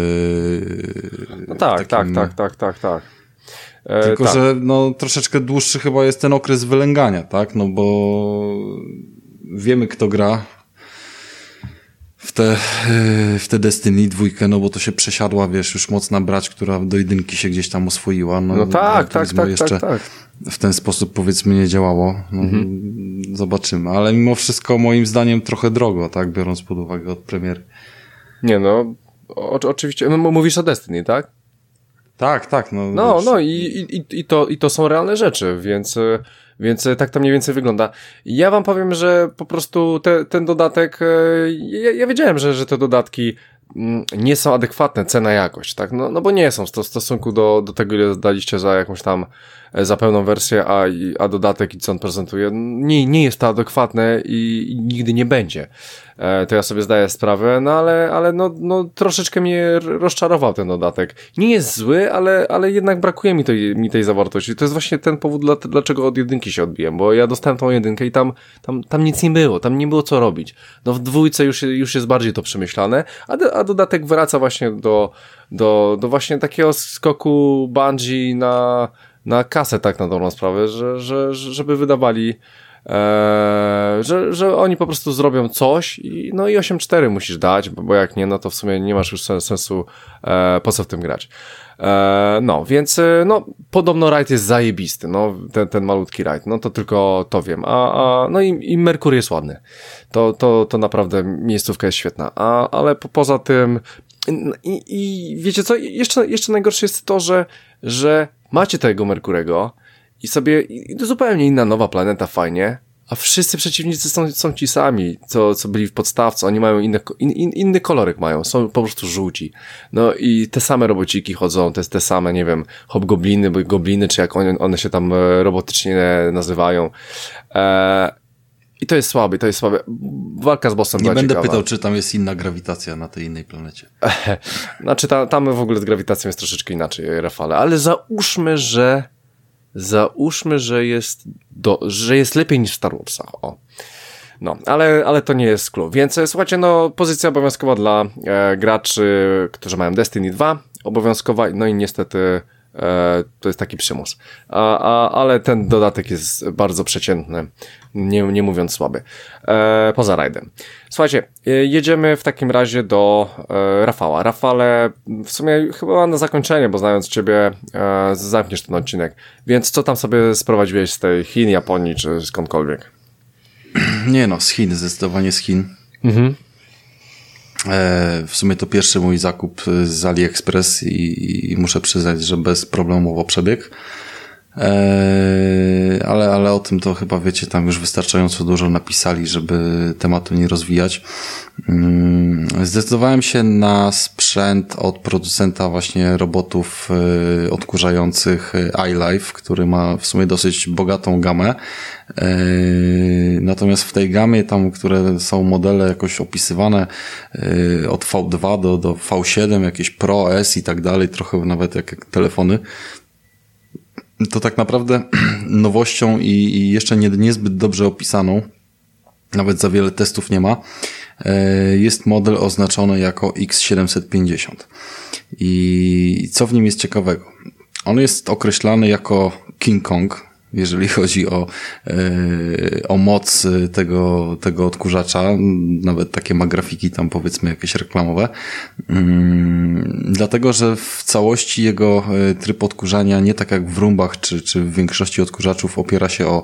Tak. Tylko, że troszeczkę dłuższy chyba jest ten okres wylęgania, tak? No bo wiemy, kto gra w te Destiny 2, no bo to się przesiadła, już mocna brać, która do jedynki się gdzieś tam oswoiła. Tak. W ten sposób powiedzmy nie działało. Zobaczymy. Ale mimo wszystko moim zdaniem trochę drogo, tak? Biorąc pod uwagę od premiery. Nie oczywiście. Mówisz o Destiny, tak? Tak. I to są realne rzeczy, więc tak to mniej więcej wygląda. Ja wam powiem, że po prostu ten dodatek, ja wiedziałem, że te dodatki nie są adekwatne, cena jakość, tak? No bo nie są w stosunku do tego, ile daliście za jakąś tam, za pełną wersję, a dodatek i co on prezentuje, nie jest to adekwatne i nigdy nie będzie. To ja sobie zdaję sprawę, ale troszeczkę mnie rozczarował ten dodatek. Nie jest zły, ale jednak brakuje mi tej zawartości. To jest właśnie ten powód, dlaczego od jedynki się odbiłem, bo ja dostałem tą jedynkę i tam nic nie było, tam nie było co robić. No w dwójce już jest bardziej to przemyślane, a dodatek wraca właśnie do właśnie takiego skoku Bungie na kasę, tak na dobrą sprawę, żeby wydawali że oni po prostu zrobią coś i 8.4 musisz dać, bo jak nie, no to w sumie nie masz już sensu po co w tym grać. Więc podobno rajd jest zajebisty, ten malutki rajd, to tylko to wiem, i Merkury jest ładny, to naprawdę miejscówka jest świetna, ale poza tym i wiecie co, jeszcze najgorsze jest to, że macie tego Merkurego i sobie to zupełnie inna nowa planeta, fajnie, a wszyscy przeciwnicy są ci sami, co byli w podstawce, oni mają inny kolorek mają, są po prostu żółci. No i te same robociki chodzą, te same, nie wiem, hobgobliny, gobliny, czy jak one się tam robotycznie nazywają. I to jest słabe. Walka z bossem była ciekawa. Nie będę pytał, czy tam jest inna grawitacja na tej innej planecie. Znaczy tam w ogóle z grawitacją jest troszeczkę inaczej, Rafale, ale załóżmy, że jest lepiej niż w Star Warsach. Ale to nie jest clue. Więc słuchajcie, pozycja obowiązkowa dla graczy, którzy mają Destiny 2, obowiązkowa, i niestety to jest taki przymus. Ale ten dodatek jest bardzo przeciętny, nie mówiąc słaby. Poza rajdem. Słuchajcie, jedziemy w takim razie do Rafała. Rafale, w sumie chyba na zakończenie, bo znając ciebie, zamkniesz ten odcinek. Więc co tam sobie sprowadziłeś z tej Chin, Japonii, czy skądkolwiek? Nie z Chin, zdecydowanie z Chin. Mhm. W sumie to pierwszy mój zakup z AliExpress i muszę przyznać, że bezproblemowo przebiegł. Ale o tym to chyba wiecie, tam już wystarczająco dużo napisali, żeby tematu nie rozwijać. Zdecydowałem się na sprzęt od producenta właśnie robotów odkurzających iLife, który ma w sumie dosyć bogatą gamę. Natomiast w tej gamie tam, które są modele jakoś opisywane od V2 do V7, jakieś Pro, S i tak dalej, trochę nawet jak telefony, to tak naprawdę nowością i jeszcze niezbyt dobrze opisaną, nawet za wiele testów nie ma, jest model oznaczony jako X750. I co w nim jest ciekawego? On jest określany jako King Kong, jeżeli chodzi o moc tego odkurzacza. Nawet takie ma grafiki tam, powiedzmy, jakieś reklamowe. Dlatego, że w całości jego tryb odkurzania, nie tak jak w Rumbach czy w większości odkurzaczów, opiera się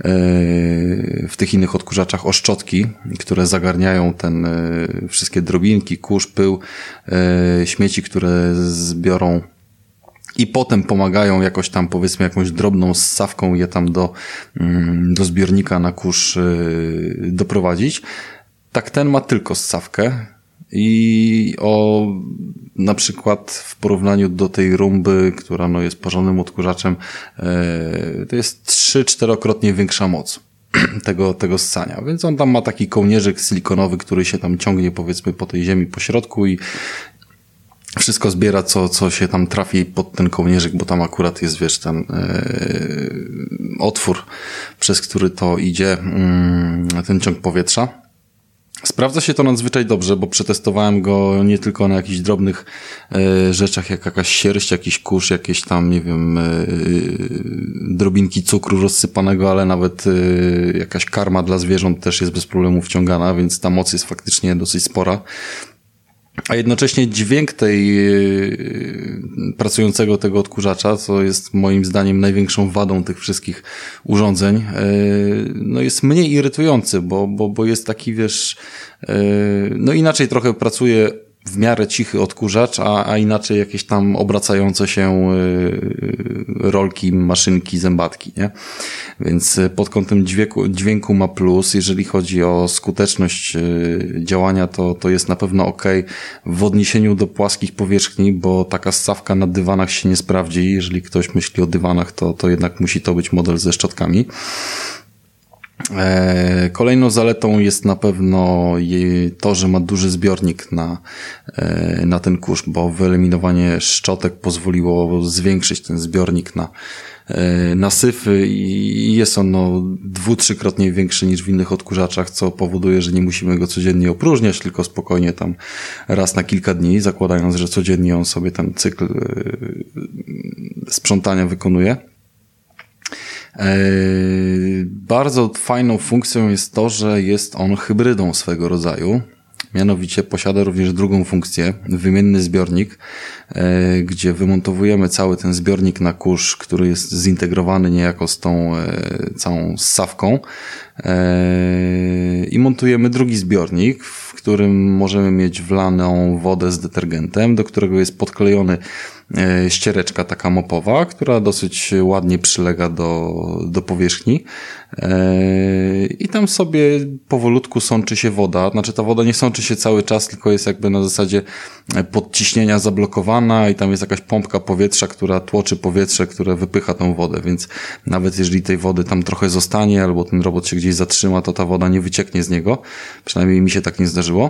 w tych innych odkurzaczach o szczotki, które zagarniają wszystkie drobinki, kurz, pył, śmieci, które zbiorą i potem pomagają jakoś tam, powiedzmy, jakąś drobną ssawką je tam do zbiornika na kurz doprowadzić. Tak ten ma tylko ssawkę i na przykład w porównaniu do tej Rumby, która jest porządnym odkurzaczem, to jest 3-4-krotnie większa moc tego ssania. Więc on tam ma taki kołnierzyk silikonowy, który się tam ciągnie, powiedzmy, po tej ziemi po środku i wszystko zbiera, co się tam trafi pod ten kołnierzyk, bo tam akurat jest, wiesz, ten otwór, przez który to idzie ten ciąg powietrza. Sprawdza się to nadzwyczaj dobrze, bo przetestowałem go nie tylko na jakichś drobnych rzeczach, jak jakaś sierść, jakiś kurz, jakieś tam, nie wiem, drobinki cukru rozsypanego, ale nawet jakaś karma dla zwierząt też jest bez problemu wciągana, więc ta moc jest faktycznie dosyć spora. A jednocześnie dźwięk pracującego tego odkurzacza, co jest moim zdaniem największą wadą tych wszystkich urządzeń, jest mniej irytujący, bo jest taki, wiesz, inaczej trochę pracuje w miarę cichy odkurzacz, a inaczej jakieś tam obracające się rolki, maszynki, zębatki, nie? Więc pod kątem dźwięku ma plus. Jeżeli chodzi o skuteczność działania, to jest na pewno okej w odniesieniu do płaskich powierzchni, bo taka ssawka na dywanach się nie sprawdzi. Jeżeli ktoś myśli o dywanach, to jednak musi to być model ze szczotkami. Kolejną zaletą jest na pewno to, że ma duży zbiornik na ten kurz, bo wyeliminowanie szczotek pozwoliło zwiększyć ten zbiornik na syfy i jest on 2-3-krotnie większy niż w innych odkurzaczach, co powoduje, że nie musimy go codziennie opróżniać, tylko spokojnie tam raz na kilka dni, zakładając, że codziennie on sobie ten cykl sprzątania wykonuje. Bardzo fajną funkcją jest to, że jest on hybrydą swego rodzaju. Mianowicie posiada również drugą funkcję, wymienny zbiornik, gdzie wymontowujemy cały ten zbiornik na kurz, który jest zintegrowany niejako z tą całą ssawką i montujemy drugi zbiornik, w którym możemy mieć wlaną wodę z detergentem, do którego jest podklejony ściereczka taka mopowa, która dosyć ładnie przylega do powierzchni i tam sobie powolutku sączy się woda. Znaczy ta woda nie sączy się cały czas, tylko jest jakby na zasadzie podciśnienia zablokowana i tam jest jakaś pompka powietrza, która tłoczy powietrze, które wypycha tą wodę, więc nawet jeżeli tej wody tam trochę zostanie albo ten robot się gdzieś zatrzyma, to ta woda nie wycieknie z niego. Przynajmniej mi się tak nie zdarzyło.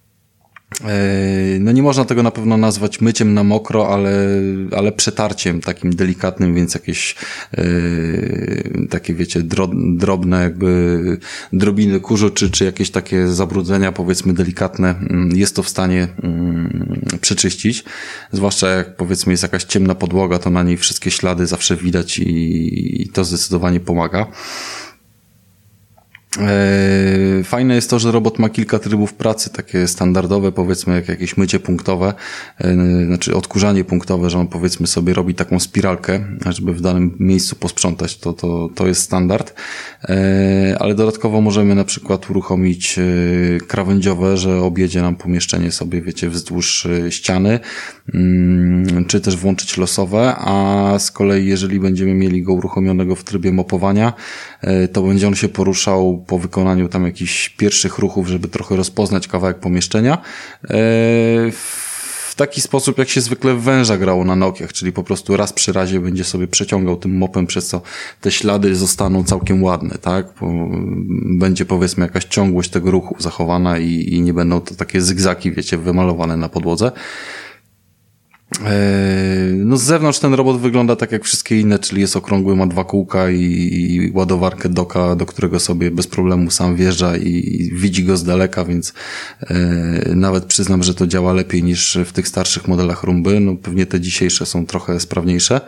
No nie można tego na pewno nazwać myciem na mokro, ale przetarciem takim delikatnym, więc jakieś takie wiecie drobne jakby drobiny kurzu czy jakieś takie zabrudzenia powiedzmy delikatne jest to w stanie przeczyścić. Zwłaszcza jak powiedzmy jest jakaś ciemna podłoga, to na niej wszystkie ślady zawsze widać i to zdecydowanie pomaga. Fajne jest to, że robot ma kilka trybów pracy, takie standardowe, powiedzmy jak jakieś mycie punktowe, znaczy odkurzanie punktowe, że on powiedzmy sobie robi taką spiralkę, żeby w danym miejscu posprzątać, to jest standard, ale dodatkowo możemy na przykład uruchomić krawędziowe, że objedzie nam pomieszczenie sobie, wiecie, wzdłuż ściany, czy też włączyć losowe, a z kolei jeżeli będziemy mieli go uruchomionego w trybie mopowania, to będzie on się poruszał po wykonaniu tam jakichś pierwszych ruchów, żeby trochę rozpoznać kawałek pomieszczenia, w taki sposób, jak się zwykle w węża grało na Nokiach, czyli po prostu raz przy razie będzie sobie przeciągał tym mopem, przez co te ślady zostaną całkiem ładne, tak? Będzie powiedzmy jakaś ciągłość tego ruchu zachowana i nie będą to takie zygzaki, wiecie, wymalowane na podłodze. No z zewnątrz ten robot wygląda tak jak wszystkie inne, czyli jest okrągły, ma 2 kółka i ładowarkę doka, do którego sobie bez problemu sam wjeżdża i widzi go z daleka, więc nawet przyznam, że to działa lepiej niż w tych starszych modelach Roomby. No pewnie te dzisiejsze są trochę sprawniejsze.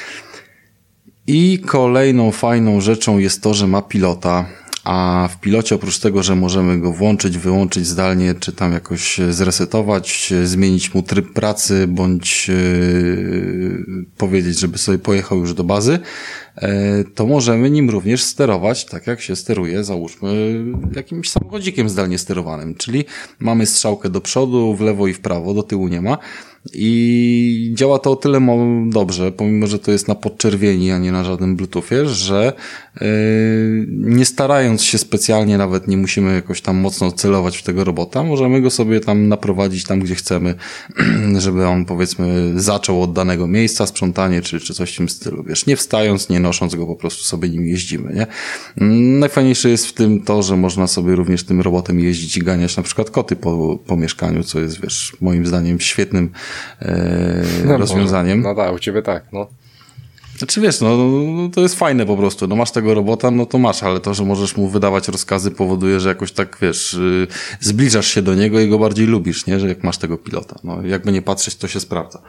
I kolejną fajną rzeczą jest to, że ma pilota. A w pilocie oprócz tego, że możemy go włączyć, wyłączyć zdalnie, czy tam jakoś zresetować, zmienić mu tryb pracy, bądź powiedzieć, żeby sobie pojechał już do bazy, to możemy nim również sterować, tak jak się steruje, załóżmy, jakimś samochodzikiem zdalnie sterowanym. Czyli mamy strzałkę do przodu, w lewo i w prawo, do tyłu nie ma. I działa to o tyle dobrze, pomimo że to jest na podczerwieni, a nie na żadnym Bluetoothie, że nie starając się specjalnie, nawet nie musimy jakoś tam mocno celować w tego robota, możemy go sobie tam naprowadzić tam, gdzie chcemy, żeby on powiedzmy zaczął od danego miejsca sprzątanie, czy coś w tym stylu, wiesz, nie wstając, nie nosząc go, po prostu sobie nim jeździmy, nie? Najfajniejsze jest w tym to, że można sobie również tym robotem jeździć i ganiać na przykład koty po mieszkaniu, co jest, wiesz, moim zdaniem świetnym rozwiązaniem. No tak, u ciebie tak, no. Znaczy wiesz, no to jest fajne po prostu, no masz tego robota, no to masz, ale to, że możesz mu wydawać rozkazy powoduje, że jakoś tak, wiesz, zbliżasz się do niego i go bardziej lubisz, nie, że jak masz tego pilota, no jakby nie patrzeć, to się sprawdza.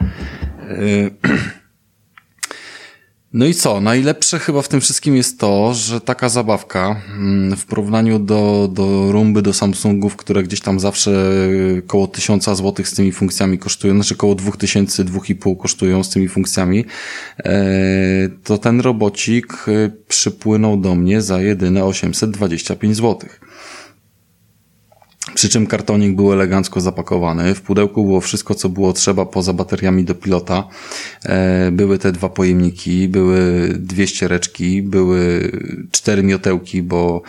No i co? Najlepsze chyba w tym wszystkim jest to, że taka zabawka w porównaniu do Roomby, do Samsungów, które gdzieś tam zawsze koło 1000 zł z tymi funkcjami kosztują, znaczy koło 2000, 2,5 kosztują z tymi funkcjami, to ten robocik przypłynął do mnie za jedyne 825 zł. Przy czym kartonik był elegancko zapakowany. W pudełku było wszystko, co było trzeba poza bateriami do pilota. Były te 2 pojemniki, były 2 ściereczki, były 4 miotełki, bo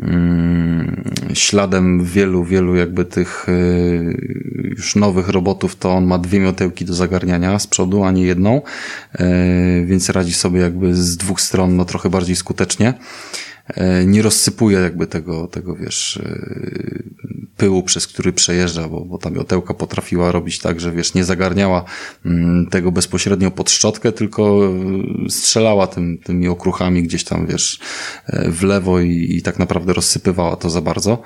śladem wielu jakby tych już nowych robotów to on ma 2 miotełki do zagarniania z przodu, a nie jedną. Więc radzi sobie jakby z 2 stron no trochę bardziej skutecznie. Nie rozsypuje jakby tego wiesz, pyłu, przez który przejeżdża, bo ta miotełka potrafiła robić tak, że wiesz, nie zagarniała tego bezpośrednio pod szczotkę, tylko strzelała tymi okruchami gdzieś tam, wiesz, w lewo i tak naprawdę rozsypywała to za bardzo.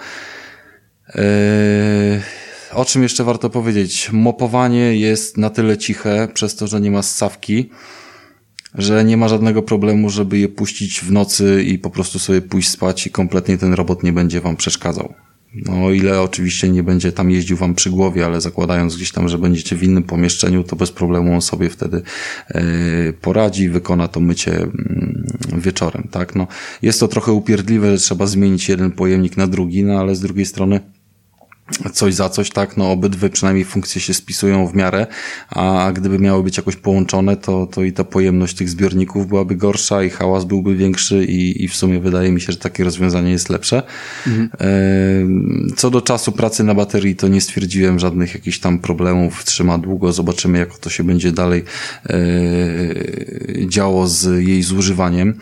O czym jeszcze warto powiedzieć? Mopowanie jest na tyle ciche, przez to, że nie ma ssawki, że nie ma żadnego problemu, żeby je puścić w nocy i po prostu sobie pójść spać i kompletnie ten robot nie będzie wam przeszkadzał. No, o ile oczywiście nie będzie tam jeździł wam przy głowie, ale zakładając gdzieś tam, że będziecie w innym pomieszczeniu, to bez problemu on sobie wtedy poradzi i wykona to mycie wieczorem, tak? No, jest to trochę upierdliwe, że trzeba zmienić jeden pojemnik na drugi, no ale z drugiej strony coś za coś, tak, no obydwie przynajmniej funkcje się spisują w miarę, a gdyby miały być jakoś połączone, to i ta pojemność tych zbiorników byłaby gorsza i hałas byłby większy i w sumie wydaje mi się, że takie rozwiązanie jest lepsze. Co do czasu pracy na baterii, to nie stwierdziłem żadnych jakichś tam problemów, trzyma długo, zobaczymy jak to się będzie dalej działo z jej zużywaniem.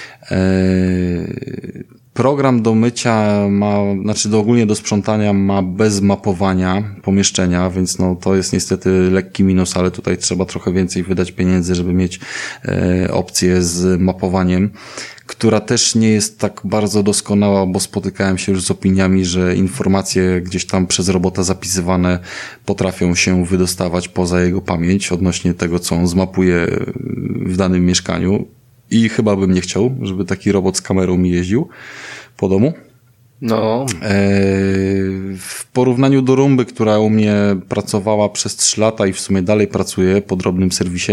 Program do mycia ogólnie do sprzątania ma bez mapowania pomieszczenia, więc no to jest niestety lekki minus, ale tutaj trzeba trochę więcej wydać pieniędzy, żeby mieć opcję z mapowaniem, która też nie jest tak bardzo doskonała, bo spotykałem się już z opiniami, że informacje gdzieś tam przez robota zapisywane potrafią się wydostawać poza jego pamięć odnośnie tego, co on zmapuje w danym mieszkaniu. I chyba bym nie chciał, żeby taki robot z kamerą mi jeździł po domu. No. W porównaniu do Roomby, która u mnie pracowała przez 3 lata i w sumie dalej pracuje po drobnym serwisie,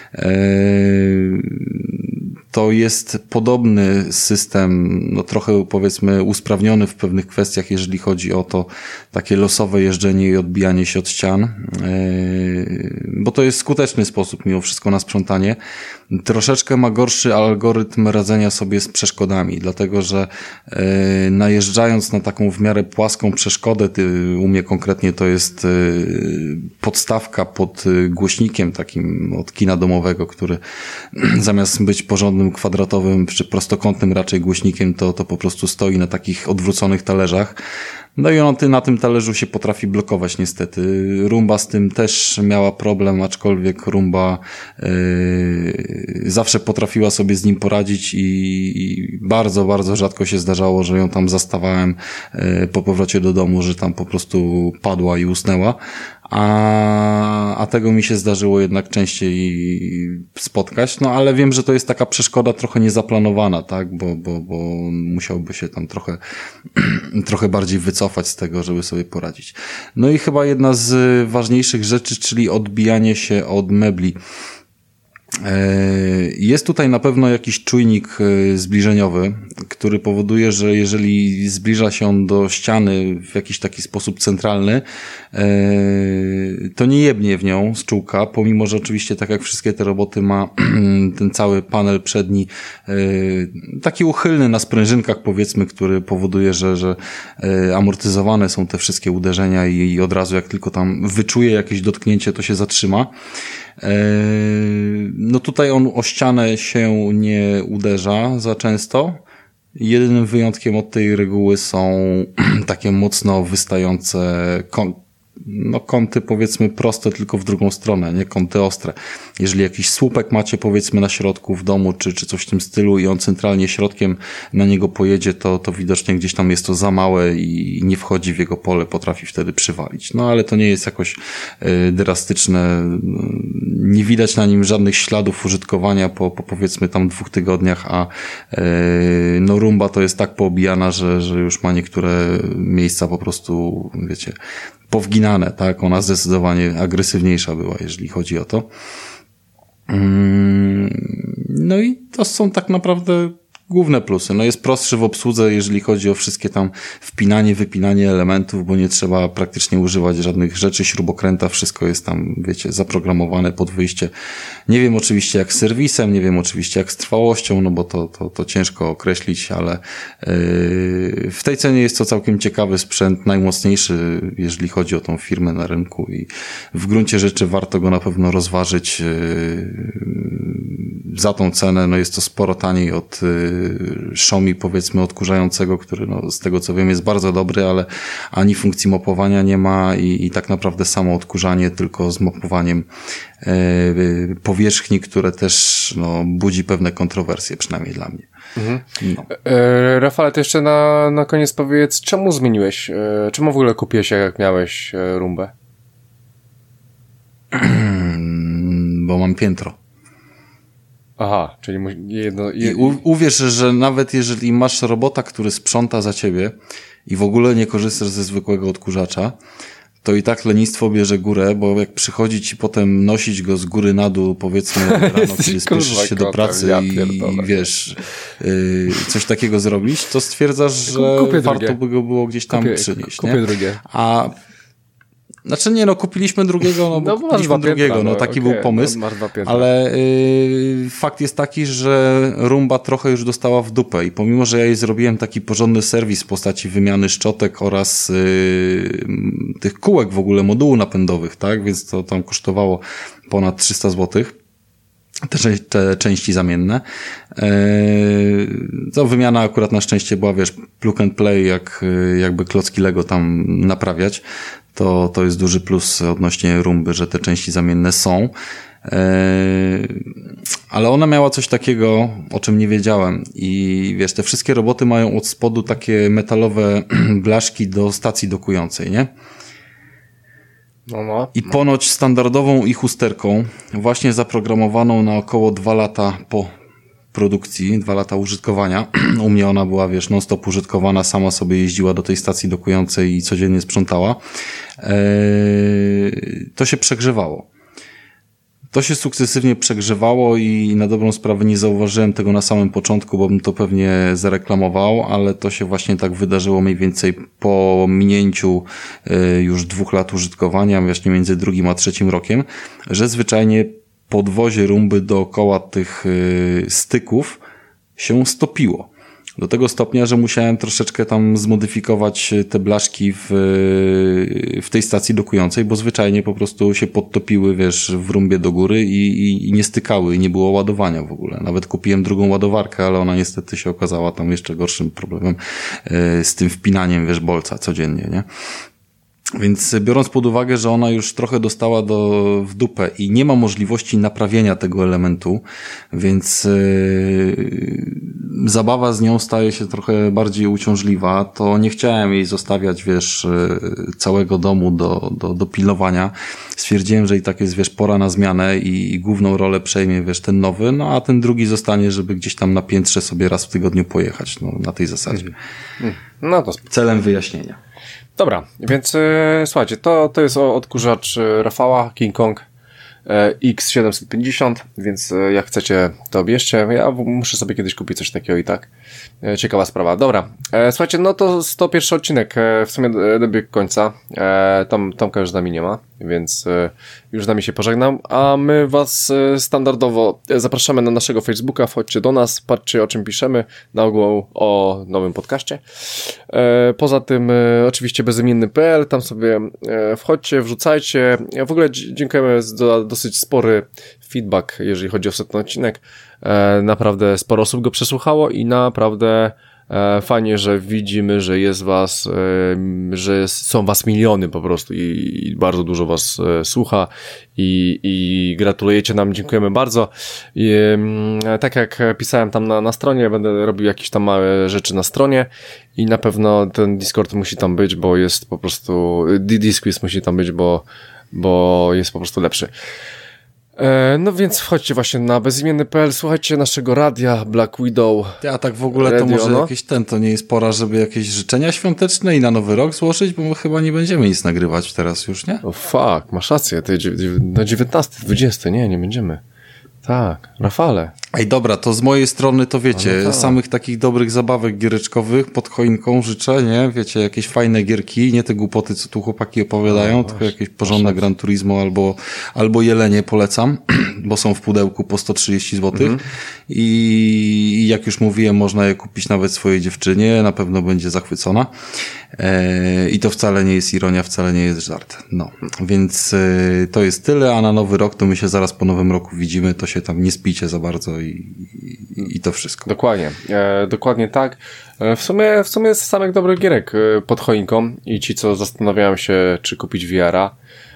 to jest podobny system, no trochę powiedzmy usprawniony w pewnych kwestiach, jeżeli chodzi o to takie losowe jeżdżenie i odbijanie się od ścian, bo to jest skuteczny sposób mimo wszystko na sprzątanie. Troszeczkę ma gorszy algorytm radzenia sobie z przeszkodami, dlatego że najeżdżając na taką w miarę płaską przeszkodę, u mnie konkretnie to jest podstawka pod głośnikiem takim od kina domowego, który zamiast być porządnym, kwadratowym czy prostokątnym raczej głośnikiem, to po prostu stoi na takich odwróconych talerzach. No i on na tym talerzu się potrafi blokować niestety. Roomba z tym też miała problem, aczkolwiek Roomba zawsze potrafiła sobie z nim poradzić i bardzo, bardzo rzadko się zdarzało, że ją tam zastawałem po powrocie do domu, że tam po prostu padła i usnęła. A tego mi się zdarzyło jednak częściej spotkać, no ale wiem, że to jest taka przeszkoda trochę niezaplanowana, tak, bo musiałby się tam trochę bardziej wycofać z tego, żeby sobie poradzić. No i chyba jedna z ważniejszych rzeczy, czyli odbijanie się od mebli. Jest tutaj na pewno jakiś czujnik zbliżeniowy, który powoduje, że jeżeli zbliża się on do ściany w jakiś taki sposób centralny, to nie jebnie w nią z czółka, pomimo że oczywiście tak jak wszystkie te roboty ma ten cały panel przedni taki uchylny na sprężynkach powiedzmy, który powoduje, że amortyzowane są te wszystkie uderzenia i od razu jak tylko tam wyczuje jakieś dotknięcie, to się zatrzyma. No tutaj on o ścianę się nie uderza za często. Jedynym wyjątkiem od tej reguły są takie mocno wystające kąty powiedzmy proste, tylko w drugą stronę, nie kąty ostre. Jeżeli jakiś słupek macie powiedzmy na środku w domu, czy coś w tym stylu i on centralnie środkiem na niego pojedzie, to widocznie gdzieś tam jest to za małe i nie wchodzi w jego pole, potrafi wtedy przywalić. No ale to nie jest jakoś drastyczne. Nie widać na nim żadnych śladów użytkowania po powiedzmy tam 2 tygodniach, a no Roomba to jest tak poobijana, że już ma niektóre miejsca po prostu, wiecie, powginane, tak? Ona zdecydowanie agresywniejsza była, jeżeli chodzi o to. No i to są tak naprawdę główne plusy. No jest prostszy w obsłudze, jeżeli chodzi o wszystkie tam wpinanie, wypinanie elementów, bo nie trzeba praktycznie używać żadnych rzeczy, śrubokręta, wszystko jest tam, wiecie, zaprogramowane pod wyjście. Nie wiem oczywiście jak z serwisem, nie wiem oczywiście jak z trwałością, no bo to ciężko określić, ale w tej cenie jest to całkiem ciekawy sprzęt, najmocniejszy, jeżeli chodzi o tą firmę na rynku i w gruncie rzeczy warto go na pewno rozważyć za tą cenę. No jest to sporo taniej od Xiaomi powiedzmy odkurzającego, który no, z tego co wiem jest bardzo dobry, ale ani funkcji mapowania nie ma i tak naprawdę samo odkurzanie tylko z mapowaniem powierzchni, które też no, budzi pewne kontrowersje, przynajmniej dla mnie. Mhm. No. Rafale, to jeszcze na koniec powiedz, czemu zmieniłeś, czemu w ogóle kupiłeś jak miałeś Roombę? Bo mam piętro. Aha, czyli uwierz, że nawet jeżeli masz robota, który sprząta za ciebie i w ogóle nie korzystasz ze zwykłego odkurzacza, to i tak lenistwo bierze górę, bo jak przychodzi ci potem nosić go z góry na dół, powiedzmy rano, kiedy spieszysz się do pracy i wiesz, coś takiego zrobić, to stwierdzasz, że warto by go było gdzieś tam przynieść. Kupię drugie. A znaczy nie, kupiliśmy drugiego, kupiliśmy drugiego, taki był pomysł, ale fakt jest taki, że Roomba trochę już dostała w dupę i pomimo, że ja jej zrobiłem taki porządny serwis w postaci wymiany szczotek oraz tych kółek w ogóle, modułów napędowych, tak, więc to tam kosztowało ponad 300 zł. Te części zamienne. To wymiana akurat na szczęście była, wiesz, plug and play, jakby klocki Lego tam naprawiać. To jest duży plus odnośnie Roomby, że te części zamienne są. Ale ona miała coś takiego, o czym nie wiedziałem. I wiesz, te wszystkie roboty mają od spodu takie metalowe blaszki do stacji dokującej, nie? I ponoć standardową ich usterką, właśnie zaprogramowaną na około 2 lata po produkcji, 2 lata użytkowania. U mnie ona była, wiesz, non-stop użytkowana, sama sobie jeździła do tej stacji dokującej i codziennie sprzątała. To się przegrzewało. To się sukcesywnie przegrzewało i na dobrą sprawę nie zauważyłem tego na samym początku, bo bym to pewnie zareklamował, ale to się właśnie tak wydarzyło mniej więcej po minięciu już 2 lat użytkowania, właśnie między 2. a 3. rokiem, że zwyczajnie podwozie Roomby dookoła tych styków się stopiło. Do tego stopnia, że musiałem troszeczkę tam zmodyfikować te blaszki w tej stacji dokującej, bo zwyczajnie po prostu się podtopiły, wiesz, w Roombie do góry i nie stykały i nie było ładowania w ogóle. Nawet kupiłem drugą ładowarkę, ale ona niestety się okazała tam jeszcze gorszym problemem z tym wpinaniem, wiesz, bolca codziennie, nie? Więc biorąc pod uwagę, że ona już trochę dostała w dupę i nie ma możliwości naprawienia tego elementu, więc zabawa z nią staje się trochę bardziej uciążliwa, to nie chciałem jej zostawiać, wiesz, całego domu do pilnowania. Stwierdziłem, że i tak jest, wiesz, pora na zmianę i główną rolę przejmie, wiesz, ten nowy, no a ten drugi zostanie, żeby gdzieś tam na piętrze sobie raz w tygodniu pojechać, no na tej zasadzie. No to celem wyjaśnienia. Dobra, więc słuchajcie, to jest odkurzacz Rafała King Kong X750, więc jak chcecie, to bierzcie. Ja muszę sobie kiedyś kupić coś takiego i tak. Ciekawa sprawa. Dobra, słuchajcie, no to 101 odcinek w sumie dobiegł końca. Tomka już z nami nie ma, więc już z nami się pożegnam, a my was standardowo zapraszamy na naszego Facebooka, wchodźcie do nas, patrzcie o czym piszemy, na ogół o nowym podcaście. Poza tym oczywiście bezimienny.pl, tam sobie wchodźcie, wrzucajcie. W ogóle dziękujemy za dosyć spory feedback, jeżeli chodzi o 100 odcinek. Naprawdę sporo osób go przesłuchało i naprawdę fajnie, że widzimy, że jest was, że są was miliony po prostu i bardzo dużo was słucha i gratulujecie nam, dziękujemy bardzo. Tak jak pisałem tam na stronie, będę robił jakieś tam małe rzeczy na stronie i na pewno ten Discord musi tam być, bo jest po prostu, Disquiz musi tam być, bo jest po prostu lepszy. No więc wchodźcie właśnie na bezimienny.pl, słuchajcie naszego radia Black Widow. A tak w ogóle radio, to może jakieś to nie jest pora, żeby jakieś życzenia świąteczne i na nowy rok złożyć, bo my chyba nie będziemy nic nagrywać teraz już, nie? O fuck, masz rację, na 19, 20, nie będziemy. Tak, Rafale. Ej, dobra, to z mojej strony to wiecie, tak. Samych takich dobrych zabawek giereczkowych pod choinką życzę, nie? Wiecie, jakieś fajne gierki, nie te głupoty, co tu chłopaki opowiadają, tylko jakieś porządne Gran Turismo albo Jelenie polecam, bo są w pudełku po 130 zł. I jak już mówiłem, można je kupić nawet swojej dziewczynie, na pewno będzie zachwycona. I to wcale nie jest ironia, wcale nie jest żart. No, więc to jest tyle, a na nowy rok to my się zaraz po nowym roku widzimy, to się tam nie spijcie za bardzo i to wszystko. Dokładnie, dokładnie tak. W sumie jest samych dobrych gierek pod choinką i ci, co zastanawiają się, czy kupić VR-a,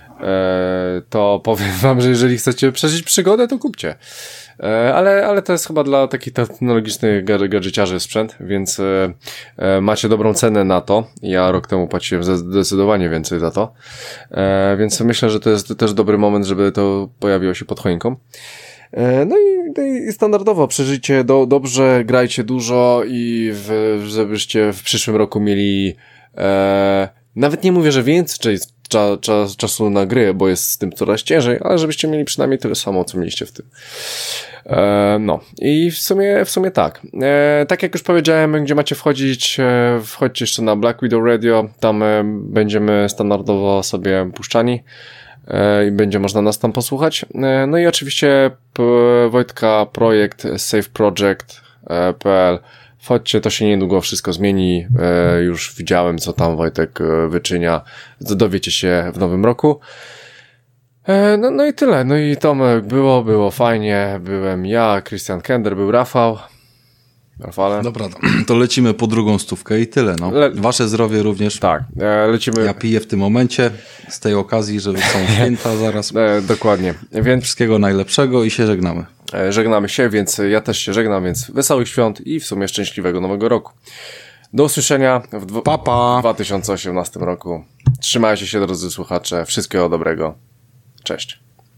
to powiem wam, że jeżeli chcecie przeżyć przygodę, to kupcie. Ale to jest chyba dla takich technologicznych gadżeciarzy sprzęt, więc macie dobrą cenę na to. Ja rok temu płaciłem zdecydowanie więcej za to, więc myślę, że to jest też dobry moment, żeby to pojawiło się pod choinką. No i standardowo przeżyjcie dobrze, grajcie dużo i żebyście w przyszłym roku mieli nawet nie mówię, że więcej czasu na gry, bo jest z tym coraz ciężej, ale żebyście mieli przynajmniej tyle samo, co mieliście w tym. No i w sumie tak. Tak jak już powiedziałem, gdzie macie wchodzić, wchodźcie jeszcze na Black Widow Radio, tam będziemy standardowo sobie puszczani i będzie można nas tam posłuchać. No i oczywiście Wojtka projekt safeproject.pl. Wchodźcie, to się niedługo wszystko zmieni. Już widziałem, co tam Wojtek wyczynia. Dowiecie się w nowym roku. No i tyle. No i Tomek było fajnie. Byłem ja, Christian Kender, był Rafał. Rafale. Dobra, to lecimy po drugą stówkę i tyle. No. Wasze zdrowie również. Tak, lecimy. Ja piję w tym momencie z tej okazji, że są święta zaraz. Dokładnie. Więc wszystkiego najlepszego i się żegnamy. Żegnamy się, więc ja też się żegnam, więc wesołych świąt i w sumie szczęśliwego nowego roku. Do usłyszenia w 2018 roku. Trzymajcie się, drodzy słuchacze. Wszystkiego dobrego. Cześć.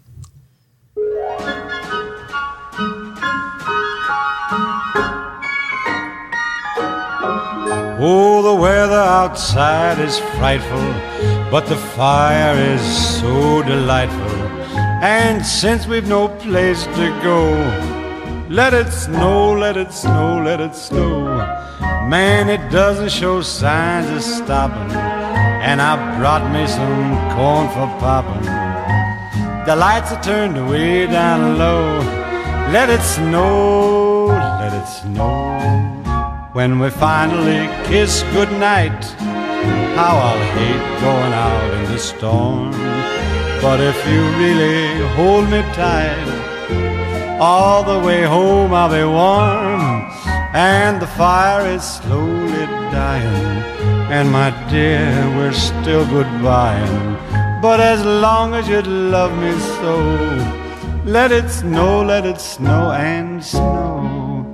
Oh, the weather outside is frightful, but the fire is so delightful. And since we've no place to go, let it snow, let it snow, let it snow. Man, it doesn't show signs of stopping, and I brought me some corn for popping. The lights are turned way down low. Let it snow, let it snow. When we finally kiss goodnight, how I'll hate going out in the storm. But if you really hold me tight, all the way home I'll be warm. And the fire is slowly dying, and my dear, we're still goodbying. But as long as you love me so, let it snow and snow.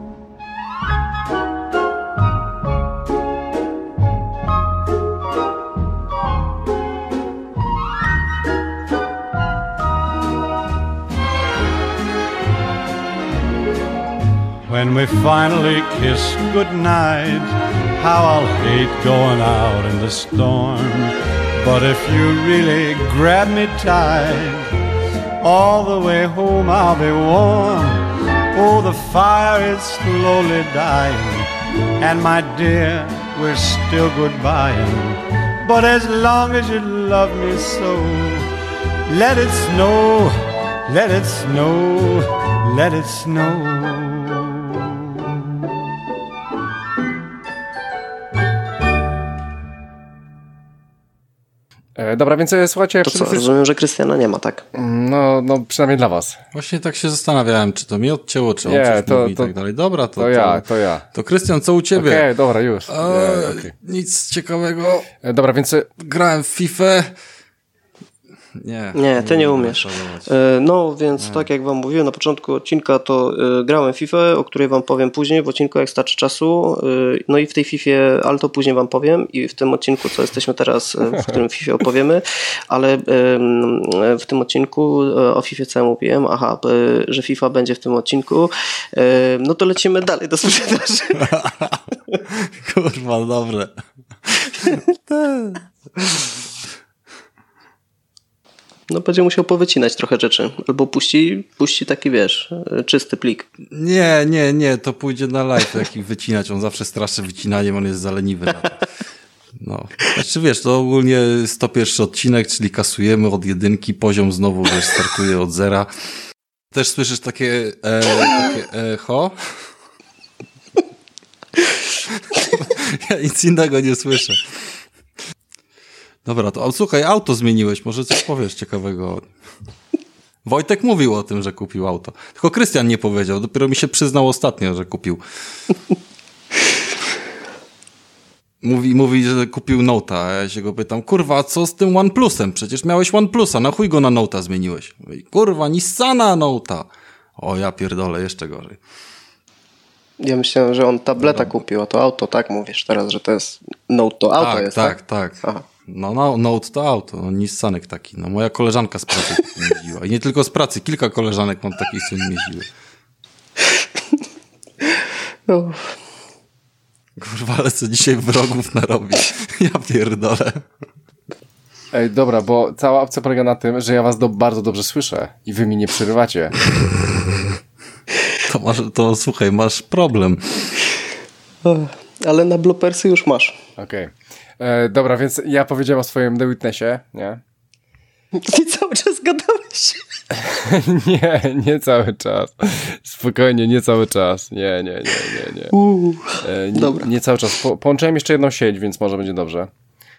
When we finally kiss goodnight, how I'll hate going out in the storm. But if you really grab me tight, all the way home I'll be warm. Oh, the fire is slowly dying, and my dear, we're still goodbying. But as long as you love me so, let it snow, let it snow, let it snow. Dobra, więc słuchajcie... To co, rozumiem, że Krystiana nie ma, tak? No przynajmniej dla was. Właśnie tak się zastanawiałem, czy to mi odcięło, czy on coś mówi i tak dalej. Dobra, to ja. To Krystian, co u ciebie? Okej, dobra, już. Okay. Nic ciekawego. Dobra, więc... Grałem w FIFA. Nie, ty nie umiesz. No więc tak jak wam mówiłem na początku odcinka, to grałem w FIFA, o której wam powiem później w odcinku, jak starczy czasu. No i w tej Fifie, ale to później wam powiem i w tym odcinku, co jesteśmy teraz, w którym Fifie opowiemy, ale w tym odcinku o Fifie co ja mówiłem, że FIFA będzie w tym odcinku, no to lecimy dalej do sprzedaży. Kurwa, dobre. No będzie musiał powycinać trochę rzeczy. Albo puści taki, wiesz, czysty plik. Nie, to pójdzie na live, jak ich wycinać. On zawsze straszy wycinaniem, on jest zaleniwy na to. No. Znaczy wiesz, to ogólnie 101 odcinek, czyli kasujemy od 1, poziom znowu, wiesz, startuje od 0. Też słyszysz takie echo? Ja nic innego nie słyszę. Dobra, to słuchaj, auto zmieniłeś, może coś powiesz ciekawego. Wojtek mówił o tym, że kupił auto. Tylko Krystian nie powiedział, dopiero mi się przyznał ostatnio, że kupił. Mówi, że kupił Note'a, a ja się go pytam, kurwa, a co z tym OnePlusem? Przecież miałeś OnePlusa, na chuj go na Note'a zmieniłeś? Mówi, kurwa, Nissana Note'a. O, ja pierdolę, jeszcze gorzej. Ja myślałem, że on tableta kupił, a to auto, tak mówisz teraz, że to jest Note, to auto tak, jest, tak? Tak. Aha. No, Note to auto, Nissanek taki. No, moja koleżanka z pracy jeździła. I nie tylko z pracy, kilka koleżanek mam takich, co nim jeździły. Kurwa, ale co dzisiaj wrogów narobię. Ja pierdolę. Ej, dobra, bo cała opcja polega na tym, że ja was bardzo dobrze słyszę i wy mi nie przerywacie. To słuchaj, masz problem. Ale na bloopersy już masz. Okej. Dobra, więc ja powiedziałem o swoim The Witnessie, nie? Ty cały czas gadałeś. nie cały czas. Spokojnie, nie cały czas. Nie. Dobra. Nie cały czas. Połączyłem jeszcze jedną sieć, więc może będzie dobrze.